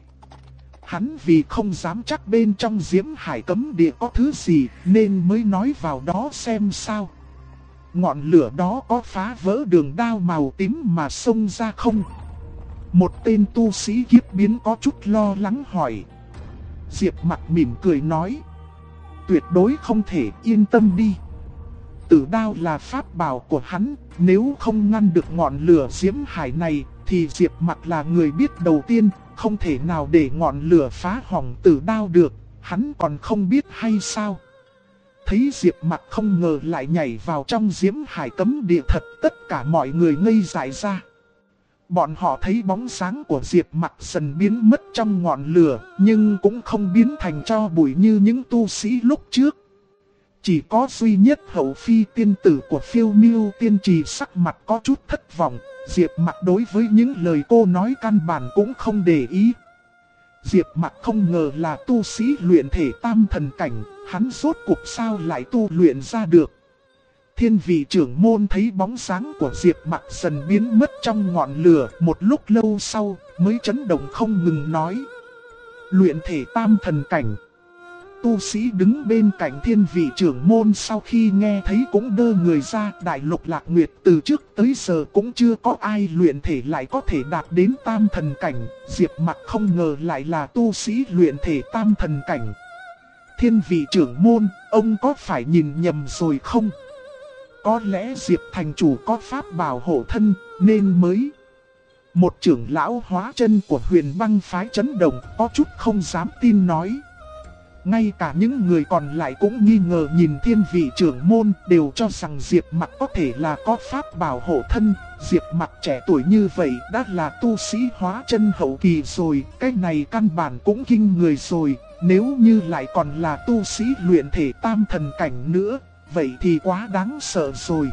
Hắn vì không dám chắc bên trong Diễm Hải Cấm Địa có thứ gì nên mới nói vào đó xem sao. Ngọn lửa đó có phá vỡ đường đao màu tím mà xông ra không? Một tên tu sĩ kiếp biến có chút lo lắng hỏi. Diệp Mặc mỉm cười nói. Tuyệt đối không thể, yên tâm đi. Tử đao là pháp bảo của hắn, nếu không ngăn được ngọn lửa Diễm Hải này thì Diệp Mặc là người biết đầu tiên, không thể nào để ngọn lửa phá hỏng tử đao được, hắn còn không biết hay sao? Thấy Diệp Mặc không ngờ lại nhảy vào trong Diễm Hải Cấm Địa thật, tất cả mọi người ngây dại ra. Bọn họ thấy bóng sáng của Diệp Mặc dần biến mất trong ngọn lửa, nhưng cũng không biến thành tro bụi như những tu sĩ lúc trước. Chỉ có duy nhất hậu phi tiên tử của phiêu miêu tiên trì sắc mặt có chút thất vọng. Diệp Mặc đối với những lời cô nói căn bản cũng không để ý. Diệp Mặc không ngờ là tu sĩ luyện thể tam thần cảnh, hắn rốt cuộc sao lại tu luyện ra được. Thiên vị trưởng môn thấy bóng sáng của Diệp Mặc dần biến mất trong ngọn lửa, một lúc lâu sau mới chấn động không ngừng nói. Luyện thể tam thần cảnh. Tu sĩ đứng bên cạnh thiên vị trưởng môn sau khi nghe thấy cũng đơ người ra. Đại lục Lạc Nguyệt từ trước tới giờ cũng chưa có ai luyện thể lại có thể đạt đến tam thần cảnh. Diệp Mặc không ngờ lại là tu sĩ luyện thể tam thần cảnh. Thiên vị trưởng môn, ông có phải nhìn nhầm rồi không? Có lẽ Diệp thành chủ có pháp bảo hộ thân nên mới. Một trưởng lão hóa chân của Huyền Băng phái chấn động, có chút không dám tin nói. Ngay cả những người còn lại cũng nghi ngờ nhìn thiên vị trưởng môn, đều cho rằng Diệp Mặc có thể là có pháp bảo hộ thân. Diệp Mặc trẻ tuổi như vậy đã là tu sĩ hóa chân hậu kỳ rồi, cái này căn bản cũng kinh người rồi. Nếu như lại còn là tu sĩ luyện thể tam thần cảnh nữa, vậy thì quá đáng sợ rồi.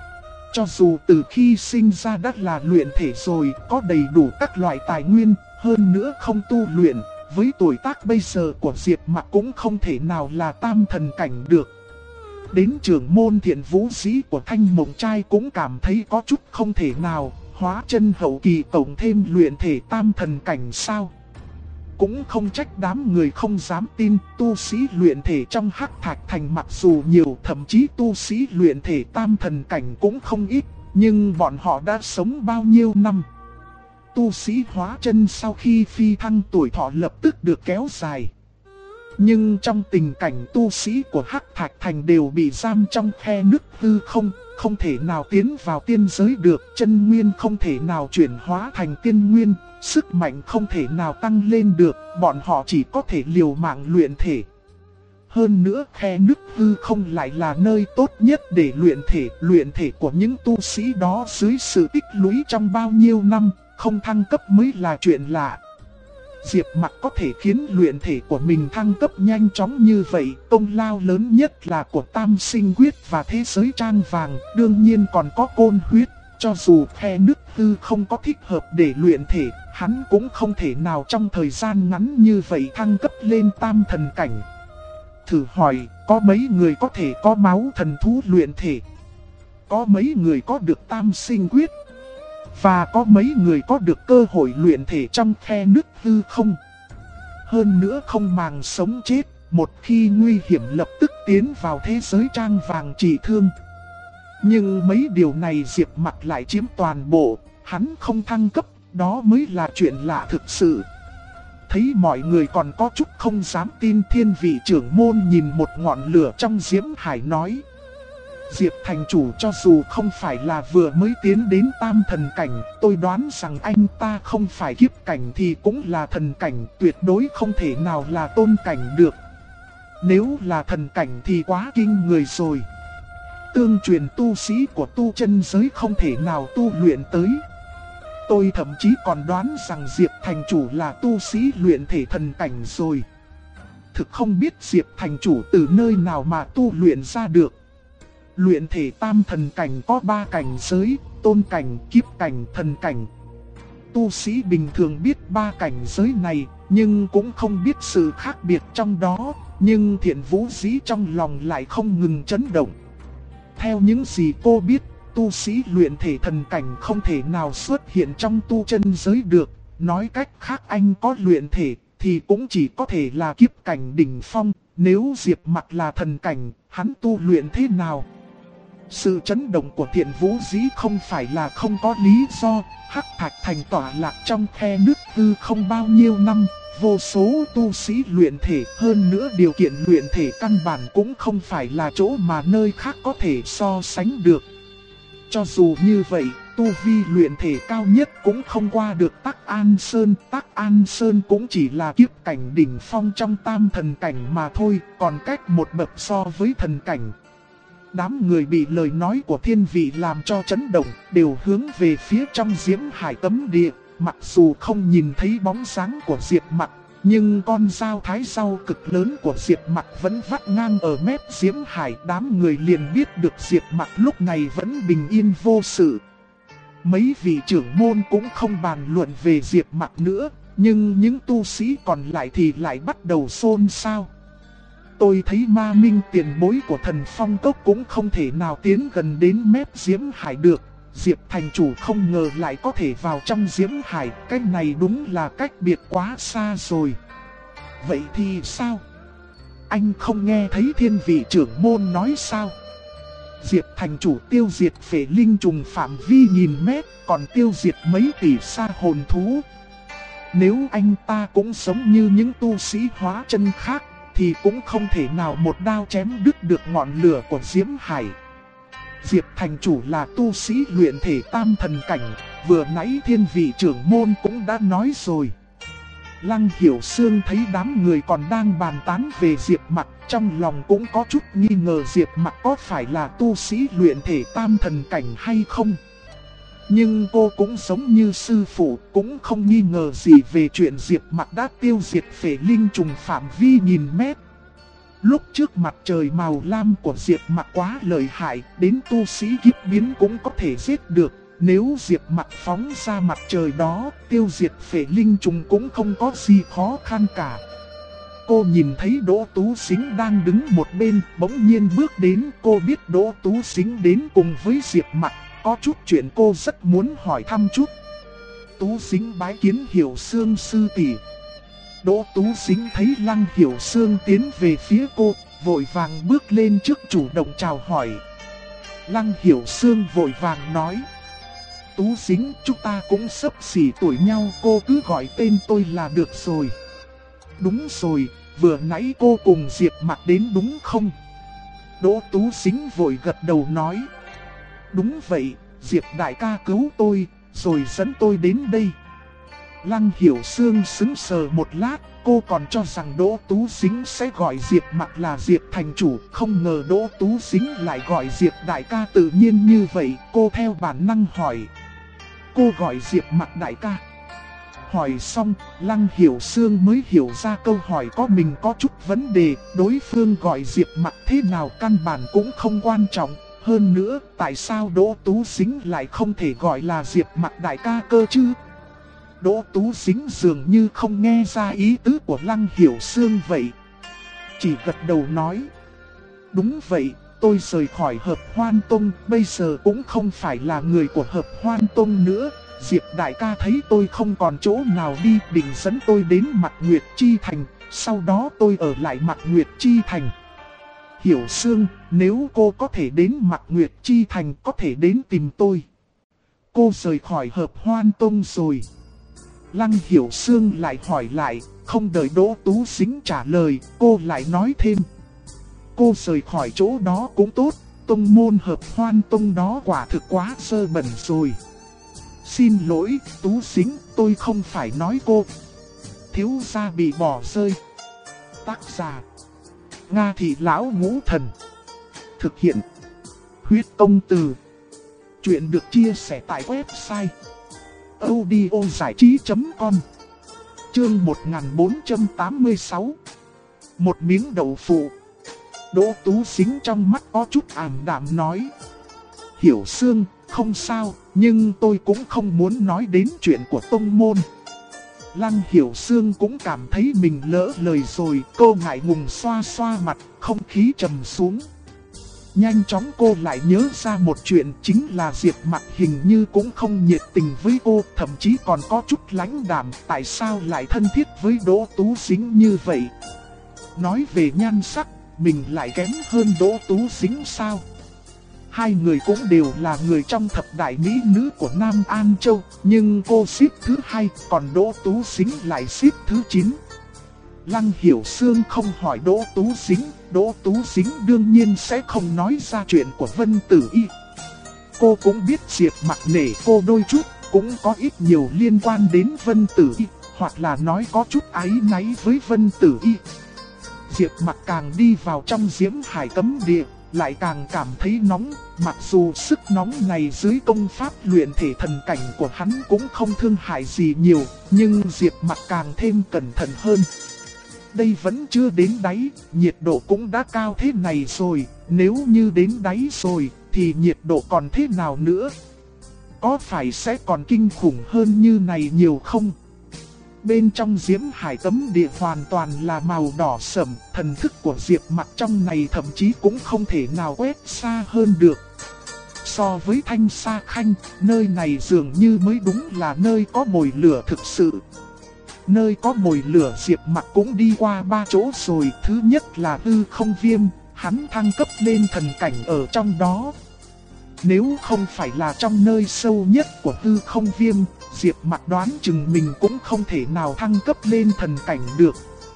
Cho dù từ khi sinh ra đã là luyện thể rồi, có đầy đủ các loại tài nguyên, hơn nữa không tu luyện, với tuổi tác bây giờ của Diệp Mặc cũng không thể nào là tam thần cảnh được. đến trưởng môn Thiện Vũ Dĩ của Thanh Mộng Trai cũng cảm thấy có chút không thể nào, hóa chân hậu kỳ cộng thêm luyện thể tam thần cảnh sao. Cũng không trách đám người không dám tin, tu sĩ luyện thể trong Hắc Thạch Thành mặc dù nhiều, thậm chí tu sĩ luyện thể tam thần cảnh cũng không ít, nhưng bọn họ đã sống bao nhiêu năm. Tu sĩ hóa chân sau khi phi thăng tuổi thọ lập tức được kéo dài. Nhưng trong tình cảnh tu sĩ của Hắc Thạch Thành đều bị giam trong khe nứt hư không, không thể nào tiến vào tiên giới được, chân nguyên không thể nào chuyển hóa thành tiên nguyên, sức mạnh không thể nào tăng lên được, bọn họ chỉ có thể liều mạng luyện thể. Hơn nữa khe nứt hư không lại là nơi tốt nhất để luyện thể của những tu sĩ đó dưới sự tích lũy trong bao nhiêu năm, không thăng cấp mới là chuyện lạ. Diệp Mặc có thể khiến luyện thể của mình thăng cấp nhanh chóng như vậy, công lao lớn nhất là của Tam Sinh Quyết và Thế Giới Trang Vàng, đương nhiên còn có Côn Huyết. Cho dù khe nứt hư không có thích hợp để luyện thể, hắn cũng không thể nào trong thời gian ngắn như vậy thăng cấp lên tam thần cảnh. Thử hỏi, có mấy người có thể có máu thần thú luyện thể? Có mấy người có được Tam Sinh Quyết? Và có mấy người có được cơ hội luyện thể trong khe nứt hư không? Hơn nữa không màng sống chết, một khi nguy hiểm lập tức tiến vào Thế Giới Trang Vàng trị thương. Nhưng mấy điều này Diệp Mặc lại chiếm toàn bộ, hắn không thăng cấp, đó mới là chuyện lạ thực sự. Thấy mọi người còn có chút không dám tin, Thiên Vị trưởng môn nhìn một ngọn lửa trong diễm hải nói: Diệp thành chủ cho dù không phải là vừa mới tiến đến tam thần cảnh, tôi đoán rằng anh ta không phải kiếp cảnh thì cũng là thần cảnh, tuyệt đối không thể nào là tôn cảnh được. Nếu là thần cảnh thì quá kinh người rồi. Tương truyền tu sĩ của tu chân giới không thể nào tu luyện tới. Tôi thậm chí còn đoán rằng Diệp thành chủ là tu sĩ luyện thể thần cảnh rồi. Thực không biết Diệp thành chủ từ nơi nào mà tu luyện ra được. Luyện thể tam thần cảnh có 3 cảnh giới: tôn cảnh, kiếp cảnh, thần cảnh. Tu sĩ bình thường biết 3 cảnh giới này, nhưng cũng không biết sự khác biệt trong đó. Nhưng Thiện Vũ Dĩ trong lòng lại không ngừng chấn động. Theo những gì cô biết, tu sĩ luyện thể thần cảnh không thể nào xuất hiện trong tu chân giới được. Nói cách khác, anh có luyện thể thì cũng chỉ có thể là kiếp cảnh đỉnh phong. Nếu Diệp Mặc là thần cảnh, hắn tu luyện thế nào? Sự chấn động của Thiện Vũ Dĩ không phải là không có lý do. Hắc Thạch Thành tỏa lạc trong khe nứt hư không bao nhiêu năm, vô số tu sĩ luyện thể, hơn nữa điều kiện luyện thể căn bản cũng không phải là chỗ mà nơi khác có thể so sánh được. Cho dù như vậy, tu vi luyện thể cao nhất cũng không qua được Tắc An Sơn. Tắc An Sơn cũng chỉ là kiếp cảnh đỉnh phong trong tam thần cảnh mà thôi, còn cách một bậc so với thần cảnh. Đám người bị lời nói của Thiên Vị làm cho chấn động, đều hướng về phía trong diễm hải cấm địa. Mặc dù không nhìn thấy bóng dáng của Diệp Mặc, nhưng con dao thái rau cực lớn của Diệp Mặc vẫn vắt ngang ở mép diễm hải. Đám người liền biết được Diệp Mặc lúc này vẫn bình yên vô sự. Mấy vị trưởng môn cũng không bàn luận về Diệp Mặc nữa, nhưng những tu sĩ còn lại thì lại bắt đầu xôn xao. Tôi thấy Ma Minh tiền bối của Thần Phong Cốc cũng không thể nào tiến gần đến mép diễm hải được. Diệp thành chủ không ngờ lại có thể vào trong diễm hải, cách này đúng là cách biệt quá xa rồi. Vậy thì sao? Anh không nghe thấy Thiên Vị trưởng môn nói sao? Diệp thành chủ tiêu diệt phệ linh trùng phạm vi nghìn mét, còn tiêu diệt mấy tỷ sa hồn thú. Nếu anh ta cũng sống như những tu sĩ hóa chân khác, thì cũng không thể nào một đao chém đứt được ngọn lửa của diễm hải. Diệp thành chủ là tu sĩ luyện thể tam thần cảnh, vừa nãy Thiên Vị trưởng môn cũng đã nói rồi. Lăng Hiểu Sương thấy đám người còn đang bàn tán về Diệp Mặc, trong lòng cũng có chút nghi ngờ Diệp Mặc có phải là tu sĩ luyện thể tam thần cảnh hay không. Nhưng cô cũng giống như sư phụ, cũng không nghi ngờ gì về chuyện Diệp Mặc đã tiêu diệt phệ linh trùng phạm vi nghìn mét. Lúc trước mặt trời màu lam của Diệp Mặc quá lợi hại, đến tu sĩ kiếp biến cũng có thể giết được. Nếu Diệp Mặc phóng ra mặt trời đó, tiêu diệt phệ linh trùng cũng không có gì khó khăn cả. cô nhìn thấy Đỗ Tú Sính đang đứng một bên, bỗng nhiên bước đến. Cô biết Đỗ Tú Sính đến cùng với Diệp Mặc, có chút chuyện cô rất muốn hỏi thăm chút. Tú Sính bái kiến Hiểu Sương sư tỷ. Đỗ Tú Sính thấy Lăng Hiểu Sương tiến về phía cô, vội vàng bước lên trước chủ động chào hỏi. Lăng Hiểu Sương vội vàng nói: Tú Sính, chúng ta cũng xấp xỉ tuổi nhau, cô cứ gọi tên tôi là được rồi. Đúng rồi, vừa nãy cô cùng Diệp Mặc đến đúng không? Đỗ Tú Sính vội gật đầu nói: Đúng vậy, Diệp đại ca cứu tôi, rồi dẫn tôi đến đây. Lăng Hiểu Sương sững sờ một lát, cô còn cho rằng Đỗ Tú Sính sẽ gọi Diệp Mặc là Diệp thành chủ, không ngờ Đỗ Tú Sính lại gọi Diệp đại ca tự nhiên như vậy. Cô theo bản năng hỏi: Cô gọi Diệp Mặc đại ca? Hỏi xong, Lăng Hiểu Sương mới hiểu ra câu hỏi của mình có chút vấn đề. Đối phương gọi Diệp Mặc thế nào căn bản cũng không quan trọng. Hơn nữa, tại sao Đỗ Tú Sính lại không thể gọi là Diệp Mặc đại ca cơ chứ? Đỗ Tú Sính dường như không nghe ra ý tứ của Lăng Hiểu Sương vậy, chỉ gật đầu nói: Đúng vậy, tôi rời khỏi Hợp Hoan Tông, bây giờ cũng không phải là người của Hợp Hoan Tông nữa. Diệp đại ca thấy tôi không còn chỗ nào đi, định dẫn tôi đến Mạc Nguyệt Chi Thành, sau đó tôi ở lại Mạc Nguyệt Chi Thành. Hiểu Sương, nếu cô có thể đến Mạc Nguyệt Chi Thành, có thể đến tìm tôi. Cô rời khỏi Hợp Hoan Tông rồi. Lăng Hiểu Sương lại hỏi lại, không đợi Đỗ Tú Sính trả lời, cô lại nói thêm: Cô rời khỏi chỗ đó cũng tốt, tông môn Hợp Hoan Tông đó quả thực quá sơ bẩn rồi. Xin lỗi, Tú Sính, tôi không phải nói cô. Thiếu gia bị bỏ rơi. Tác giả: Nga Thị Lão Ngũ Thần. Thực hiện: Huyết Công Từ. Chuyện được chia sẻ tại website audiozảichí.com. Chương 1486. Một miếng đậu phụ. Đỗ Tú Sính trong mắt có chút ảm đạm nói: Hiểu Sương, không sao, nhưng tôi cũng không muốn nói đến chuyện của tông môn. Lăng Hiểu Sương cũng cảm thấy mình lỡ lời rồi, cô ngại ngùng xoa xoa mặt, không khí trầm xuống. Nhanh chóng cô lại nhớ ra một chuyện, chính là Diệp Mặc hình như cũng không nhiệt tình với cô, thậm chí còn có chút lãnh đạm. Tại sao lại thân thiết với Đỗ Tú Sính như vậy? Nói về nhan sắc, mình lại kém hơn Đỗ Tú Sính sao? Hai người cũng đều là người trong thập đại mỹ nữ của Nam An Châu, nhưng cô xếp thứ 2, còn Đỗ Tú Sính lại xếp thứ 9. Lăng Hiểu Sương không hỏi Đỗ Tú Sính, Đỗ Tú Sính đương nhiên sẽ không nói ra chuyện của Vân Tử Y. Cô cũng biết Diệp Mặc nể cô đôi chút, cũng có ít nhiều liên quan đến Vân Tử Y, hoặc là nói có chút áy náy với Vân Tử Y. Diệp Mặc càng đi vào trong Diễm Hải cấm địa, lại càng cảm thấy nóng, mặc dù sức nóng này dưới công pháp luyện thể thần cảnh của hắn cũng không thương hại gì nhiều, nhưng Diệp Mặc càng thêm cẩn thận hơn. Đây vẫn chưa đến đáy, nhiệt độ cũng đã cao thế này rồi, nếu như đến đáy rồi, thì nhiệt độ còn thế nào nữa? Có phải sẽ còn kinh khủng hơn như này nhiều không? Bên trong Diễm Hải cấm địa hoàn toàn là màu đỏ sẫm, thần thức của Diệp Mặc trong này thậm chí cũng không thể nào quét xa hơn được. So với Thanh Sa Khanh, nơi này dường như mới đúng là nơi có mồi lửa thực sự. Nơi có mồi lửa Diệp Mặc cũng đi qua 3 chỗ rồi, thứ nhất là Hư Không Viêm, hắn thăng cấp lên thần cảnh ở trong đó. Nếu không phải là trong nơi sâu nhất của Hư Không Viêm, Diệp Mặc đoán chừng mình cũng không thể nào thăng cấp lên thần cảnh được.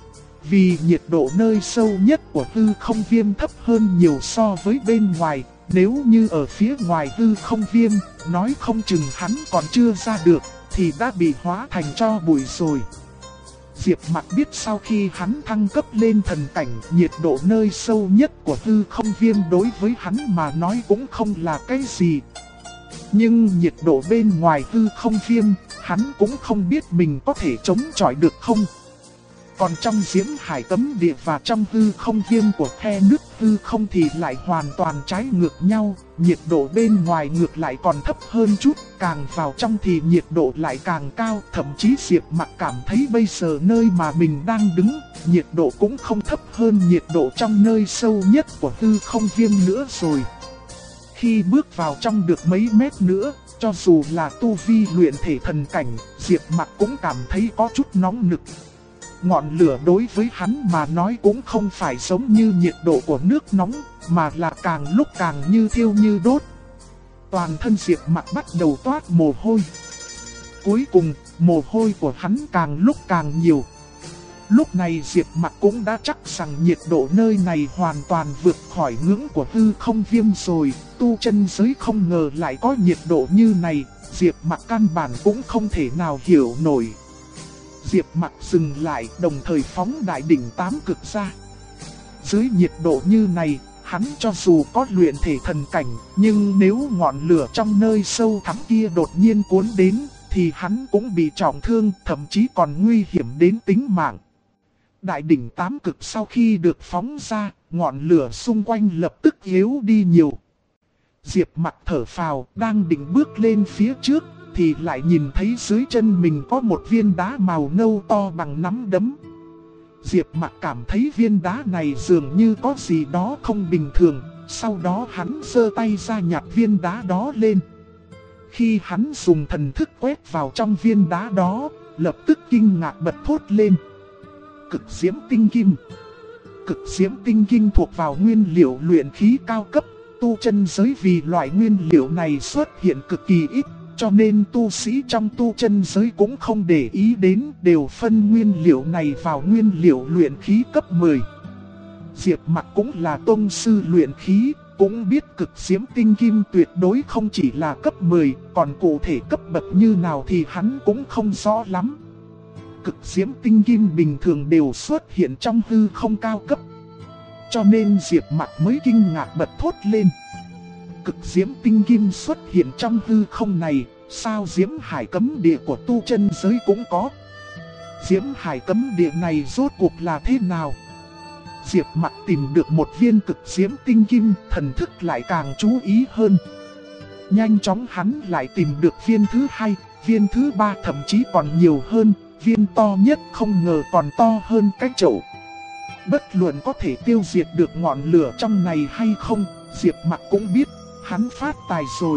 Vì nhiệt độ nơi sâu nhất của Hư Không Viêm thấp hơn nhiều so với bên ngoài, nếu như ở phía ngoài Hư Không Viêm, nói không chừng hắn còn chưa ra được, thì đã bị hóa thành tro bụi rồi. Diệp Mặc biết sau khi hắn thăng cấp lên thần cảnh, nhiệt độ nơi sâu nhất của Hư Không Viêm đối với hắn mà nói cũng không là cái gì. Nhưng nhiệt độ bên ngoài Hư Không Viêm, hắn cũng không biết mình có thể chống chọi được không. Còn trong Diễm Hải Cấm Địa và trong hư không viêm của khe nước hư không thì lại hoàn toàn trái ngược nhau. Nhiệt độ bên ngoài ngược lại còn thấp hơn chút, càng vào trong thì nhiệt độ lại càng cao. Thậm chí Diệp Mặc cảm thấy bây giờ nơi mà mình đang đứng, nhiệt độ cũng không thấp hơn nhiệt độ trong nơi sâu nhất của hư không viêm nữa rồi. Khi bước vào trong được mấy mét nữa, cho dù là tu vi luyện thể thần cảnh, Diệp Mặc cũng cảm thấy có chút nóng nực. Ngọn lửa đối với hắn mà nói cũng không phải giống như nhiệt độ của nước nóng, mà là càng lúc càng như thiêu như đốt. Toàn thân Diệp Mặc bắt đầu toát mồ hôi. Cuối cùng, mồ hôi của hắn càng lúc càng nhiều. Lúc này Diệp Mặc cũng đã chắc rằng nhiệt độ nơi này hoàn toàn vượt khỏi ngưỡng của hư không viêm rồi. Tu chân giới không ngờ lại có nhiệt độ như này, Diệp Mặc căn bản cũng không thể nào hiểu nổi. Diệp Mặc dừng lại, đồng thời phóng đại đỉnh 8 cực ra. Dưới nhiệt độ như này, hắn cho dù có luyện thể thần cảnh, nhưng nếu ngọn lửa trong nơi sâu thẳm kia đột nhiên cuốn đến, thì hắn cũng bị trọng thương, thậm chí còn nguy hiểm đến tính mạng. Đại đỉnh 8 cực sau khi được phóng ra, ngọn lửa xung quanh lập tức yếu đi nhiều. Diệp Mặc thở phào, đang định bước lên phía trước, thì lại nhìn thấy dưới chân mình có một viên đá màu nâu to bằng nắm đấm. Diệp Mặc cảm thấy viên đá này dường như có gì đó không bình thường, sau đó hắn giơ tay ra nhặt viên đá đó lên. Khi hắn dùng thần thức quét vào trong viên đá đó, lập tức kinh ngạc bật thốt lên. Cực diễm tinh kim. Cực diễm tinh kim thuộc vào nguyên liệu luyện khí cao cấp, tu chân giới vì loại nguyên liệu này xuất hiện cực kỳ ít, cho nên tu sĩ trong tu chân giới cũng không để ý đến, đều phân nguyên liệu này vào nguyên liệu luyện khí cấp 10. Diệp Mặc cũng là tông sư luyện khí, cũng biết cực diễm tinh kim tuyệt đối không chỉ là cấp 10, còn cụ thể cấp bậc như nào thì hắn cũng không rõ lắm. Cực diễm tinh kim bình thường đều xuất hiện trong hư không cao cấp, cho nên Diệp Mặc mới kinh ngạc bật thốt lên. Cực diễm tinh kim xuất hiện trong hư không này, sao Diễm Hải Cấm Địa của tu chân giới cũng có? Diễm Hải Cấm Địa này rốt cuộc là thế nào? Diệp Mặc tìm được một viên cực diễm tinh kim, thần thức lại càng chú ý hơn. Nhanh chóng hắn lại tìm được viên thứ 2, viên thứ 3 thậm chí còn nhiều hơn, viên to nhất không ngờ còn to hơn cái chậu. Bất luận có thể tiêu diệt được ngọn lửa trong này hay không, Diệp Mặc cũng biết, hắn phát tài rồi.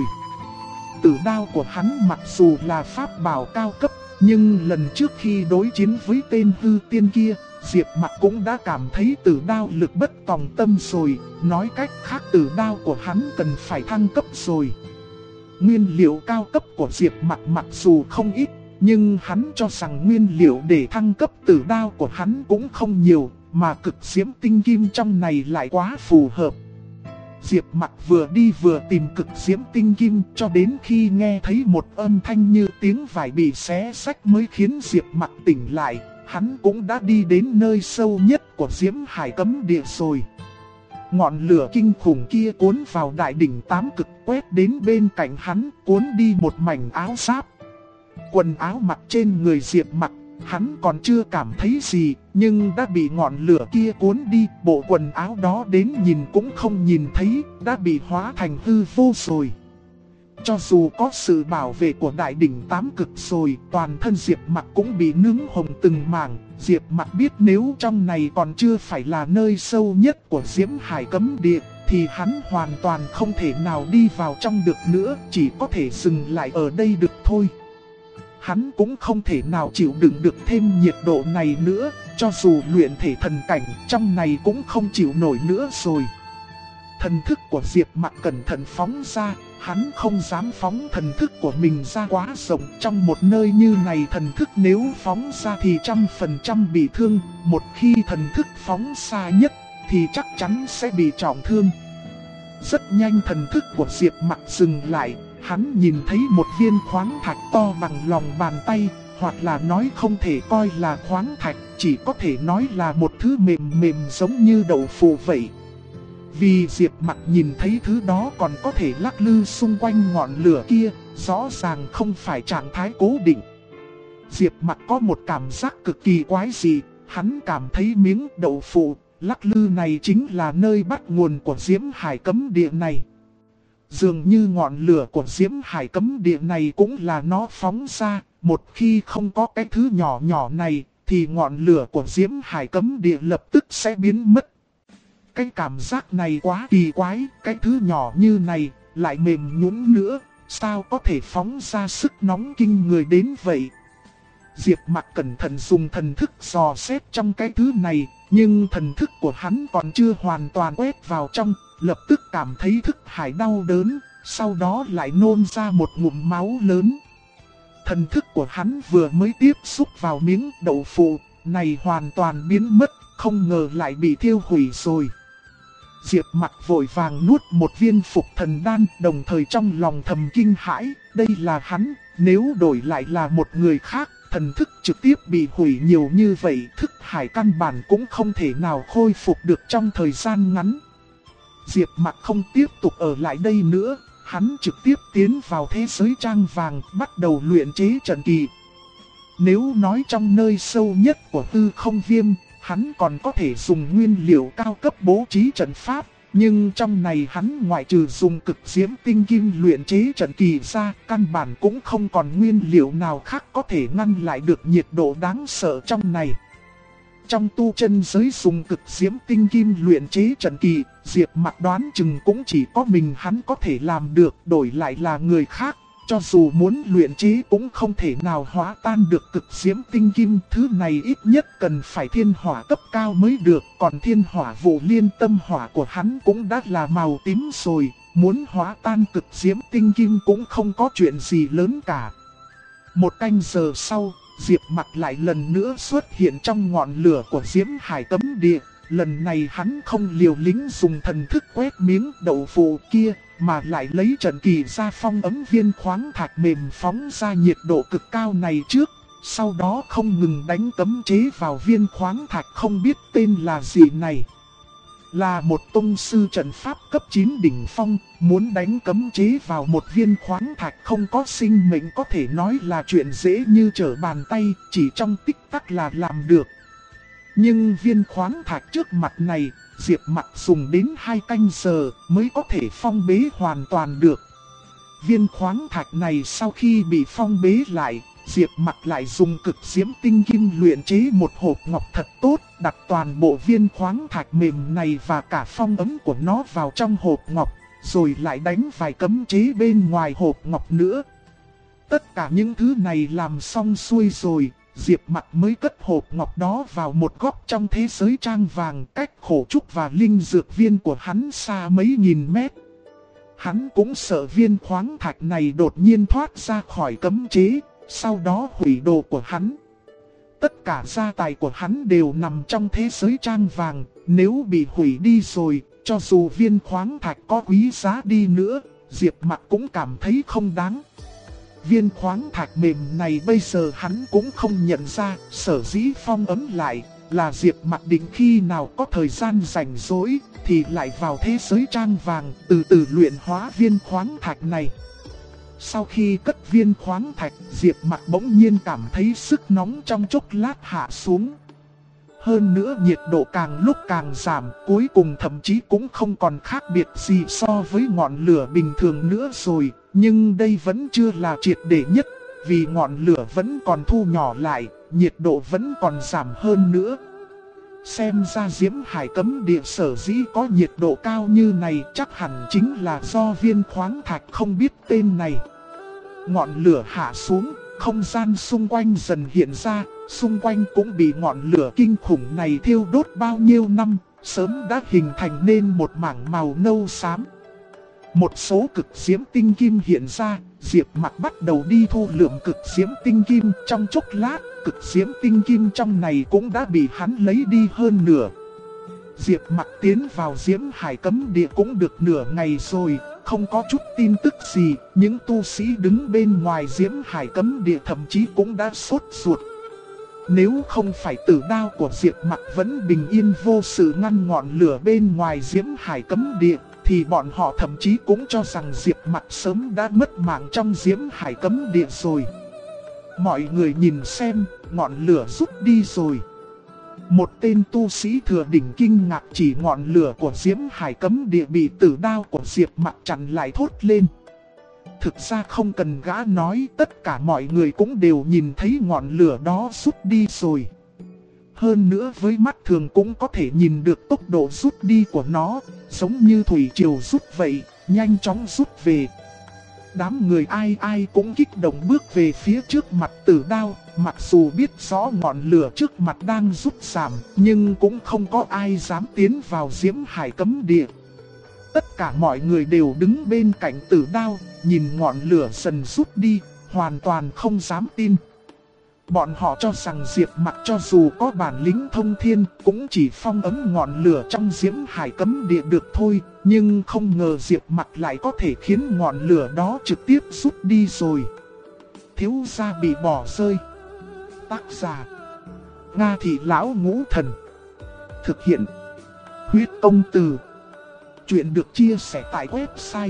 Tử đao của hắn mặc dù là pháp bảo cao cấp, nhưng lần trước khi đối chiến với tên hư tiên kia, Diệp Mặc cũng đã cảm thấy tử đao lực bất tòng tâm rồi, nói cách khác tử đao của hắn cần phải thăng cấp rồi. Nguyên liệu cao cấp của Diệp Mặc mặc dù không ít, nhưng hắn cho rằng nguyên liệu để thăng cấp tử đao của hắn cũng không nhiều, mà cực diễm tinh kim trong này lại quá phù hợp. Diệp Mặc vừa đi vừa tìm cực diễm tinh kim cho đến khi nghe thấy một âm thanh như tiếng vải bị xé xách mới khiến Diệp Mặc tỉnh lại. Hắn cũng đã đi đến nơi sâu nhất của Diễm Hải Cấm Địa rồi. Ngọn lửa kinh khủng kia cuốn vào đại đỉnh 8 cực, quét đến bên cạnh hắn, cuốn đi một mảnh áo giáp. Quần áo mặc trên người Diệp Mặc, hắn còn chưa cảm thấy gì, nhưng đã bị ngọn lửa kia cuốn đi. Bộ quần áo đó đến nhìn cũng không nhìn thấy, đã bị hóa thành hư vô rồi. Cho dù có sự bảo vệ của đại đỉnh 8 cực rồi, toàn thân Diệp Mặc cũng bị nướng hồng từng mảng. Diệp Mặc biết nếu trong này còn chưa phải là nơi sâu nhất của Diễm Hải Cấm Địa, thì hắn hoàn toàn không thể nào đi vào trong được nữa, chỉ có thể dừng lại ở đây được thôi. Hắn cũng không thể nào chịu đựng được thêm nhiệt độ này nữa, cho dù luyện thể thần cảnh trong này cũng không chịu nổi nữa rồi. Thần thức của Diệp Mặc cẩn thận phóng ra, hắn không dám phóng thần thức của mình ra quá rộng. Trong một nơi như này thần thức nếu phóng ra thì 100% bị thương, một khi thần thức phóng xa nhất thì chắc chắn sẽ bị trọng thương. Rất nhanh thần thức của Diệp Mặc dừng lại, hắn nhìn thấy một viên khoáng thạch to bằng lòng bàn tay, hoặc là nói không thể coi là khoáng thạch, chỉ có thể nói là một thứ mềm mềm giống như đậu phụ vậy. Vì Diệp Mặc nhìn thấy thứ đó còn có thể lắc lư xung quanh ngọn lửa kia, rõ ràng không phải trạng thái cố định. Diệp Mặc có một cảm giác cực kỳ quái dị, hắn cảm thấy miếng đậu phụ lắc lư này chính là nơi bắt nguồn của Diễm Hải Cấm Địa này. Dường như ngọn lửa của Diễm Hải Cấm Địa này cũng là nó phóng ra, một khi không có cái thứ nhỏ nhỏ này, thì ngọn lửa của Diễm Hải Cấm Địa lập tức sẽ biến mất. Cái cảm giác này quá kỳ quái, cái thứ nhỏ như này, lại mềm nhũn nữa, sao có thể phóng ra sức nóng kinh người đến vậy? Diệp Mặc cẩn thận dùng thần thức dò xét trong cái thứ này, nhưng thần thức của hắn còn chưa hoàn toàn quét vào trong, lập tức cảm thấy thức hải đau đớn, sau đó lại nôn ra một ngụm máu lớn. Thần thức của hắn vừa mới tiếp xúc vào miếng đậu phụ này hoàn toàn biến mất, không ngờ lại bị thiêu hủy rồi. Diệp Mặc vội vàng nuốt một viên phục thần đan, đồng thời trong lòng thầm kinh hãi, đây là hắn, nếu đổi lại là một người khác, thần thức trực tiếp bị hủy nhiều như vậy, thức hải căn bản cũng không thể nào khôi phục được trong thời gian ngắn. Diệp Mặc không tiếp tục ở lại đây nữa, hắn trực tiếp tiến vào thế giới trang vàng, bắt đầu luyện chế trận kỳ. Nếu nói trong nơi sâu nhất của Tư Không Viêm, hắn còn có thể dùng nguyên liệu cao cấp bố trí trận pháp, nhưng trong này hắn ngoại trừ dùng cực diễm tinh kim luyện chế trận kỳ ra, căn bản cũng không còn nguyên liệu nào khác có thể ngăn lại được nhiệt độ đáng sợ trong này. Trong tu chân giới dùng cực diễm tinh kim luyện chế trận kỳ, Diệp Mặc đoán chừng cũng chỉ có mình hắn có thể làm được, đổi lại là người khác, cho dù muốn luyện chế cũng không thể nào hóa tan được cực diễm tinh kim. Thứ này ít nhất cần phải thiên hỏa cấp cao mới được, còn thiên hỏa vụ liên tâm hỏa của hắn cũng đã là màu tím rồi, muốn hóa tan cực diễm tinh kim cũng không có chuyện gì lớn cả. Một canh giờ sau, Diệp Mặc lại lần nữa xuất hiện trong ngọn lửa của Diễm Hải Cấm Địa. Lần này hắn không liều lĩnh dùng thần thức quét miếng đậu phụ kia, mà lại lấy trận kỳ ra phong ấm viên khoáng thạch mềm phóng ra nhiệt độ cực cao này trước. Sau đó không ngừng đánh cấm chế vào viên khoáng thạch không biết tên là gì này. Là một tông sư trận pháp cấp 9 đỉnh phong, muốn đánh cấm chế vào một viên khoáng thạch không có sinh mệnh có thể nói là chuyện dễ như trở bàn tay, chỉ trong tích tắc là làm được. Nhưng viên khoáng thạch trước mặt này, Diệp Mặc dùng đến 2 canh giờ mới có thể phong bế hoàn toàn được. Viên khoáng thạch này sau khi bị phong bế lại, Diệp Mặc lại dùng cực diễm tinh kim luyện chế một hộp ngọc thật tốt, đặt toàn bộ viên khoáng thạch mềm này và cả phong ấm của nó vào trong hộp ngọc, rồi lại đánh vài cấm chế bên ngoài hộp ngọc nữa. Tất cả những thứ này làm xong xuôi rồi, Diệp Mặc mới cất hộp ngọc đó vào một góc trong thế giới trang vàng, cách khổ trúc và linh dược viên của hắn xa mấy nghìn mét. Hắn cũng sợ viên khoáng thạch này đột nhiên thoát ra khỏi cấm chế, sau đó hủy đồ của hắn. Tất cả gia tài của hắn đều nằm trong thế giới trang vàng, nếu bị hủy đi rồi, cho dù viên khoáng thạch có quý giá đi nữa, Diệp Mặc cũng cảm thấy không đáng. Viên khoáng thạch mềm này bây giờ hắn cũng không nhận ra, sở dĩ phong ấm lại là Diệp Mặc định khi nào có thời gian rảnh rỗi thì lại vào thế giới trang vàng từ từ luyện hóa viên khoáng thạch này. Sau khi cất viên khoáng thạch, Diệp Mặc bỗng nhiên cảm thấy sức nóng trong chốc lát hạ xuống. Hơn nữa nhiệt độ càng lúc càng giảm, cuối cùng thậm chí cũng không còn khác biệt gì so với ngọn lửa bình thường nữa rồi. Nhưng đây vẫn chưa là triệt để nhất, vì ngọn lửa vẫn còn thu nhỏ lại, nhiệt độ vẫn còn giảm hơn nữa. Xem ra Diễm Hải Cấm Địa sở dĩ có nhiệt độ cao như này chắc hẳn chính là do viên khoáng thạch không biết tên này. Ngọn lửa hạ xuống, không gian xung quanh dần hiện ra, xung quanh cũng bị ngọn lửa kinh khủng này thiêu đốt bao nhiêu năm, sớm đã hình thành nên một mảng màu nâu xám. Một số cực diễm tinh kim hiện ra, Diệp Mặc bắt đầu đi thu lượm cực diễm tinh kim. Trong chốc lát, cực diễm tinh kim trong này cũng đã bị hắn lấy đi hơn nửa. Diệp Mặc tiến vào Diễm Hải Cấm Địa cũng được nửa ngày rồi, không có chút tin tức gì. Những tu sĩ đứng bên ngoài Diễm Hải Cấm Địa thậm chí cũng đã sốt ruột. Nếu không phải tử đao của Diệp Mặc vẫn bình yên vô sự ngăn ngọn lửa bên ngoài Diễm Hải Cấm Địa, thì bọn họ thậm chí cũng cho rằng Diệp Mặc sớm đã mất mạng trong Diễm Hải Cấm Địa rồi. Mọi người nhìn xem, ngọn lửa rút đi rồi. Một tên tu sĩ thừa đỉnh kinh ngạc chỉ ngọn lửa của Diễm Hải Cấm Địa bị tử đao của Diệp Mặc chặn lại thốt lên. Thực ra không cần gã nói, tất cả mọi người cũng đều nhìn thấy ngọn lửa đó rút đi rồi. Hơn nữa với mắt thường cũng có thể nhìn được tốc độ rút đi của nó, giống như thủy triều rút vậy, nhanh chóng rút về. Đám người ai ai cũng kích động bước về phía trước mặt tử đao, mặc dù biết rõ ngọn lửa trước mặt đang rút giảm, nhưng cũng không có ai dám tiến vào Diễm Hải Cấm Địa. Tất cả mọi người đều đứng bên cạnh tử đao, nhìn ngọn lửa dần rút đi, hoàn toàn không dám tin. Bọn họ cho rằng Diệp Mặc cho dù có bản lĩnh thông thiên cũng chỉ phong ấn ngọn lửa trong Diễm Hải Cấm Địa được thôi, nhưng không ngờ Diệp Mặc lại có thể khiến ngọn lửa đó trực tiếp rút đi rồi. Thiếu gia bị bỏ rơi. Tác giả: Nga Thị Lão Ngũ Thần. Thực hiện: Huyết Công Từ. Chuyện được chia sẻ tại website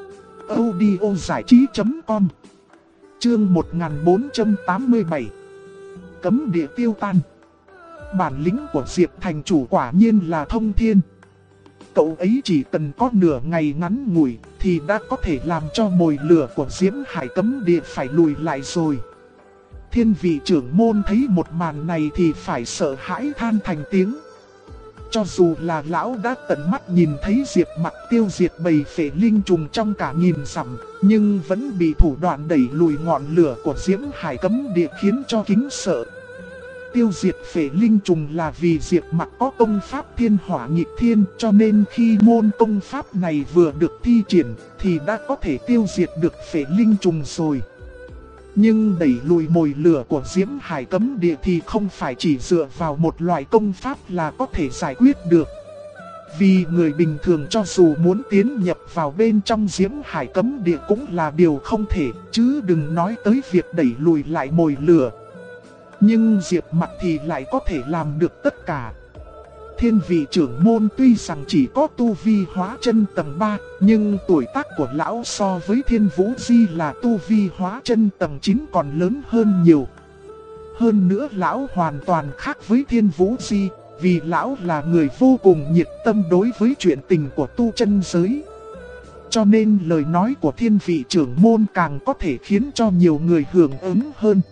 audiozảichí.com. Chương 1487. Cấm địa tiêu tan. Bản lĩnh của Diệp thành chủ quả nhiên là thông thiên. Cậu ấy chỉ cần có nửa ngày ngắn ngủi thì đã có thể làm cho mồi lửa của Diễm Hải Cấm Địa phải lùi lại rồi. Thiên vị trưởng môn thấy một màn này thì phải sợ hãi than thành tiếng. Cho dù là lão đã tận mắt nhìn thấy Diệp Mặc tiêu diệt bầy phệ linh trùng trong cả nghìn dặm, nhưng vẫn bị thủ đoạn đẩy lùi ngọn lửa của Diễm Hải Cấm Địa khiến cho kính sợ. Tiêu diệt phệ linh trùng là vì Diệp Mặc có công pháp thiên hỏa nghịch thiên, cho nên khi môn công pháp này vừa được thi triển thì đã có thể tiêu diệt được phệ linh trùng rồi. Nhưng đẩy lùi mồi lửa của Diễm Hải Cấm Địa thì không phải chỉ dựa vào một loại công pháp là có thể giải quyết được. Vì người bình thường cho dù muốn tiến nhập vào bên trong Diễm Hải Cấm Địa cũng là điều không thể, chứ đừng nói tới việc đẩy lùi lại mồi lửa. Nhưng Diệp Mặc thì lại có thể làm được tất cả. Thiên vị trưởng môn tuy rằng chỉ có tu vi hóa chân tầng 3, nhưng tuổi tác của lão so với Thiên Vũ Di là tu vi hóa chân tầng 9 còn lớn hơn nhiều. Hơn nữa lão hoàn toàn khác với Thiên Vũ Di, vì lão là người vô cùng nhiệt tâm đối với chuyện tình của tu chân giới. Cho nên lời nói của thiên vị trưởng môn càng có thể khiến cho nhiều người hưởng ứng hơn.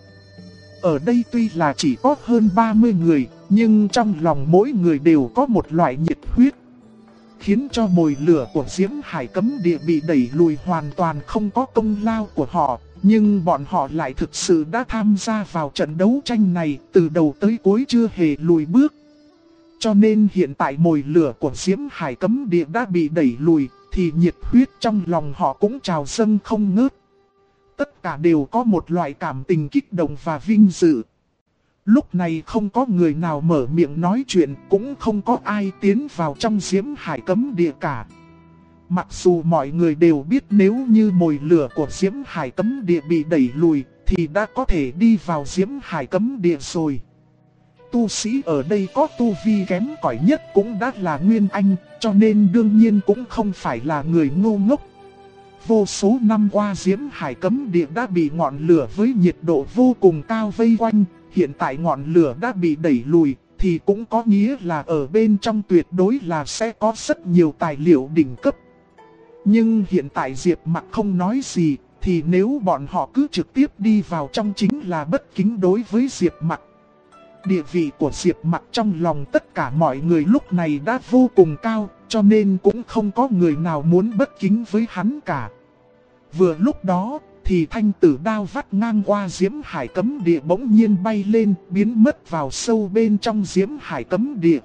Ở đây tuy là chỉ có hơn 30 người, nhưng trong lòng mỗi người đều có một loại nhiệt huyết. Khiến cho mồi lửa của Diễm Hải Cấm Địa bị đẩy lùi hoàn toàn không có công lao của họ, nhưng bọn họ lại thực sự đã tham gia vào trận đấu tranh này, từ đầu tới cuối chưa hề lùi bước. Cho nên hiện tại mồi lửa của Diễm Hải Cấm Địa đã bị đẩy lùi, thì nhiệt huyết trong lòng họ cũng trào dâng không ngớt. Tất cả đều có một loại cảm tình kích động và vinh dự. Lúc này không có người nào mở miệng nói chuyện, cũng không có ai tiến vào trong Diễm Hải Cấm Địa cả. Mặc dù mọi người đều biết nếu như mồi lửa của Diễm Hải Cấm Địa bị đẩy lùi, thì đã có thể đi vào Diễm Hải Cấm Địa rồi. Tu sĩ ở đây có tu vi kém cỏi nhất cũng đã là Nguyên Anh, cho nên đương nhiên cũng không phải là người ngu ngốc. Vô số năm qua Diễm Hải Cấm Địa đã bị ngọn lửa với nhiệt độ vô cùng cao vây quanh. Hiện tại ngọn lửa đã bị đẩy lùi, thì cũng có nghĩa là ở bên trong tuyệt đối là sẽ có rất nhiều tài liệu đỉnh cấp. Nhưng hiện tại Diệp Mặc không nói gì, thì nếu bọn họ cứ trực tiếp đi vào trong chính là bất kính đối với Diệp Mặc. Địa vị của Diệp Mặc trong lòng tất cả mọi người lúc này đã vô cùng cao, cho nên cũng không có người nào muốn bất kính với hắn cả. Vừa lúc đó, thì thanh tử đao vắt ngang qua Diễm Hải Cấm Địa bỗng nhiên bay lên, biến mất vào sâu bên trong Diễm Hải Cấm Địa.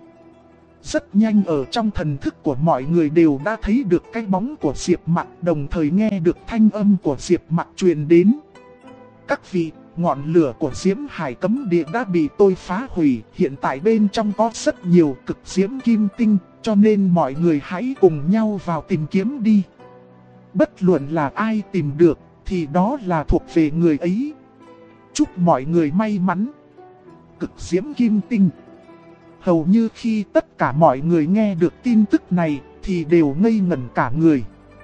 Rất nhanh ở trong thần thức của mọi người đều đã thấy được cái bóng của Diệp Mặc, đồng thời nghe được thanh âm của Diệp Mặc truyền đến. Các vị, ngọn lửa của Diễm Hải Cấm Địa đã bị tôi phá hủy, hiện tại bên trong có rất nhiều cực diễm kim tinh, cho nên mọi người hãy cùng nhau vào tìm kiếm đi. Bất luận là ai tìm được, thì đó là thuộc về người ấy. Chúc mọi người may mắn. Cực diễm kim tinh. Hầu như khi tất cả mọi người nghe được tin tức này, thì đều ngây ngẩn cả người.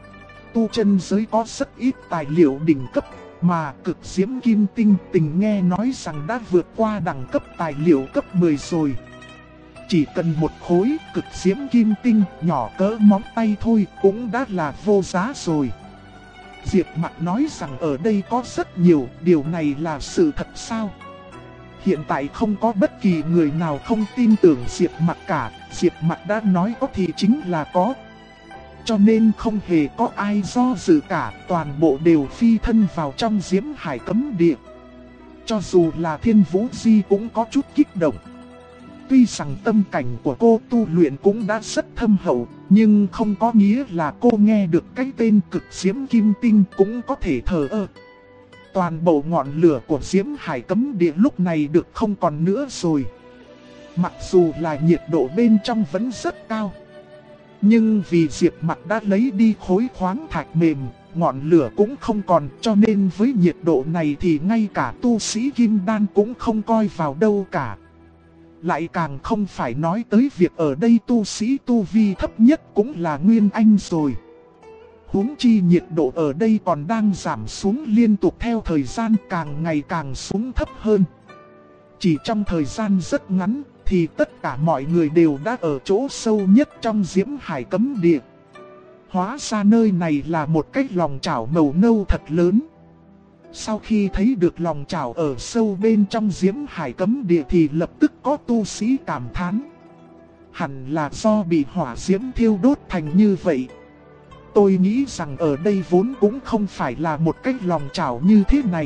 Tu chân giới có rất ít tài liệu đỉnh cấp, mà cực diễm kim tinh tình nghe nói rằng đã vượt qua đẳng cấp tài liệu cấp 10 rồi. chỉ cần một khối cực diễm kim tinh nhỏ cỡ móng tay thôi cũng đã là vô giá rồi. Diệp Mặc nói rằng ở đây có rất nhiều, điều này là sự thật sao? Hiện tại không có bất kỳ người nào không tin tưởng Diệp Mặc cả, Diệp Mặc đã nói có thì chính là có. Cho nên không hề có ai do dự cả, toàn bộ đều phi thân vào trong Diễm Hải Cấm Địa. Cho dù là Thiên Vũ Di cũng có chút kích động. Tuy rằng tâm cảnh của cô tu luyện cũng đã rất thâm hậu, nhưng không có nghĩa là cô nghe được cái tên cực diễm kim tinh cũng có thể thờ ơ. Toàn bộ ngọn lửa của Diễm Hải Cấm Địa lúc này được không còn nữa rồi. Mặc dù là nhiệt độ bên trong vẫn rất cao, nhưng vì Diệp Mặc đã lấy đi khối khoáng thạch mềm, ngọn lửa cũng không còn, cho nên với nhiệt độ này thì ngay cả tu sĩ kim đan cũng không coi vào đâu cả. Lại càng không phải nói tới việc ở đây tu sĩ tu vi thấp nhất cũng là Nguyên Anh rồi. Huống chi nhiệt độ ở đây còn đang giảm xuống liên tục theo thời gian càng ngày càng xuống thấp hơn. Chỉ trong thời gian rất ngắn thì tất cả mọi người đều đã ở chỗ sâu nhất trong Diễm Hải Cấm Địa. Hóa ra nơi này là một cái lòng chảo màu nâu thật lớn. Sau khi thấy được lòng chảo ở sâu bên trong Diễm Hải Cấm Địa thì lập tức có tu sĩ cảm thán. Hẳn là do bị hỏa diễm thiêu đốt thành như vậy. Tôi nghĩ rằng ở đây vốn cũng không phải là một cái lòng chảo như thế này.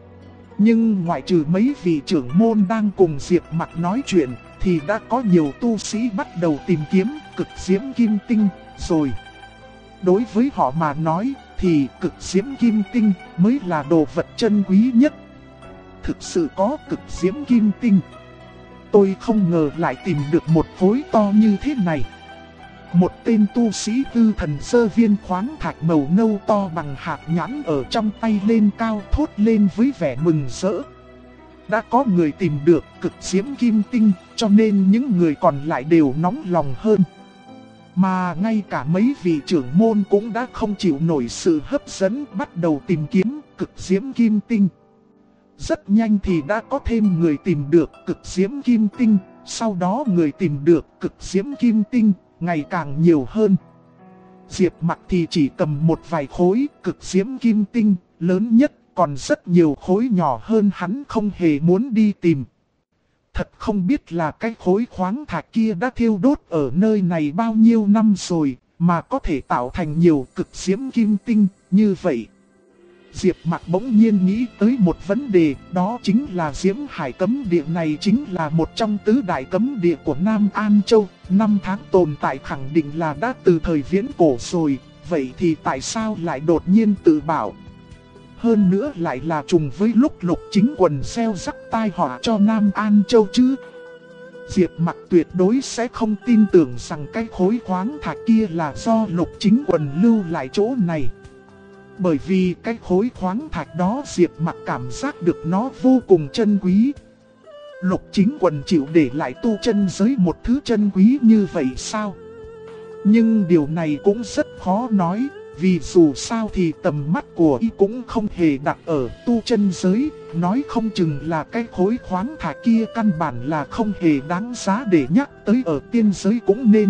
Nhưng ngoại trừ mấy vị trưởng môn đang cùng Diệp Mặc nói chuyện thì đã có nhiều tu sĩ bắt đầu tìm kiếm cực diễm kim tinh rồi. Đối với họ mà nói thì cực diễm kim tinh mới là đồ vật chân quý nhất. Thực sự có cực diễm kim tinh, tôi không ngờ lại tìm được một khối to như thế này. Một tên tu sĩ hư thần giơ viên khoáng thạch màu nâu to bằng hạt nhãn ở trong tay lên cao thốt lên với vẻ mừng rỡ. Đã có người tìm được cực diễm kim tinh, cho nên những người còn lại đều nóng lòng hơn. Mà ngay cả mấy vị trưởng môn cũng đã không chịu nổi sự hấp dẫn bắt đầu tìm kiếm cực diễm kim tinh. Rất nhanh thì đã có thêm người tìm được cực diễm kim tinh, sau đó người tìm được cực diễm kim tinh ngày càng nhiều hơn. Diệp Mặc thì chỉ cầm một vài khối cực diễm kim tinh lớn nhất, còn rất nhiều khối nhỏ hơn hắn không hề muốn đi tìm. Thật không biết là cái khối khoáng thạch kia đã thiêu đốt ở nơi này bao nhiêu năm rồi, mà có thể tạo thành nhiều cực diễm kim tinh như vậy. Diệp Mặc bỗng nhiên nghĩ tới một vấn đề, đó chính là Diễm Hải Cấm Địa này chính là một trong tứ đại cấm địa của Nam An Châu, năm tháng tồn tại khẳng định là đã từ thời viễn cổ rồi, vậy thì tại sao lại đột nhiên tự bảo? Hơn nữa lại là trùng với lúc Lục Chính Quần gieo rắc tai họa cho Nam An Châu chứ. Diệp Mặc tuyệt đối sẽ không tin tưởng rằng cái khối khoáng thạch kia là do Lục Chính Quần lưu lại chỗ này. Bởi vì cái khối khoáng thạch đó Diệp Mặc cảm giác được nó vô cùng chân quý. Lục Chính Quần chịu để lại tu chân giới một thứ chân quý như vậy sao? Nhưng điều này cũng rất khó nói, vì dù sao thì tầm mắt của y cũng không hề đặt ở tu chân giới, nói không chừng là cái khối khoáng thạch kia căn bản là không hề đáng giá để nhắc tới ở tiên giới cũng nên.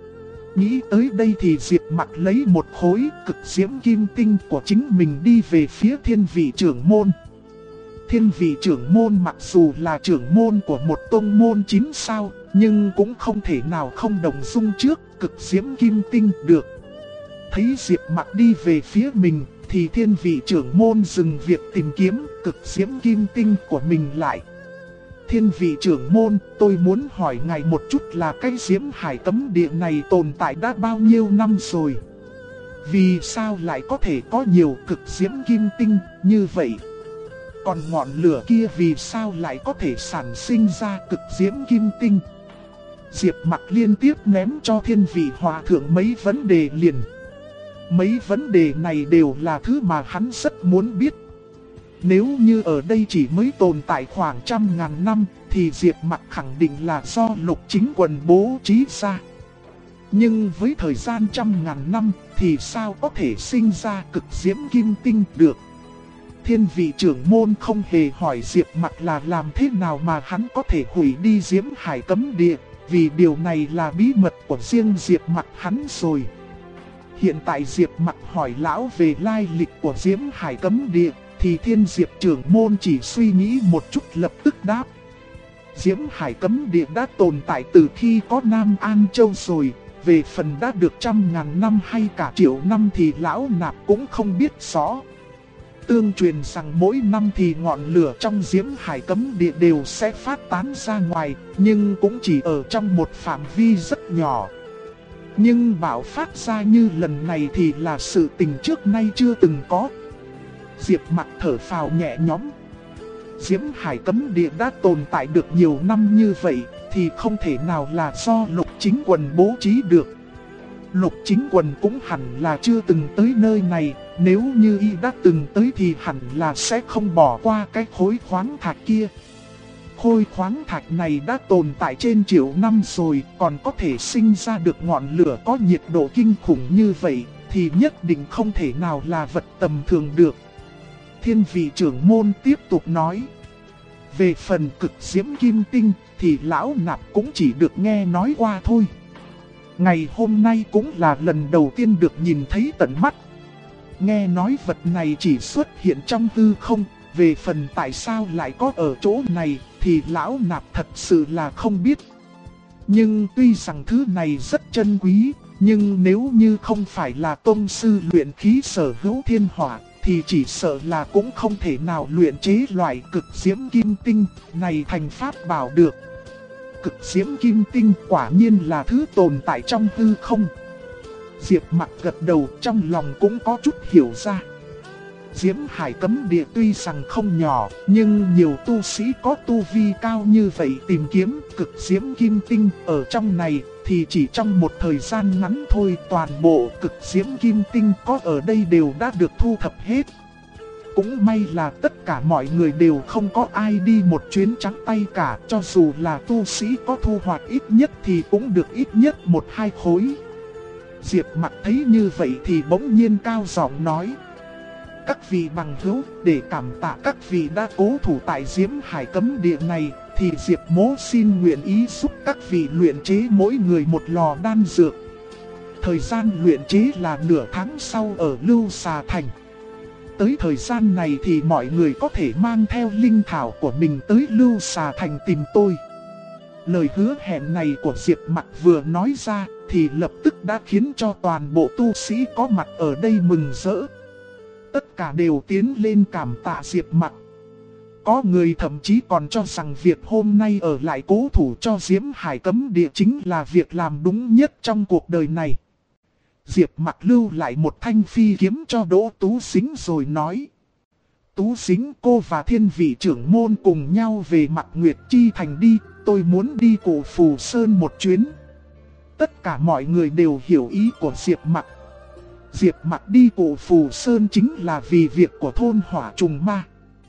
Nghĩ tới đây thì Diệp Mặc lấy một khối cực diễm kim tinh của chính mình đi về phía thiên vị trưởng môn. Thiên vị trưởng môn mặc dù là trưởng môn của một tông môn 9 sao, nhưng cũng không thể nào không đồng dung trước cực diễm kim tinh được. Thấy Diệp Mặc đi về phía mình thì thiên vị trưởng môn dừng việc tìm kiếm cực diễm kim tinh của mình lại. Thiên vị trưởng môn, tôi muốn hỏi ngài một chút là cái Diễm Hải Cấm Địa này tồn tại đã bao nhiêu năm rồi? Vì sao lại có thể có nhiều cực diễm kim tinh như vậy? Còn ngọn lửa kia vì sao lại có thể sản sinh ra cực diễm kim tinh? Diệp Mặc liên tiếp ném cho thiên vị hòa thượng mấy vấn đề liền. Mấy vấn đề này đều là thứ mà hắn rất muốn biết. Nếu như ở đây chỉ mới tồn tại khoảng 100.000 năm thì Diệp Mặc khẳng định là do Lục Chính Quần bố trí ra. Nhưng với thời gian 100.000 năm thì sao có thể sinh ra cực diễm kim tinh được? Thiên vị trưởng môn không hề hỏi Diệp Mặc là làm thế nào mà hắn có thể hủy đi Diễm Hải Cấm Địa, vì điều này là bí mật của riêng Diệp Mặc hắn rồi. Hiện tại Diệp Mặc hỏi lão về lai lịch của Diễm Hải Cấm Địa, thì Thiên Diệp trưởng môn chỉ suy nghĩ một chút lập tức đáp. Diễm Hải Cấm Địa đã tồn tại từ khi có Nam An Châu rồi, về phần đã được 100.000 năm hay cả triệu năm thì lão nạp cũng không biết rõ. Tương truyền rằng mỗi năm thì ngọn lửa trong Diễm Hải Cấm Địa đều sẽ phát tán ra ngoài, nhưng cũng chỉ ở trong một phạm vi rất nhỏ. Nhưng bạo phát ra như lần này thì là sự tình trước nay chưa từng có. Diệp Mặc thở phào nhẹ nhõm. Diễm Hải Cấm Địa đã tồn tại được nhiều năm như vậy, thì không thể nào là do Lục Chính Quần bố trí được. Lục Chính Quần cũng hẳn là chưa từng tới nơi này, nếu như y đã từng tới thì hẳn là sẽ không bỏ qua cái khối khoáng thạch kia. Khối khoáng thạch này đã tồn tại trên triệu năm rồi, còn có thể sinh ra được ngọn lửa có nhiệt độ kinh khủng như vậy, thì nhất định không thể nào là vật tầm thường được. Thiên vị trưởng môn tiếp tục nói. Về phần cực diễm kim tinh thì lão nạp cũng chỉ được nghe nói qua thôi. Ngày hôm nay cũng là lần đầu tiên được nhìn thấy tận mắt. Nghe nói vật này chỉ xuất hiện trong hư không, về phần tại sao lại có ở chỗ này thì lão nạp thật sự là không biết. Nhưng tuy rằng thứ này rất chân quý, nhưng nếu như không phải là tông sư luyện khí sở hữu thiên hỏa, thì chỉ sợ là cũng không thể nào luyện chế loại cực diễm kim tinh này thành pháp bảo được. Cực diễm kim tinh quả nhiên là thứ tồn tại trong hư không. Diệp Mặc gật đầu, trong lòng cũng có chút hiểu ra. Diễm Hải Cấm Địa tuy rằng không nhỏ, nhưng nhiều tu sĩ có tu vi cao như vậy tìm kiếm cực diễm kim tinh ở trong này, thì chỉ trong một thời gian ngắn thôi toàn bộ cực diễm kim tinh có ở đây đều đã được thu thập hết. Cũng may là tất cả mọi người đều không có ai đi một chuyến trắng tay cả, cho dù là tu sĩ có thu hoạch ít nhất thì cũng được ít nhất 1-2 khối. Diệp Mặc thấy như vậy thì bỗng nhiên cao giọng nói. Các vị bằng hữu, để cảm tạ các vị đã cố thủ tại Diễm Hải Cấm Địa này, thì Diệp mỗ xin nguyện ý giúp các vị luyện chế mỗi người một lò đan dược. Thời gian luyện chế là nửa tháng sau ở Lưu Xà Thành. Tới thời gian này thì mọi người có thể mang theo linh thảo của mình tới Lưu Xà Thành tìm tôi. Lời hứa hẹn này của Diệp Mặc vừa nói ra thì lập tức đã khiến cho toàn bộ tu sĩ có mặt ở đây mừng rỡ. Tất cả đều tiến lên cảm tạ Diệp Mặc. Có người thậm chí còn cho rằng việc hôm nay ở lại cố thủ cho Diễm Hải Cấm Địa chính là việc làm đúng nhất trong cuộc đời này. Diệp Mặc lưu lại một thanh phi kiếm cho Đỗ Tú Sính rồi nói. Tú Sính, cô và Thiên vị trưởng môn cùng nhau về Mạc Nguyệt Chi Thành đi, tôi muốn đi Cổ Phù Sơn một chuyến. Tất cả mọi người đều hiểu ý của Diệp Mặc. Diệp Mặc đi Cổ Phù Sơn chính là vì việc của thôn Hỏa Trùng Ma.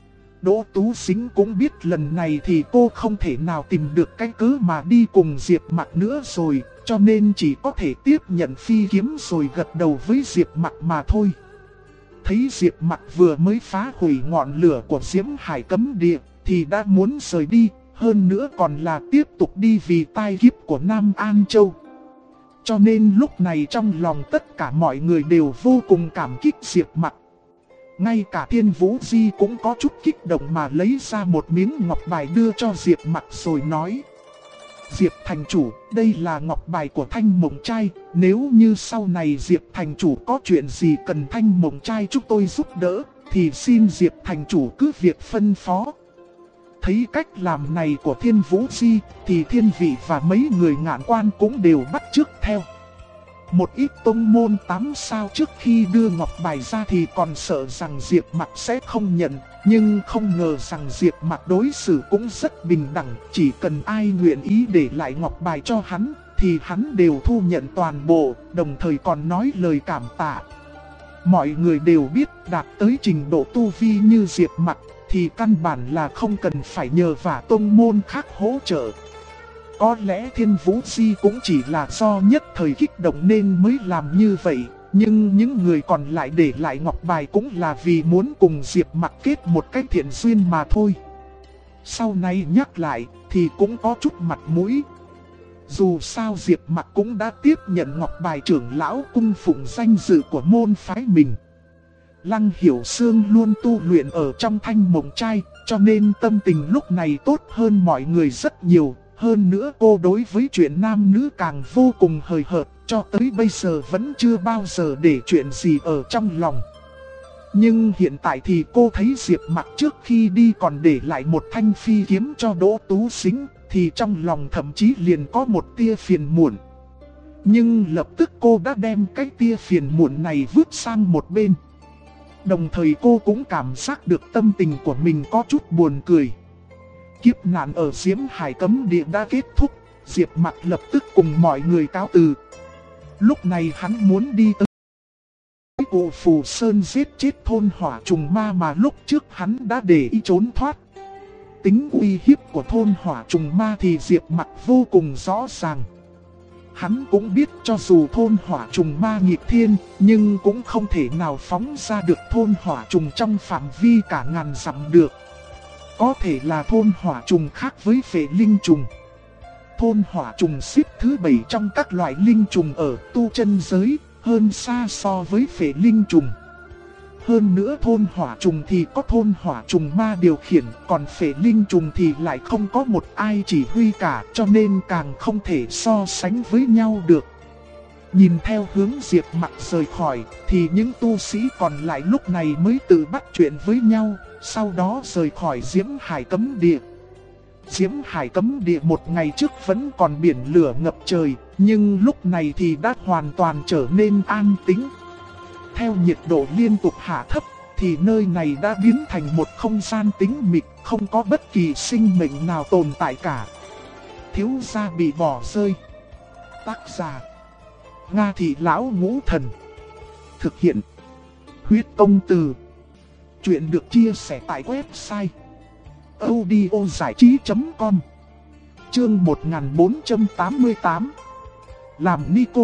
Đỗ Tú Sính cũng biết lần này thì cô không thể nào tìm được cái cớ mà đi cùng Diệp Mặc nữa rồi, cho nên chỉ có thể tiếp nhận phi kiếm rồi gật đầu với Diệp Mặc mà thôi. Thấy Diệp Mặc vừa mới phá hủy ngọn lửa của Diễm Hải Cấm Địa thì đã muốn rời đi, hơn nữa còn là tiếp tục đi vì tai kiếp của Nam An Châu. Cho nên lúc này trong lòng tất cả mọi người đều vô cùng cảm kích Diệp Mặc. Ngay cả Thiên Vũ Di cũng có chút kích động mà lấy ra một miếng ngọc bài đưa cho Diệp Mặc rồi nói. Diệp thành chủ, đây là ngọc bài của Thanh Mộng Trai, nếu như sau này Diệp thành chủ có chuyện gì cần Thanh Mộng Trai chúng tôi giúp đỡ, thì xin Diệp thành chủ cứ việc phân phó. Thấy cách làm này của Thiên Vũ Di, thì Thiên Vị và mấy người Ngạn Quan cũng đều bắt chước theo. Một ít tông môn 8 sao trước khi đưa ngọc bài ra thì còn sợ rằng Diệp Mặc sẽ không nhận, nhưng không ngờ rằng Diệp Mặc đối xử cũng rất bình đẳng, chỉ cần ai nguyện ý để lại ngọc bài cho hắn, thì hắn đều thu nhận toàn bộ, đồng thời còn nói lời cảm tạ. Mọi người đều biết đạt tới trình độ tu vi như Diệp Mặc, thì căn bản là không cần phải nhờ vả tông môn khác hỗ trợ. Có lẽ Thiên Vũ Di cũng chỉ là do nhất thời kích động nên mới làm như vậy, nhưng những người còn lại để lại ngọc bài cũng là vì muốn cùng Diệp Mặc kết một cái thiện duyên mà thôi. Sau này nhắc lại thì cũng có chút mặt mũi. Dù sao Diệp Mặc cũng đã tiếp nhận ngọc bài trưởng lão cung phụng danh dự của môn phái mình. Lăng Hiểu Sương luôn tu luyện ở trong Thanh Mộng Trai, cho nên tâm tình lúc này tốt hơn mọi người rất nhiều. Hơn nữa cô đối với chuyện nam nữ càng vô cùng hời hợt, cho tới bây giờ vẫn chưa bao giờ để chuyện gì ở trong lòng. Nhưng hiện tại thì cô thấy Diệp Mặc trước khi đi còn để lại một thanh phi kiếm cho Đỗ Tú Sính, thì trong lòng thậm chí liền có một tia phiền muộn. Nhưng lập tức cô đã đem cái tia phiền muộn này vứt sang một bên. Đồng thời cô cũng cảm giác được tâm tình của mình có chút buồn cười. Kiếp nạn ở Diễm Hải Cấm Địa đã kết thúc, Diệp Mặc lập tức cùng mọi người cáo từ. Lúc này hắn muốn đi tới Cụ Phù Sơn giết chết thôn hỏa trùng ma mà lúc trước hắn đã để ý trốn thoát. Tính uy hiếp của thôn hỏa trùng ma thì Diệp Mặc vô cùng rõ ràng. Hắn cũng biết cho dù thôn hỏa trùng ma nghịch thiên, nhưng cũng không thể nào phóng ra được thôn hỏa trùng trong phạm vi cả ngàn dặm được. Có thể là thôn hỏa trùng khác với phệ linh trùng. Thôn hỏa trùng xếp thứ 7 trong các loại linh trùng ở tu chân giới, hơn xa so với phệ linh trùng. Hơn nữa thôn hỏa trùng thì có thôn hỏa trùng ma điều khiển, còn phệ linh trùng thì lại không có một ai chỉ huy cả, cho nên càng không thể so sánh với nhau được. Nhìn theo hướng Diệp Mặc rời khỏi, thì những tu sĩ còn lại lúc này mới tự bắt chuyện với nhau, sau đó rời khỏi Diễm Hải Cấm Địa. Diễm Hải Cấm Địa một ngày trước vẫn còn biển lửa ngập trời, nhưng lúc này thì đã hoàn toàn trở nên an tĩnh. Theo nhiệt độ liên tục hạ thấp, thì nơi này đã biến thành một không gian tĩnh mịch, không có bất kỳ sinh mệnh nào tồn tại cả. Thiếu gia bị bỏ rơi. Tác giả: Nga Thị Lão Ngũ Thần. Thực hiện: Huyết Công Từ. Chuyện được chia sẻ tại website audiozảichí.com. Chương 1488. Làm Nico.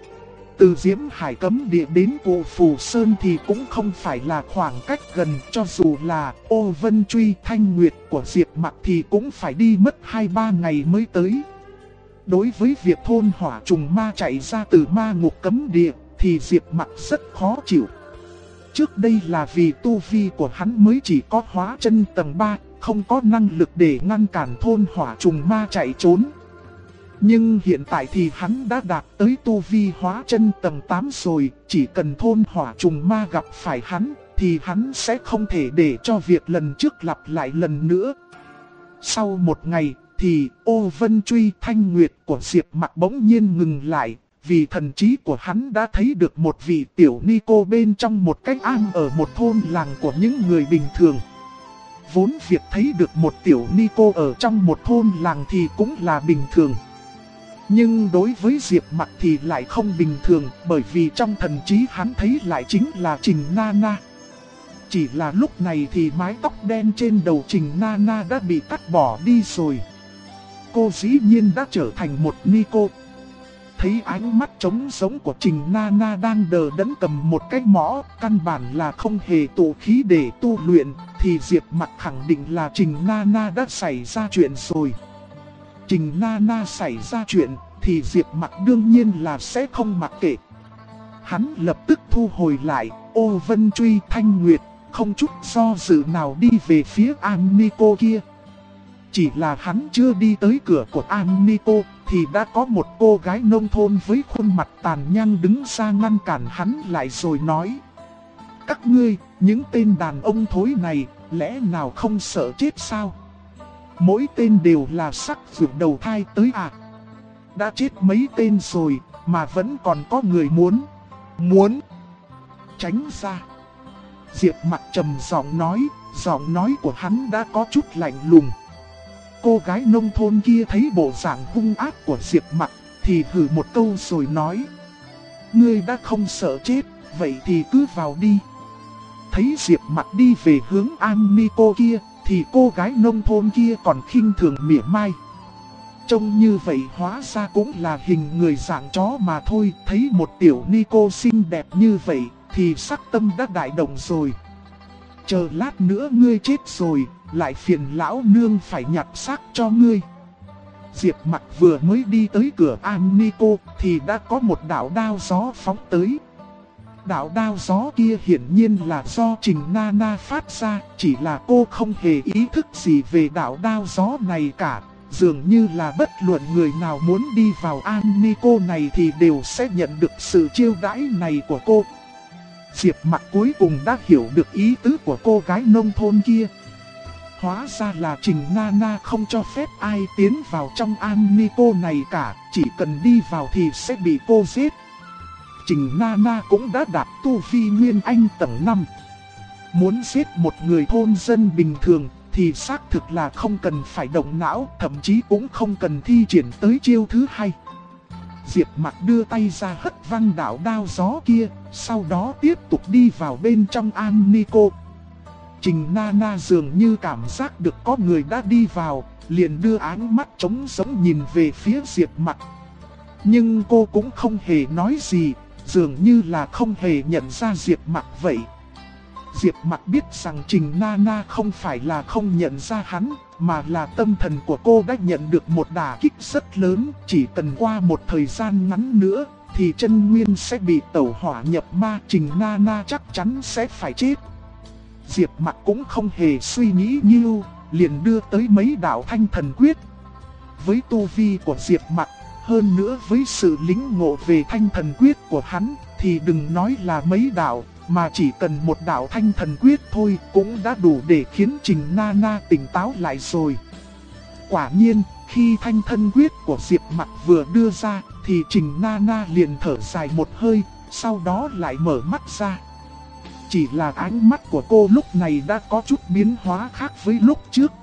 Từ Diễm Hải Cấm Địa đến Cụ Phù Sơn thì cũng không phải là khoảng cách gần, cho dù là Ô Vân Truy Thanh Nguyệt của Diệp Mặc thì cũng phải đi mất 2-3 ngày mới tới. Đối với việc thôn hỏa trùng ma chạy ra từ ma ngục cấm địa thì Diệp Mặc rất khó chịu. Trước đây là vì tu vi của hắn mới chỉ có hóa chân tầng 3, không có năng lực để ngăn cản thôn hỏa trùng ma chạy trốn. Nhưng hiện tại thì hắn đã đạt tới tu vi hóa chân tầng 8 rồi, chỉ cần thôn hỏa trùng ma gặp phải hắn, thì hắn sẽ không thể để cho việc lần trước lặp lại lần nữa. Sau một ngày, thì Ô Vân Truy Thanh Nguyệt của Diệp Mặc bỗng nhiên ngừng lại, vì thần trí của hắn đã thấy được một vị tiểu ni cô bên trong một cái am ở một thôn làng của những người bình thường. Vốn việc thấy được một tiểu ni cô ở trong một thôn làng thì cũng là bình thường. Nhưng đối với Diệp Mặc thì lại không bình thường, bởi vì trong thần trí hắn thấy lại chính là Trình Nana. Chỉ là lúc này thì mái tóc đen trên đầu Trình Nana đã bị cắt bỏ đi rồi. Cô dĩ nhiên đã trở thành một Nico. Thấy ánh mắt trống giống của Trình Nana đang đờ đẫn cầm một cái mõ, căn bản là không hề tụ khí để tu luyện, thì Diệp Mặc khẳng định là Trình Nana đã xảy ra chuyện rồi. Trình Nana xảy ra chuyện thì Diệp Mặc đương nhiên là sẽ không mặc kệ. Hắn lập tức thu hồi lại Ô Vân Truy Thanh Nguyệt, không chút do dự nào đi về phía An Nico kia. Chỉ là hắn chưa đi tới cửa của An Nico thì đã có một cô gái nông thôn với khuôn mặt tàn nhang đứng ra ngăn cản hắn lại rồi nói: các ngươi, những tên đàn ông thối này, lẽ nào không sợ chết sao? Mỗi tên đều là sắc ruột đầu thai tới à? Đã chết mấy tên rồi mà vẫn còn có người muốn tránh ra. Diệp Mặc trầm giọng nói của hắn đã có chút lạnh lùng. Cô gái nông thôn kia thấy bộ dạng hung ác của Diệp Mặc thì hừ một câu rồi nói: ngươi đã không sợ chết, vậy thì cứ vào đi. Thấy Diệp Mặc đi về hướng An Nico kia thì cô gái nông thôn kia còn khinh thường mỉa mai. Trông như vậy hóa ra cũng là hình người dạng chó mà thôi. Thấy một tiểu Nico xinh đẹp như vậy thì sắc tâm đã đại động rồi. Chờ lát nữa ngươi chết rồi, lại phiền lão nương phải nhặt xác cho ngươi. Diệp Mặc vừa mới đi tới cửa An Nico thì đã có một đạo đao gió phóng tới. Đạo đao gió kia hiển nhiên là do Trình Nana phát ra, chỉ là cô không hề ý thức gì về đạo đao gió này cả. Dường như là bất luận người nào muốn đi vào An Nico này thì đều sẽ nhận được sự chiêu đãi này của cô. Diệp Mặc cuối cùng đã hiểu được ý tứ của cô gái nông thôn kia. Hóa ra là Trình Nana không cho phép ai tiến vào trong An Nico này cả, chỉ cần đi vào thì sẽ bị cô giết. Trình Nana cũng đã đạt tu vi Nguyên Anh tầng 5. Muốn giết một người thôn dân bình thường thì xác thực là không cần phải động não, thậm chí cũng không cần thi triển tới chiêu thứ hai. Diệp Mặc đưa tay ra hất văng đạo đao gió kia, sau đó tiếp tục đi vào bên trong An Nico. Trình Nana dường như cảm giác được có người đã đi vào, liền đưa ánh mắt trống rỗng nhìn về phía Diệp Mặc. Nhưng cô cũng không hề nói gì, dường như là không hề nhận ra Diệp Mặc vậy. Diệp Mặc biết rằng Trình Nana không phải là không nhận ra hắn, mà là tâm thần của cô đã nhận được một đả kích rất lớn. Chỉ cần qua một thời gian ngắn nữa thì chân nguyên sẽ bị tẩu hỏa nhập ma, Trình Nana chắc chắn sẽ phải chết. Diệp Mặc cũng không hề suy nghĩ nhiều, liền đưa tới mấy đạo thanh thần quyết. Với tu vi của Diệp Mặc, hơn nữa với sự lĩnh ngộ về thanh thần quyết của hắn, thì đừng nói là mấy đạo, mà chỉ cần một đạo thanh thần quyết thôi cũng đã đủ để khiến Trình Nana tỉnh táo lại rồi. Quả nhiên, khi thanh thần quyết của Diệp Mặc vừa đưa ra, thì Trình Nana liền thở dài một hơi, sau đó lại mở mắt ra. Chỉ là ánh mắt của cô lúc này đã có chút biến hóa khác với lúc trước.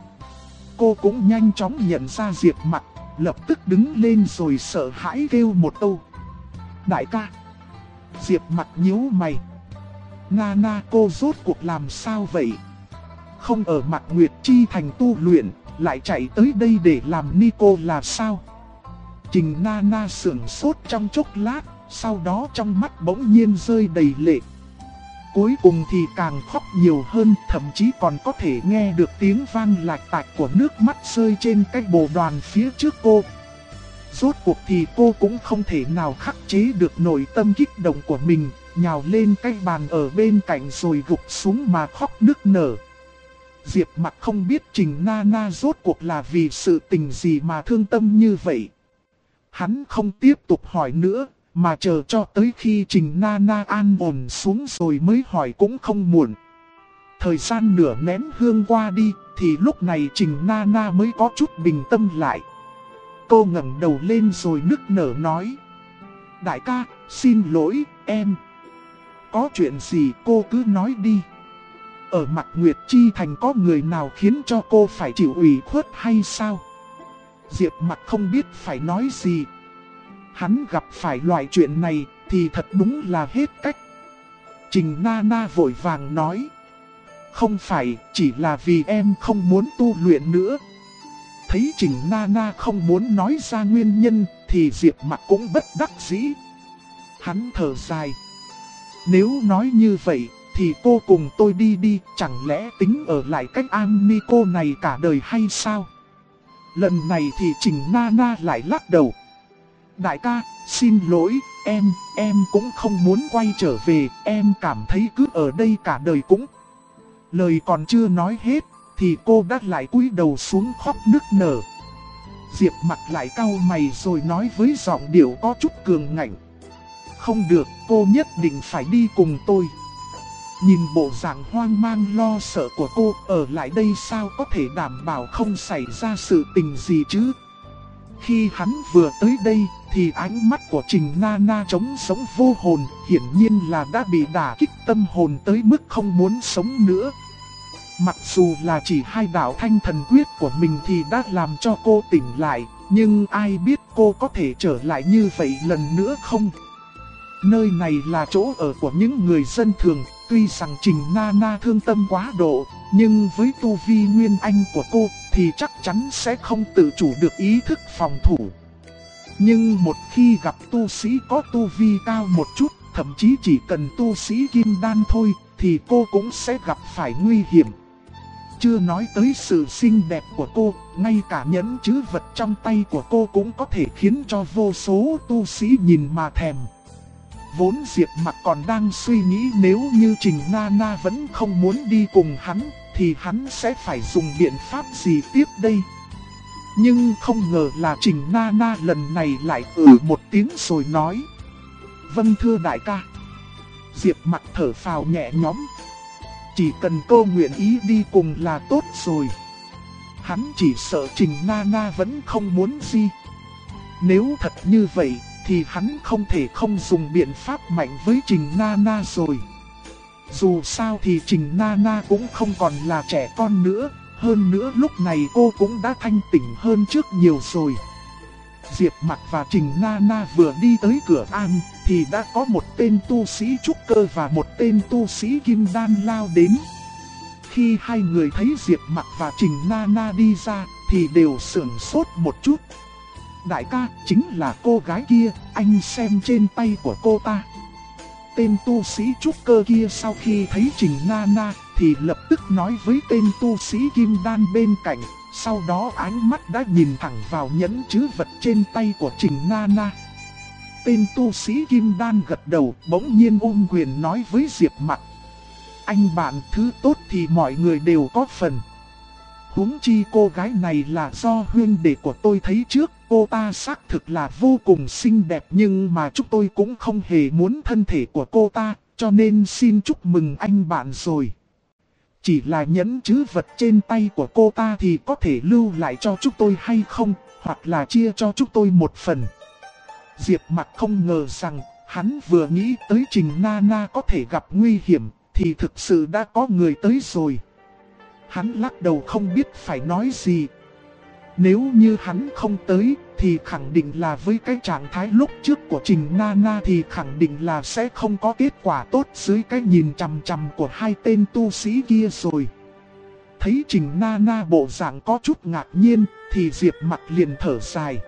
Cô cũng nhanh chóng nhận ra Diệp Mặc, lập tức đứng lên rồi sợ hãi kêu một câu: "Đại ca!" Diệp Mặc nhíu mày. Nana, cô rốt cuộc làm sao vậy? Không ở Mạc Nguyệt Chi Thành tu luyện, lại chạy tới đây để làm Nico là sao? Trình Nana sững sốt trong chốc lát, sau đó trong mắt bỗng nhiên rơi đầy lệ. Cuối cùng thì càng khóc nhiều hơn, thậm chí còn có thể nghe được tiếng vang lạch tạch của nước mắt rơi trên cái bồ đoàn phía trước cô. Rốt cuộc thì cô cũng không thể nào khắc chế được nội tâm kích động của mình, nhào lên cái bàn ở bên cạnh rồi gục xuống mà khóc nức nở. Diệp Mặc không biết Trình Nana rốt cuộc là vì sự tình gì mà thương tâm như vậy. Hắn không tiếp tục hỏi nữa, mà chờ cho tới khi Trình Nana an ổn xuống rồi mới hỏi cũng không muộn. Thời gian nửa nén hương qua đi, thì lúc này Trình Nana mới có chút bình tâm lại. Cô ngẩng đầu lên rồi nức nở nói: "Đại ca, xin lỗi, em. Có chuyện gì cô cứ nói đi. Ở Mạc Nguyệt Chi Thành có người nào khiến cho cô phải chịu ủy khuất hay sao?" Diệp Mặc không biết phải nói gì. Hắn gặp phải loại chuyện này thì thật đúng là hết cách. Trình Nana vội vàng nói: "Không phải, chỉ là vì em không muốn tu luyện nữa." Thấy Trình Nana không muốn nói ra nguyên nhân thì Diệp Mặc cũng bất đắc dĩ. Hắn thở dài: "Nếu nói như vậy thì cô cùng tôi đi đi, chẳng lẽ tính ở lại cách An Nico này cả đời hay sao?" Lần này thì Trình Nana lại lắc đầu: "Đại ca, xin lỗi, em cũng không muốn quay trở về, em cảm thấy cứ ở đây cả đời cũng..." Lời còn chưa nói hết thì cô đã lại cúi đầu xuống khóc nức nở. Diệp Mặc lại cau mày rồi nói với giọng điệu có chút cường ngạnh: "Không được, cô nhất định phải đi cùng tôi." Nhìn bộ dạng hoang mang lo sợ của cô, ở lại đây sao có thể đảm bảo không xảy ra sự tình gì chứ? Khi hắn vừa tới đây thì ánh mắt của Trình Nana trống sống vô hồn, hiển nhiên là đã bị đả kích tâm hồn tới mức không muốn sống nữa. Mặc dù là chỉ hai đạo thanh thần quyết của mình thì đã làm cho cô tỉnh lại, nhưng ai biết cô có thể trở lại như vậy lần nữa không? Nơi này là chỗ ở của những người dân thường, tuy rằng Trình Nana thương tâm quá độ, nhưng với tu vi Nguyên Anh của cô thì chắc chắn sẽ không tự chủ được ý thức phòng thủ. Nhưng một khi gặp tu sĩ có tu vi cao một chút, thậm chí chỉ cần tu sĩ kim đan thôi, thì cô cũng sẽ gặp phải nguy hiểm. Chưa nói tới sự xinh đẹp của cô, ngay cả nhẫn chữ vật trong tay của cô cũng có thể khiến cho vô số tu sĩ nhìn mà thèm. Vốn Diệp Mặc còn đang suy nghĩ nếu như Trình Nana vẫn không muốn đi cùng hắn, thì hắn sẽ phải dùng biện pháp gì tiếp đây. Nhưng không ngờ là Trình Nana lần này lại một tiếng rồi nói: "Vâng thưa đại ca." Diệp Mặc thở phào nhẹ nhõm. Chỉ cần cô nguyện ý đi cùng là tốt rồi. Hắn chỉ sợ Trình Nana vẫn không muốn gì. Nếu thật như vậy thì hắn không thể không dùng biện pháp mạnh với Trình Nana rồi. Dù sao thì Trình Nana cũng không còn là trẻ con nữa. Hơn nữa lúc này cô cũng đã thanh tỉnh hơn trước nhiều rồi. Diệp Mặc và Trình Nana vừa đi tới cửa am thì đã có một tên tu sĩ trúc cơ và một tên tu sĩ kim đan lao đến. Khi hai người thấy Diệp Mặc và Trình Nana đi ra thì đều sửng sốt một chút. "Đại ca, chính là cô gái kia, anh xem trên tay của cô ta." Tên tu sĩ trúc cơ kia sau khi thấy Trình Nana thì lập tức nói với tên tu sĩ kim đan bên cạnh. Sau đó ánh mắt đã nhìn thẳng vào nhẫn chữ vật trên tay của Trình Nana. Tên tu sĩ kim đan gật đầu, bỗng nhiên ôm quyền nói với Diệp Mặc: "Anh bạn, thứ tốt thì mọi người đều có phần. Huống chi cô gái này là do huynh đệ của tôi thấy trước, cô ta xác thực là vô cùng xinh đẹp, nhưng mà chúng tôi cũng không hề muốn thân thể của cô ta, cho nên xin chúc mừng anh bạn rồi. Chỉ là nhẫn chữ vật trên tay của cô ta thì có thể lưu lại cho chúng tôi hay không, hoặc là chia cho chúng tôi một phần." Diệp Mặc không ngờ rằng, hắn vừa nghĩ tới Trình Nana có thể gặp nguy hiểm, thì thực sự đã có người tới rồi. Hắn lắc đầu không biết phải nói gì. Nếu như hắn không tới, thì khẳng định là với cái trạng thái lúc trước của Trình Nana thì khẳng định là sẽ không có kết quả tốt dưới cái nhìn chằm chằm của hai tên tu sĩ kia rồi. Thấy Trình Nana bộ dạng có chút ngạc nhiên, thì Diệp Mặc liền thở dài.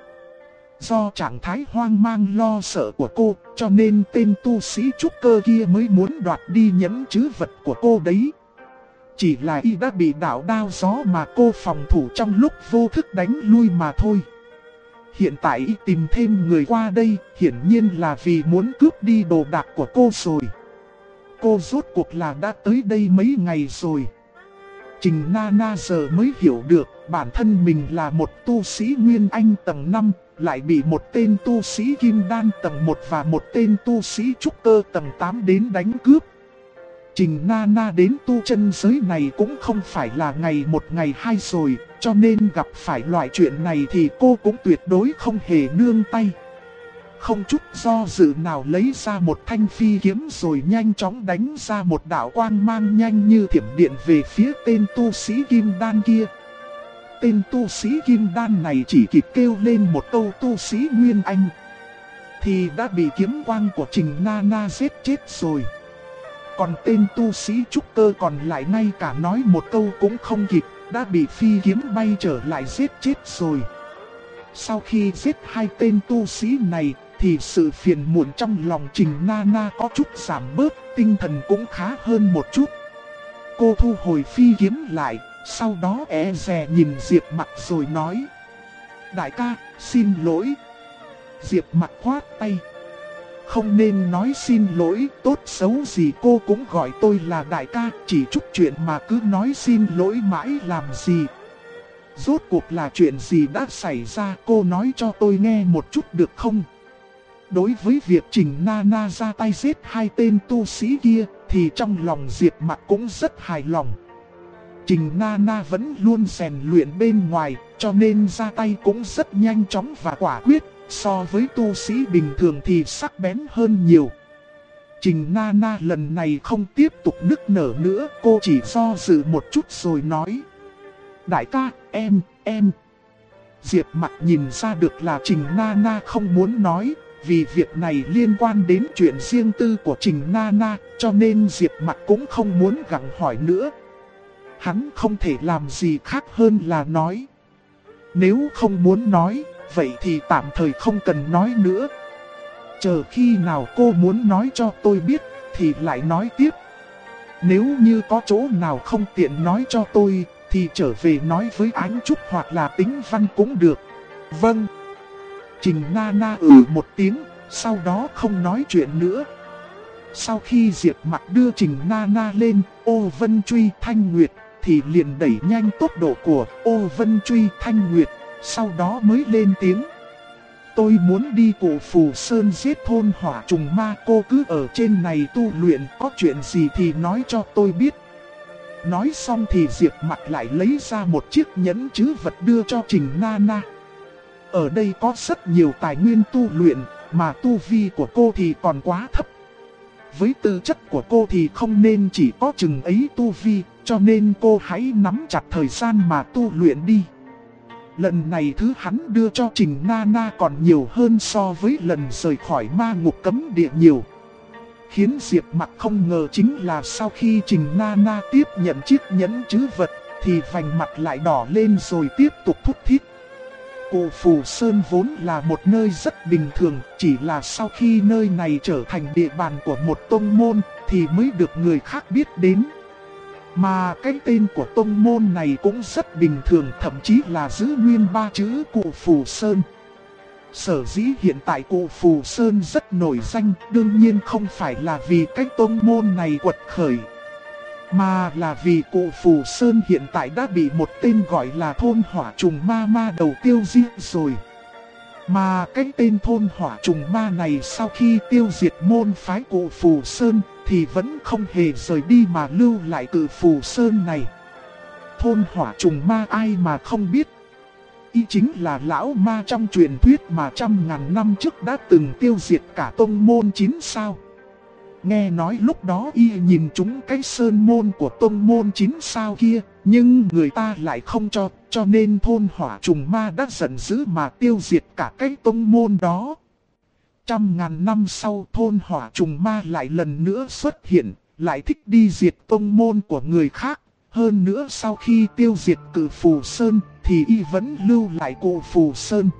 Do trạng thái hoang mang lo sợ của cô, cho nên tên tu sĩ trúc cơ kia mới muốn đoạt đi nhẫn chữ vật của cô đấy. Chỉ là y đã bị đạo đao gió mà cô phòng thủ trong lúc vô thức đánh lui mà thôi. Hiện tại y tìm thêm người qua đây, hiển nhiên là vì muốn cướp đi đồ đạc của cô rồi. Cô rốt cuộc là đã tới đây mấy ngày rồi. Trình Nana giờ mới hiểu được bản thân mình là một tu sĩ Nguyên Anh tầng 5, lại bị một tên tu sĩ Kim Đan tầng 1 và một tên tu sĩ Trúc Cơ tầng 8 đến đánh cướp. Trình Nana đến tu chân giới này cũng không phải là ngày một ngày hai rồi, cho nên gặp phải loại chuyện này thì cô cũng tuyệt đối không hề nương tay. Không chút do dự nào lấy ra một thanh phi kiếm rồi nhanh chóng đánh ra một đạo quang mang nhanh như thiểm điện về phía tên tu sĩ Kim Đan kia. Tên tu sĩ Kim Đan này chỉ kịp kêu lên một câu tu sĩ Nguyên Anh thì đã bị kiếm quang của Trình Nana giết chết rồi. Còn tên tu sĩ trúc cơ còn lại ngay cả nói một câu cũng không kịp, đã bị phi kiếm bay trở lại giết chết rồi. Sau khi giết hai tên tu sĩ này thì sự phiền muộn trong lòng Trình Nana có chút giảm bớt, tinh thần cũng khá hơn một chút. Cô thu hồi phi kiếm lại, sau đó e dè nhìn Diệp Mặc rồi nói: "Đại ca, xin lỗi." Diệp Mặc khoát tay: "Không nên nói xin lỗi, tốt xấu gì cô cũng gọi tôi là đại ca, chỉ chút chuyện mà cứ nói xin lỗi mãi làm gì. Rốt cuộc là chuyện gì đã xảy ra, cô nói cho tôi nghe một chút được không?" Đối với việc Trình Nana ra tay giết hai tên tu sĩ kia, thì trong lòng Diệp Mặc cũng rất hài lòng. Trình Nana vẫn luôn rèn luyện bên ngoài, cho nên ra tay cũng rất nhanh chóng và quả quyết. So với tu sĩ bình thường thì sắc bén hơn nhiều. Trình Nana lần này không tiếp tục nức nở nữa, cô chỉ do dự một chút rồi nói: "Đại ca, em." Diệp Mặc nhìn ra được là Trình Nana không muốn nói, vì việc này liên quan đến chuyện riêng tư của Trình Nana, cho nên Diệp Mặc cũng không muốn gặng hỏi nữa. Hắn không thể làm gì khác hơn là nói: "Nếu không muốn nói, vậy thì tạm thời không cần nói nữa. Chờ khi nào cô muốn nói cho tôi biết thì lại nói tiếp. Nếu như có chỗ nào không tiện nói cho tôi, thì trở về nói với Ánh Trúc hoặc là Tĩnh Văn cũng được. Vâng. Trình Nana một tiếng, sau đó không nói chuyện nữa. Sau khi Diệp Mặc đưa Trình Nana lên Ô Vân Truy Thanh Nguyệt, thì liền đẩy nhanh tốc độ của Ô Vân Truy Thanh Nguyệt, sau đó mới lên tiếng. Tôi muốn đi Cụ Phù Sơn giết thôn hỏa trùng ma, cô cứ ở trên này tu luyện, có chuyện gì thì nói cho tôi biết. Nói xong thì Diệp Mặc lại lấy ra một chiếc nhẫn trữ vật đưa cho Trình Nana. Ở đây có rất nhiều tài nguyên tu luyện, mà tu vi của cô thì còn quá thấp. Với tư chất của cô thì không nên chỉ có chừng ấy tu vi, cho nên cô hãy nắm chặt thời gian mà tu luyện đi. Lần này thứ hắn đưa cho Trình Nana còn nhiều hơn so với lần rời khỏi ma ngục cấm địa nhiều. Khiến Diệp Mặc không ngờ chính là sau khi Trình Nana tiếp nhận chiếc nhẫn trữ vật, thì vành mặt lại đỏ lên rồi tiếp tục thúc thiết. Cụ Phù Sơn vốn là một nơi rất bình thường, chỉ là sau khi nơi này trở thành địa bàn của một tông môn, thì mới được người khác biết đến. Mà cái tên của tông môn này cũng rất bình thường, thậm chí là giữ nguyên 3 chữ Cụ Phù Sơn. Sở dĩ hiện tại Cụ Phù Sơn rất nổi danh, đương nhiên không phải là vì cái tông môn này quật khởi, mà là vì Cụ Phù Sơn hiện tại đã bị một tên gọi là thôn hỏa trùng ma đầu tiêu diệt rồi. Mà cái tên thôn hỏa trùng ma này sau khi tiêu diệt môn phái Cụ Phù Sơn thì vẫn không hề rời đi mà lưu lại Cụ Phù Sơn này. Thôn hỏa trùng ma ai mà không biết. Y chính là lão ma trong truyền thuyết mà trăm ngàn năm trước đã từng tiêu diệt cả tông môn 9 sao. Nghe nói lúc đó y nhìn trúng cái sơn môn của tông môn 9 sao kia, nhưng người ta lại không cho nên thôn hỏa trùng ma đã giận dữ mà tiêu diệt cả cái tông môn đó. Trăm ngàn năm sau thôn hỏa trùng ma lại lần nữa xuất hiện, lại thích đi diệt tông môn của người khác. Hơn nữa sau khi tiêu diệt Cụ Phù Sơn thì y vẫn lưu lại Cụ Phù Sơn.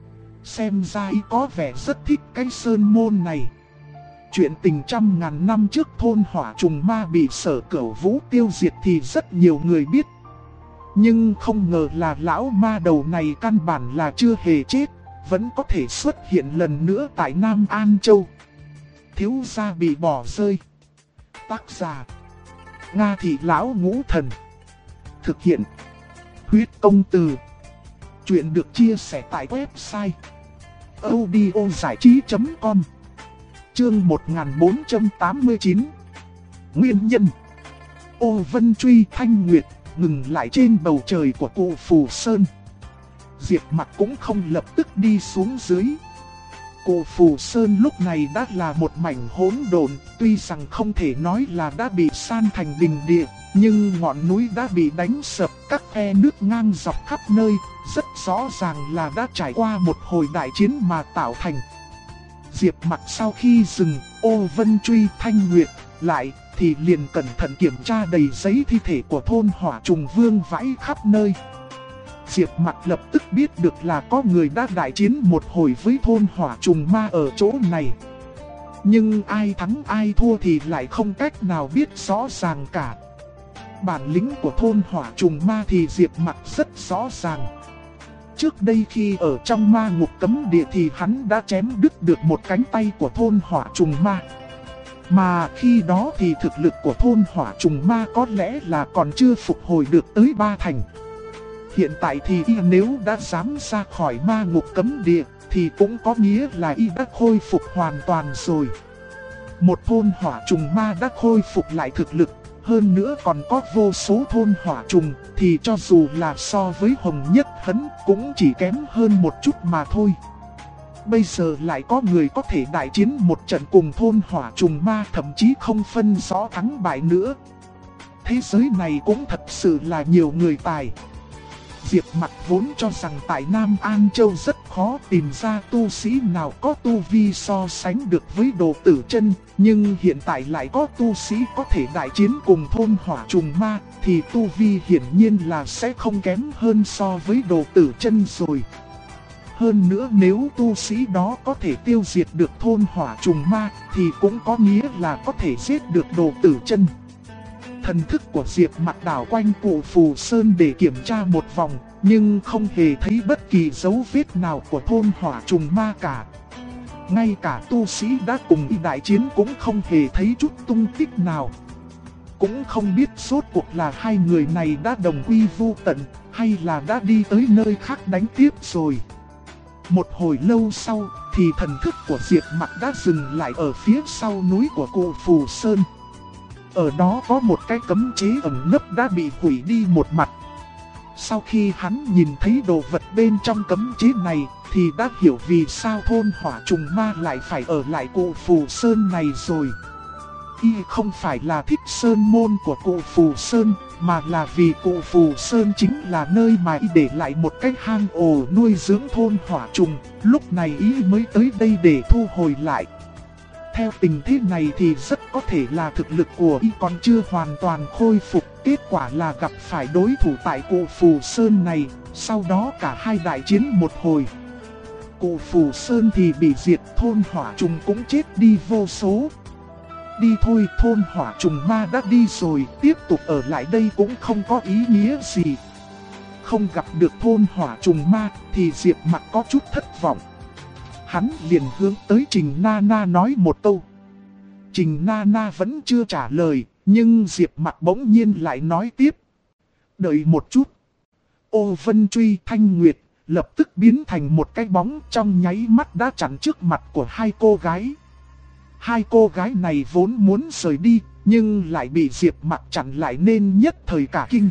Xem ra y có vẻ rất thích cái sơn môn này. Chuyện tình trăm ngàn năm trước thôn hỏa trùng ma bị Sở Cửu Vũ tiêu diệt thì rất nhiều người biết. Nhưng không ngờ là lão ma đầu này căn bản là chưa hề chết, vẫn có thể xuất hiện lần nữa tại Nam An Châu. Thiếu gia bị bỏ rơi. Tác giả Nga Thị Lão Ngũ Thần. Thực hiện Huyết Công Từ. Chuyện được chia sẻ tại website audiozảichí.com. Chương 1489. Nguyên nhân. Ô Vân Truy Thanh Nguyệt ngừng lại trên bầu trời của Cụ Phù Sơn. Diệp Mặc cũng không lập tức đi xuống dưới. Cụ Phù Sơn lúc này đã là một mảnh hỗn độn, tuy rằng không thể nói là đã bị san thành bình địa, nhưng ngọn núi đã bị đánh sập, các khe nước ngang dọc khắp nơi, rất rõ ràng là đã trải qua một hồi đại chiến mà tạo thành. Diệp Mặc sau khi dừng Ô Vân Truy Thanh Nguyệt lại, thì liền cẩn thận kiểm tra đầy giấy thi thể của thôn hỏa trùng vương vãi khắp nơi. Diệp Mặc lập tức biết được là có người đã đại chiến một hồi với thôn hỏa trùng ma ở chỗ này. Nhưng ai thắng ai thua thì lại không cách nào biết rõ ràng cả. Bản lĩnh của thôn hỏa trùng ma thì Diệp Mặc rất rõ ràng. Trước đây khi ở trong ma ngục cấm địa thì hắn đã chém đứt được một cánh tay của thôn hỏa trùng ma. Mà khi đó thì thực lực của thôn hỏa trùng ma có lẽ là còn chưa phục hồi được tới 3 thành. Hiện tại thì y nếu đã dám ra khỏi ma ngục cấm địa thì cũng có nghĩa là y đã khôi phục hoàn toàn rồi. Một thôn hỏa trùng ma đã khôi phục lại thực lực, hơn nữa còn có vô số thôn hỏa trùng, thì cho dù là so với Hồng Nhất Hấn cũng chỉ kém hơn một chút mà thôi. Bây giờ lại có người có thể đại chiến một trận cùng thôn hỏa trùng ma, thậm chí không phân rõ thắng bại nữa. Thế giới này cũng thật sự là nhiều người tài. Diệp Mặc vốn cho rằng tại Nam An Châu rất khó tìm ra tu sĩ nào có tu vi so sánh được với Đồ Tử Chân, nhưng hiện tại lại có tu sĩ có thể đại chiến cùng thôn hỏa trùng ma, thì tu vi hiển nhiên là sẽ không kém hơn so với Đồ Tử Chân rồi. Hơn nữa nếu tu sĩ đó có thể tiêu diệt được thôn hỏa trùng ma thì cũng có nghĩa là có thể giết được Đồ Tử Chân. Thần thức của Diệp Mặc đảo quanh cụ Phù Sơn để kiểm tra một vòng, nhưng không hề thấy bất kỳ dấu vết nào của thôn hỏa trùng ma cả. Ngay cả tu sĩ đã cùng y đại chiến cũng không hề thấy chút tung tích nào. Cũng không biết rốt cuộc là hai người này đã đồng quy vu tận, hay là đã đi tới nơi khác đánh tiếp rồi. Một hồi lâu sau, thì thần thức của Diệp Mặc đã dừng lại ở phía sau núi của cụ Phù Sơn. Ở đó có một cái cấm chế ẩn nấp đã bị hủy đi một mặt. Sau khi hắn nhìn thấy đồ vật bên trong cấm chế này, thì đã hiểu vì sao thôn hỏa trùng ma lại phải ở lại cụ Phù Sơn này rồi. Y không phải là thích sơn môn của cụ Phù Sơn, mà là vì cụ Phù Sơn chính là nơi mà y để lại một cái hang ổ nuôi dưỡng thôn hỏa trùng. Lúc này y mới tới đây để thu hồi lại. Theo tình thế này thì rất có thể là thực lực của y còn chưa hoàn toàn khôi phục. Kết quả là gặp phải đối thủ tại cụ Phù Sơn này, sau đó cả hai đại chiến một hồi. Cụ Phù Sơn thì bị diệt, thôn hỏa trùng cũng chết đi vô số. Đi thôi, thôn hỏa trùng ma đã đi rồi, tiếp tục ở lại đây cũng không có ý nghĩa gì. Không gặp được thôn hỏa trùng ma thì Diệp Mặc có chút thất vọng. Hắn liền hướng tới Trình Nana nói một câu. Trình Nana vẫn chưa trả lời, nhưng Diệp Mặc bỗng nhiên lại nói tiếp. Đợi một chút. Ô Vân Truy, Thanh Nguyệt lập tức biến thành một cái bóng, trong nháy mắt đã chặn trước mặt của hai cô gái. Hai cô gái này vốn muốn rời đi, nhưng lại bị Diệp Mặc chặn lại nên nhất thời cả kinh.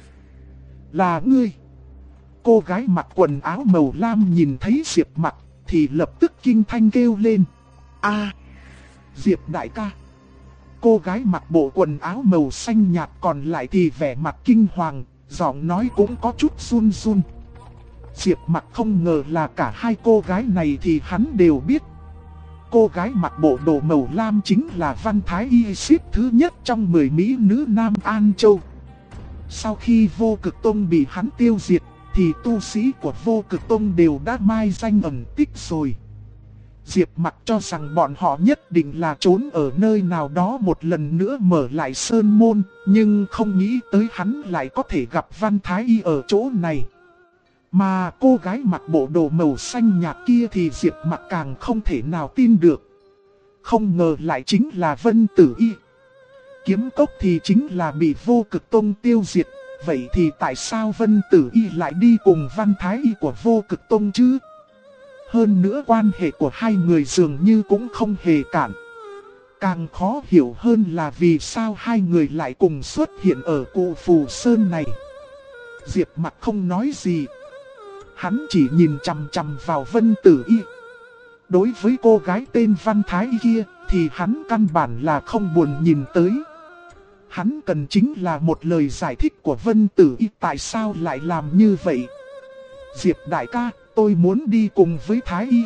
Là ngươi. Cô gái mặc quần áo màu lam nhìn thấy Diệp Mặc thì lập tức kinh thanh kêu lên. A, Diệp đại ca. Cô gái mặc bộ quần áo màu xanh nhạt còn lại thì vẻ mặt kinh hoàng, giọng nói cũng có chút run run. Diệp Mặc không ngờ là cả hai cô gái này thì hắn đều biết. Cô gái mặc bộ đồ màu lam chính là Văn Thái Y xếp thứ nhất trong 10 mỹ nữ Nam An Châu. Sau khi Vô Cực Tông bị hắn tiêu diệt, thì tu sĩ của Vô Cực Tông đều đã mai danh ẩn tích rồi. Diệp Mặc cho rằng bọn họ nhất định là trốn ở nơi nào đó một lần nữa mở lại sơn môn, nhưng không nghĩ tới hắn lại có thể gặp Văn Thái Y ở chỗ này. Mà cô gái mặc bộ đồ màu xanh nhạt kia thì Diệp Mặc càng không thể nào tin được. Không ngờ lại chính là Vân Tử Y. Kiếm Cốc thì chính là bị Vô Cực Tông tiêu diệt. Vậy thì tại sao Vân Tử Y lại đi cùng Văn Thái Y của Vô Cực Tông chứ? Hơn nữa quan hệ của hai người dường như cũng không hề cản. Càng khó hiểu hơn là vì sao hai người lại cùng xuất hiện ở cụ Phù Sơn này. Diệp Mặc không nói gì. Hắn chỉ nhìn chằm chằm vào Vân Tử Y. Đối với cô gái tên Văn Thái Y kia thì hắn căn bản là không buồn nhìn tới. Hắn cần chính là một lời giải thích của Vân Tử Y tại sao lại làm như vậy. Diệp đại ca, tôi muốn đi cùng với Thái Y.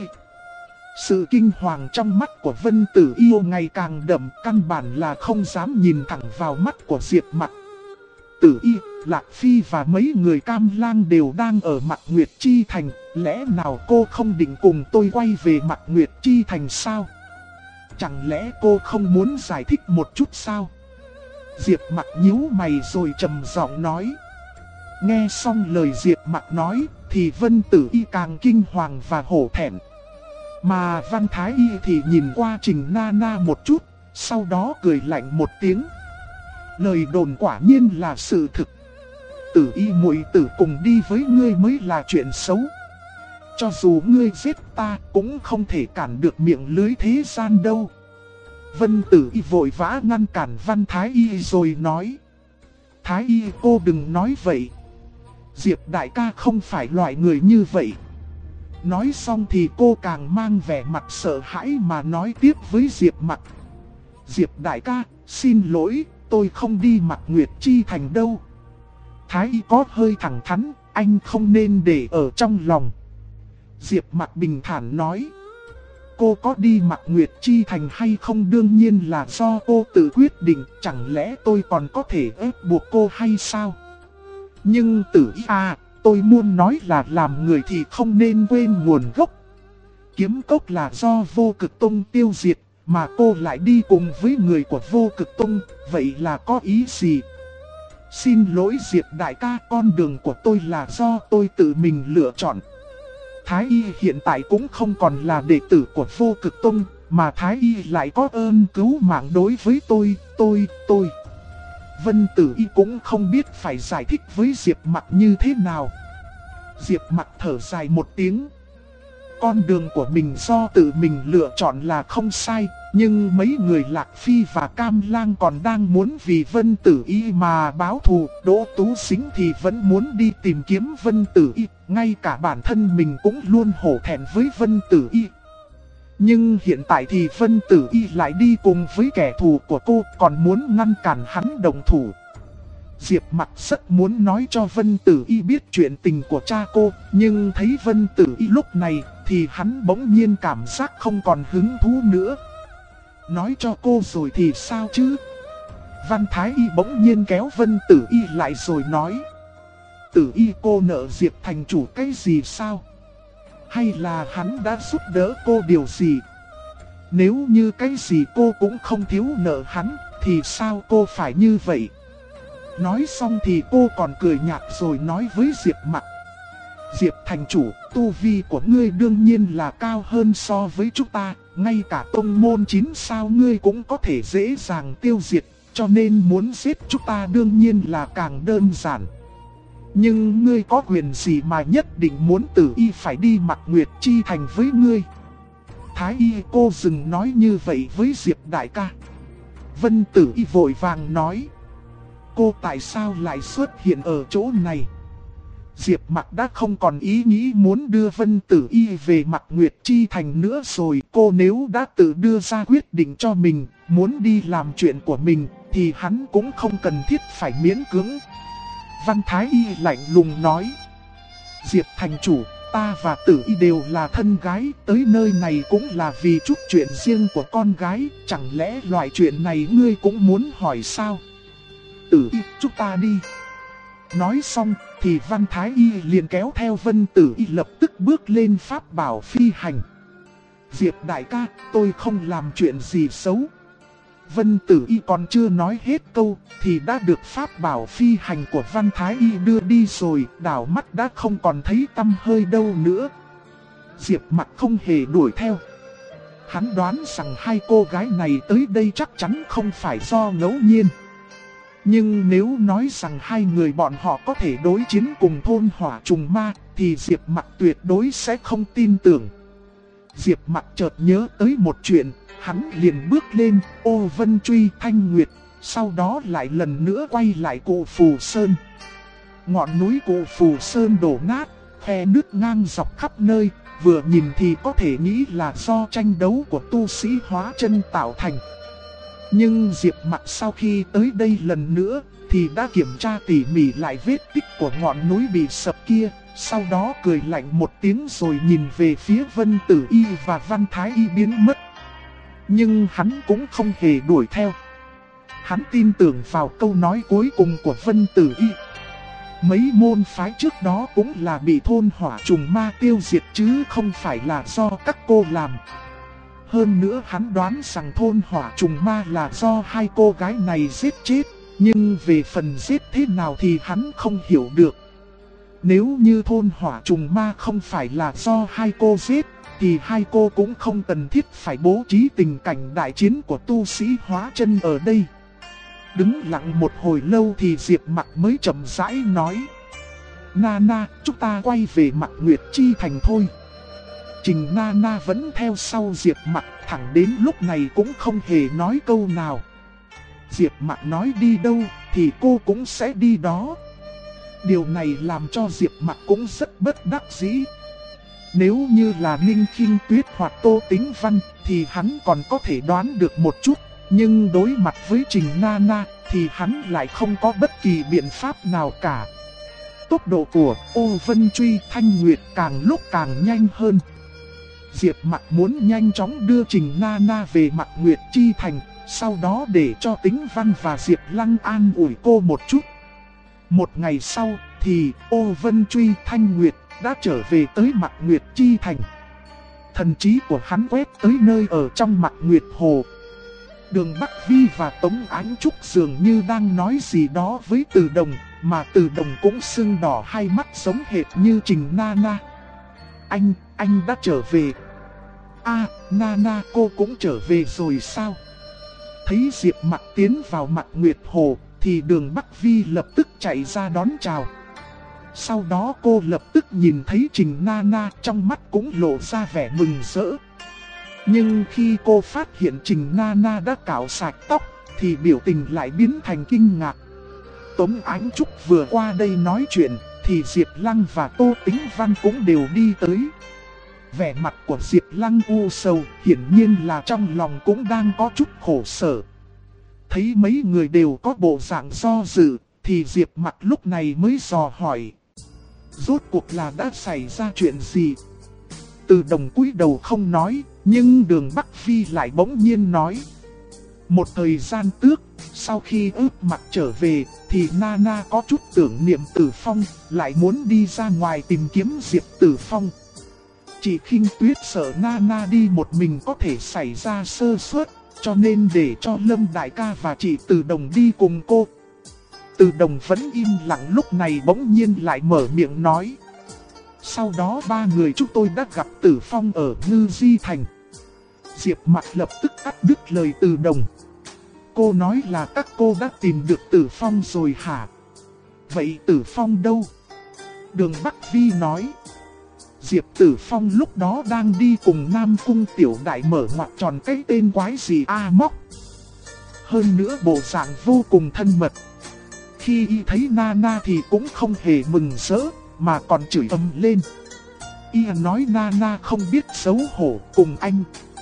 Sự kinh hoàng trong mắt của Vân Tử Y ngày càng đậm, căn bản là không dám nhìn thẳng vào mắt của Diệp Mặc. Tử Y, Lạc Phi và mấy người Cam Lang đều đang ở Mạc Nguyệt Chi Thành, lẽ nào cô không định cùng tôi quay về Mạc Nguyệt Chi Thành sao? Chẳng lẽ cô không muốn giải thích một chút sao? Diệp Mặc nhíu mày rồi trầm giọng nói. Nghe xong lời Diệp Mặc nói thì Vân Tử Y càng kinh hoàng và hổ thẹn. Mà Văn Thái Y thì nhìn qua Trình Nana một chút, sau đó cười lạnh một tiếng. Lời đồn quả nhiên là sự thực. Tử Y muội tử cùng đi với ngươi mới là chuyện xấu. Cho dù ngươi giết ta cũng không thể cản được miệng lưới thế gian đâu. Vân Tử Y vội vã ngăn cản Văn Thái Y rồi nói. Thái Y cô đừng nói vậy. Diệp đại ca không phải loại người như vậy. Nói xong thì cô càng mang vẻ mặt sợ hãi mà nói tiếp với Diệp Mặc. Diệp đại ca, xin lỗi, tôi không đi Mạc Nguyệt Chi Thành đâu. Thái Y có hơi thẳng thắn, anh không nên để ở trong lòng. Diệp Mặc bình thản nói. Cô có đi Mạc Nguyệt Chi Thành hay không đương nhiên là do cô tự quyết định, chẳng lẽ tôi còn có thể ép buộc cô hay sao? Nhưng Tử Y à, tôi muốn nói là làm người thì không nên quên nguồn gốc. Kiếm Cốc là do Vô Cực Tông tiêu diệt, mà cô lại đi cùng với người của Vô Cực Tông, vậy là có ý gì? Xin lỗi Diệp đại ca, con đường của tôi là do tôi tự mình lựa chọn. Thái Y hiện tại cũng không còn là đệ tử của Vô Cực Tông, mà Thái Y lại có ơn cứu mạng đối với tôi. Vân Tử Y cũng không biết phải giải thích với Diệp Mặc như thế nào. Diệp Mặc thở dài một tiếng. Con đường của mình do tự mình lựa chọn là không sai, nhưng mấy người Lạc Phi và Cam Lang còn đang muốn vì Vân Tử Y mà báo thù. Đỗ Tú Sính thì vẫn muốn đi tìm kiếm Vân Tử Y, ngay cả bản thân mình cũng luôn hổ thẹn với Vân Tử Y. Nhưng hiện tại thì Vân Tử Y lại đi cùng với kẻ thù của cô, còn muốn ngăn cản hắn đồng thủ. Diệp Mặc rất muốn nói cho Vân Tử Y biết chuyện tình của cha cô, nhưng thấy Vân Tử Y lúc này thì hắn bỗng nhiên cảm giác không còn hứng thú nữa. Nói cho cô rồi thì sao chứ? Văn Thái Y bỗng nhiên kéo Vân Tử Y lại rồi nói. Tử Y, cô nợ Diệp thành chủ cái gì sao? Hay là hắn đã giúp đỡ cô điều gì? Nếu như cái gì cô cũng không thiếu nợ hắn, thì sao cô phải như vậy? Nói xong thì cô còn cười nhạt rồi nói với Diệp Mặc. Diệp thành chủ, tu vi của ngươi đương nhiên là cao hơn so với chúng ta, ngay cả tông môn 9 sao ngươi cũng có thể dễ dàng tiêu diệt, cho nên muốn giết chúng ta đương nhiên là càng đơn giản. Nhưng ngươi có quyền gì mà nhất định muốn Tử Y phải đi Mạc Nguyệt Chi Thành với ngươi? Thái Y cô dừng nói như vậy với Diệp đại ca. Vân Tử Y vội vàng nói. Cô tại sao lại xuất hiện ở chỗ này? Diệp Mặc đã không còn ý nghĩ muốn đưa Vân Tử Y về Mạc Nguyệt Chi Thành nữa rồi. Cô nếu đã tự đưa ra quyết định cho mình, muốn đi làm chuyện của mình, thì hắn cũng không cần thiết phải miễn cưỡng. Văn Thái Y lạnh lùng nói. Diệp thành chủ, ta và Tử Y đều là thân gái, tới nơi này cũng là vì chút chuyện riêng của con gái, chẳng lẽ loại chuyện này ngươi cũng muốn hỏi sao? Tử Y, chúng ta đi. Nói xong thì Văn Thái Y liền kéo theo Vân Tử Y lập tức bước lên pháp bảo phi hành. Diệp đại ca, tôi không làm chuyện gì xấu. Vân Tử Y còn chưa nói hết câu thì đã được pháp bảo phi hành của Văn Thái Y đưa đi rồi, đảo mắt đã không còn thấy tăm hơi đâu nữa. Diệp Mặc không hề đuổi theo. Hắn đoán rằng hai cô gái này tới đây chắc chắn không phải do ngẫu nhiên. Nhưng nếu nói rằng hai người bọn họ có thể đối chiến cùng thôn hỏa trùng ma thì Diệp Mặc tuyệt đối sẽ không tin tưởng. Diệp Mặc chợt nhớ tới một chuyện, hắn liền bước lên Ô Vân Truy Thanh Nguyệt, sau đó lại lần nữa quay lại Cụ Phù Sơn. Ngọn núi Cụ Phù Sơn đổ nát, khe nước ngang dọc khắp nơi, vừa nhìn thì có thể nghĩ là do tranh đấu của tu sĩ hóa chân tạo thành. Nhưng Diệp Mặc sau khi tới đây lần nữa thì đã kiểm tra tỉ mỉ lại vết tích của ngọn núi bị sập kia, sau đó cười lạnh một tiếng rồi nhìn về phía Vân Tử Y và Văn Thái Y biến mất. Nhưng hắn cũng không hề đuổi theo. Hắn tin tưởng vào câu nói cuối cùng của Vân Tử Y. Mấy môn phái trước đó cũng là bị thôn hỏa trùng ma tiêu diệt chứ không phải là do các cô làm. Hơn nữa hắn đoán rằng thôn hỏa trùng ma là do hai cô gái này giết chết, nhưng về phần giết thế nào thì hắn không hiểu được. Nếu như thôn hỏa trùng ma không phải là do hai cô giết, thì hai cô cũng không cần thiết phải bố trí tình cảnh đại chiến của tu sĩ hóa chân ở đây. Đứng lặng một hồi lâu thì Diệp Mặc mới chậm rãi nói. Nana, chúng ta quay về Mạc Nguyệt Chi Thành thôi. Trình Nana vẫn theo sau Diệp Mặc, thẳng đến lúc này cũng không hề nói câu nào. Diệp Mặc nói đi đâu thì cô cũng sẽ đi đó. Điều này làm cho Diệp Mặc cũng rất bất đắc dĩ. Nếu như là Ninh Kinh Tuyết hoặc Tô Tính Văn thì hắn còn có thể đoán được một chút. Nhưng đối mặt với Trình Nana thì hắn lại không có bất kỳ biện pháp nào cả. Tốc độ của Ô Vân Truy Thanh Nguyệt càng lúc càng nhanh hơn. Diệp Mặc muốn nhanh chóng đưa Trình Nana về Mạc Nguyệt Chi Thành, sau đó để cho Tính Văn và Diệp Lăng an ủi cô một chút. Một ngày sau thì Ô Vân Truy Thanh Nguyệt đã trở về tới Mạc Nguyệt Chi Thành. Thần trí của hắn quét tới nơi ở trong Mạc Nguyệt Hồ. Đường Bắc Vi và Tống Ánh Trúc dường như đang nói gì đó với Từ Đồng, mà Từ Đồng cũng sưng đỏ hai mắt giống hệt như Trình Nana. Anh đã trở về. À, Nana cô cũng trở về rồi sao? Thấy Diệp Mặc tiến vào Mạc Nguyệt Hồ, thì Đường Bắc Vi lập tức chạy ra đón chào. Sau đó cô lập tức nhìn thấy Trình Nana, trong mắt cũng lộ ra vẻ mừng rỡ. Nhưng khi cô phát hiện Trình Nana đã cạo sạch tóc, thì biểu tình lại biến thành kinh ngạc. Tống Ánh Trúc vừa qua đây nói chuyện, thì Diệp Lăng và Tô Tĩnh Văn cũng đều đi tới. Vẻ mặt của Diệp Lăng u sầu, hiển nhiên là trong lòng cũng đang có chút khổ sở. Thấy mấy người đều có bộ dạng do dự, thì Diệp Mặc lúc này mới dò hỏi. Rốt cuộc là đã xảy ra chuyện gì? Từ Đồng cúi đầu không nói, nhưng Đường Bắc Vi lại bỗng nhiên nói. Một thời gian trước, sau khi ướp Mặc trở về, thì Nana có chút tưởng niệm Tử Phong, lại muốn đi ra ngoài tìm kiếm Diệp Tử Phong. Chị Khinh Tuyết sợ Nana đi một mình có thể xảy ra sơ suất, cho nên để cho Lâm đại ca và chị Từ Đồng đi cùng cô. Từ Đồng vẫn im lặng, lúc này bỗng nhiên lại mở miệng nói. Sau đó ba người chúng tôi đã gặp Tử Phong ở Ngư Di Thành. Diệp Mặc lập tức cắt đứt lời Từ Đồng. Cô nói là các cô đã tìm được Tử Phong rồi hả? Vậy Tử Phong đâu? Đường Bắc Vi nói. Diệp Tử Phong lúc đó đang đi cùng Nam Cung Tiểu Đại mở ngoặc tròn cái tên quái gì A Móc. Hơn nữa bộ dạng vô cùng thân mật. Khi y thấy Nana thì cũng không hề mừng rỡ, mà còn chửi ầm lên. Y nói Nana không biết xấu hổ cùng anh.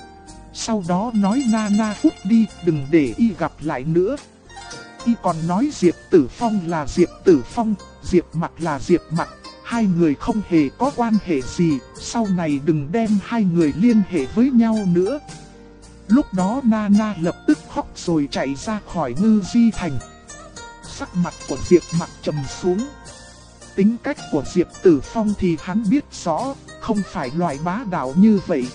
Sau đó nói Nana cút đi, đừng để y gặp lại nữa. Y còn nói Diệp Tử Phong là Diệp Tử Phong, Diệp Mặc là Diệp Mặc. Hai người không hề có quan hệ gì, sau này đừng đem hai người liên hệ với nhau nữa. Lúc đó Nana lập tức khóc rồi chạy ra khỏi Ngư Di Thành. Sắc mặt của Diệp Mặc trầm xuống. Tính cách của Diệp Tử Phong thì hắn biết rõ, không phải loại bá đạo như vậy.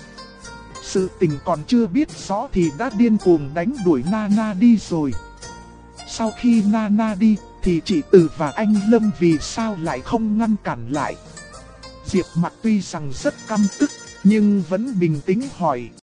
Sự tình còn chưa biết rõ thì đã điên cuồng đánh đuổi Nana đi rồi. Sau khi Nana đi, thì chị Từ và anh Lâm vì sao lại không ngăn cản lại? Diệp Mặc tuy rằng rất căm tức, nhưng vẫn bình tĩnh hỏi.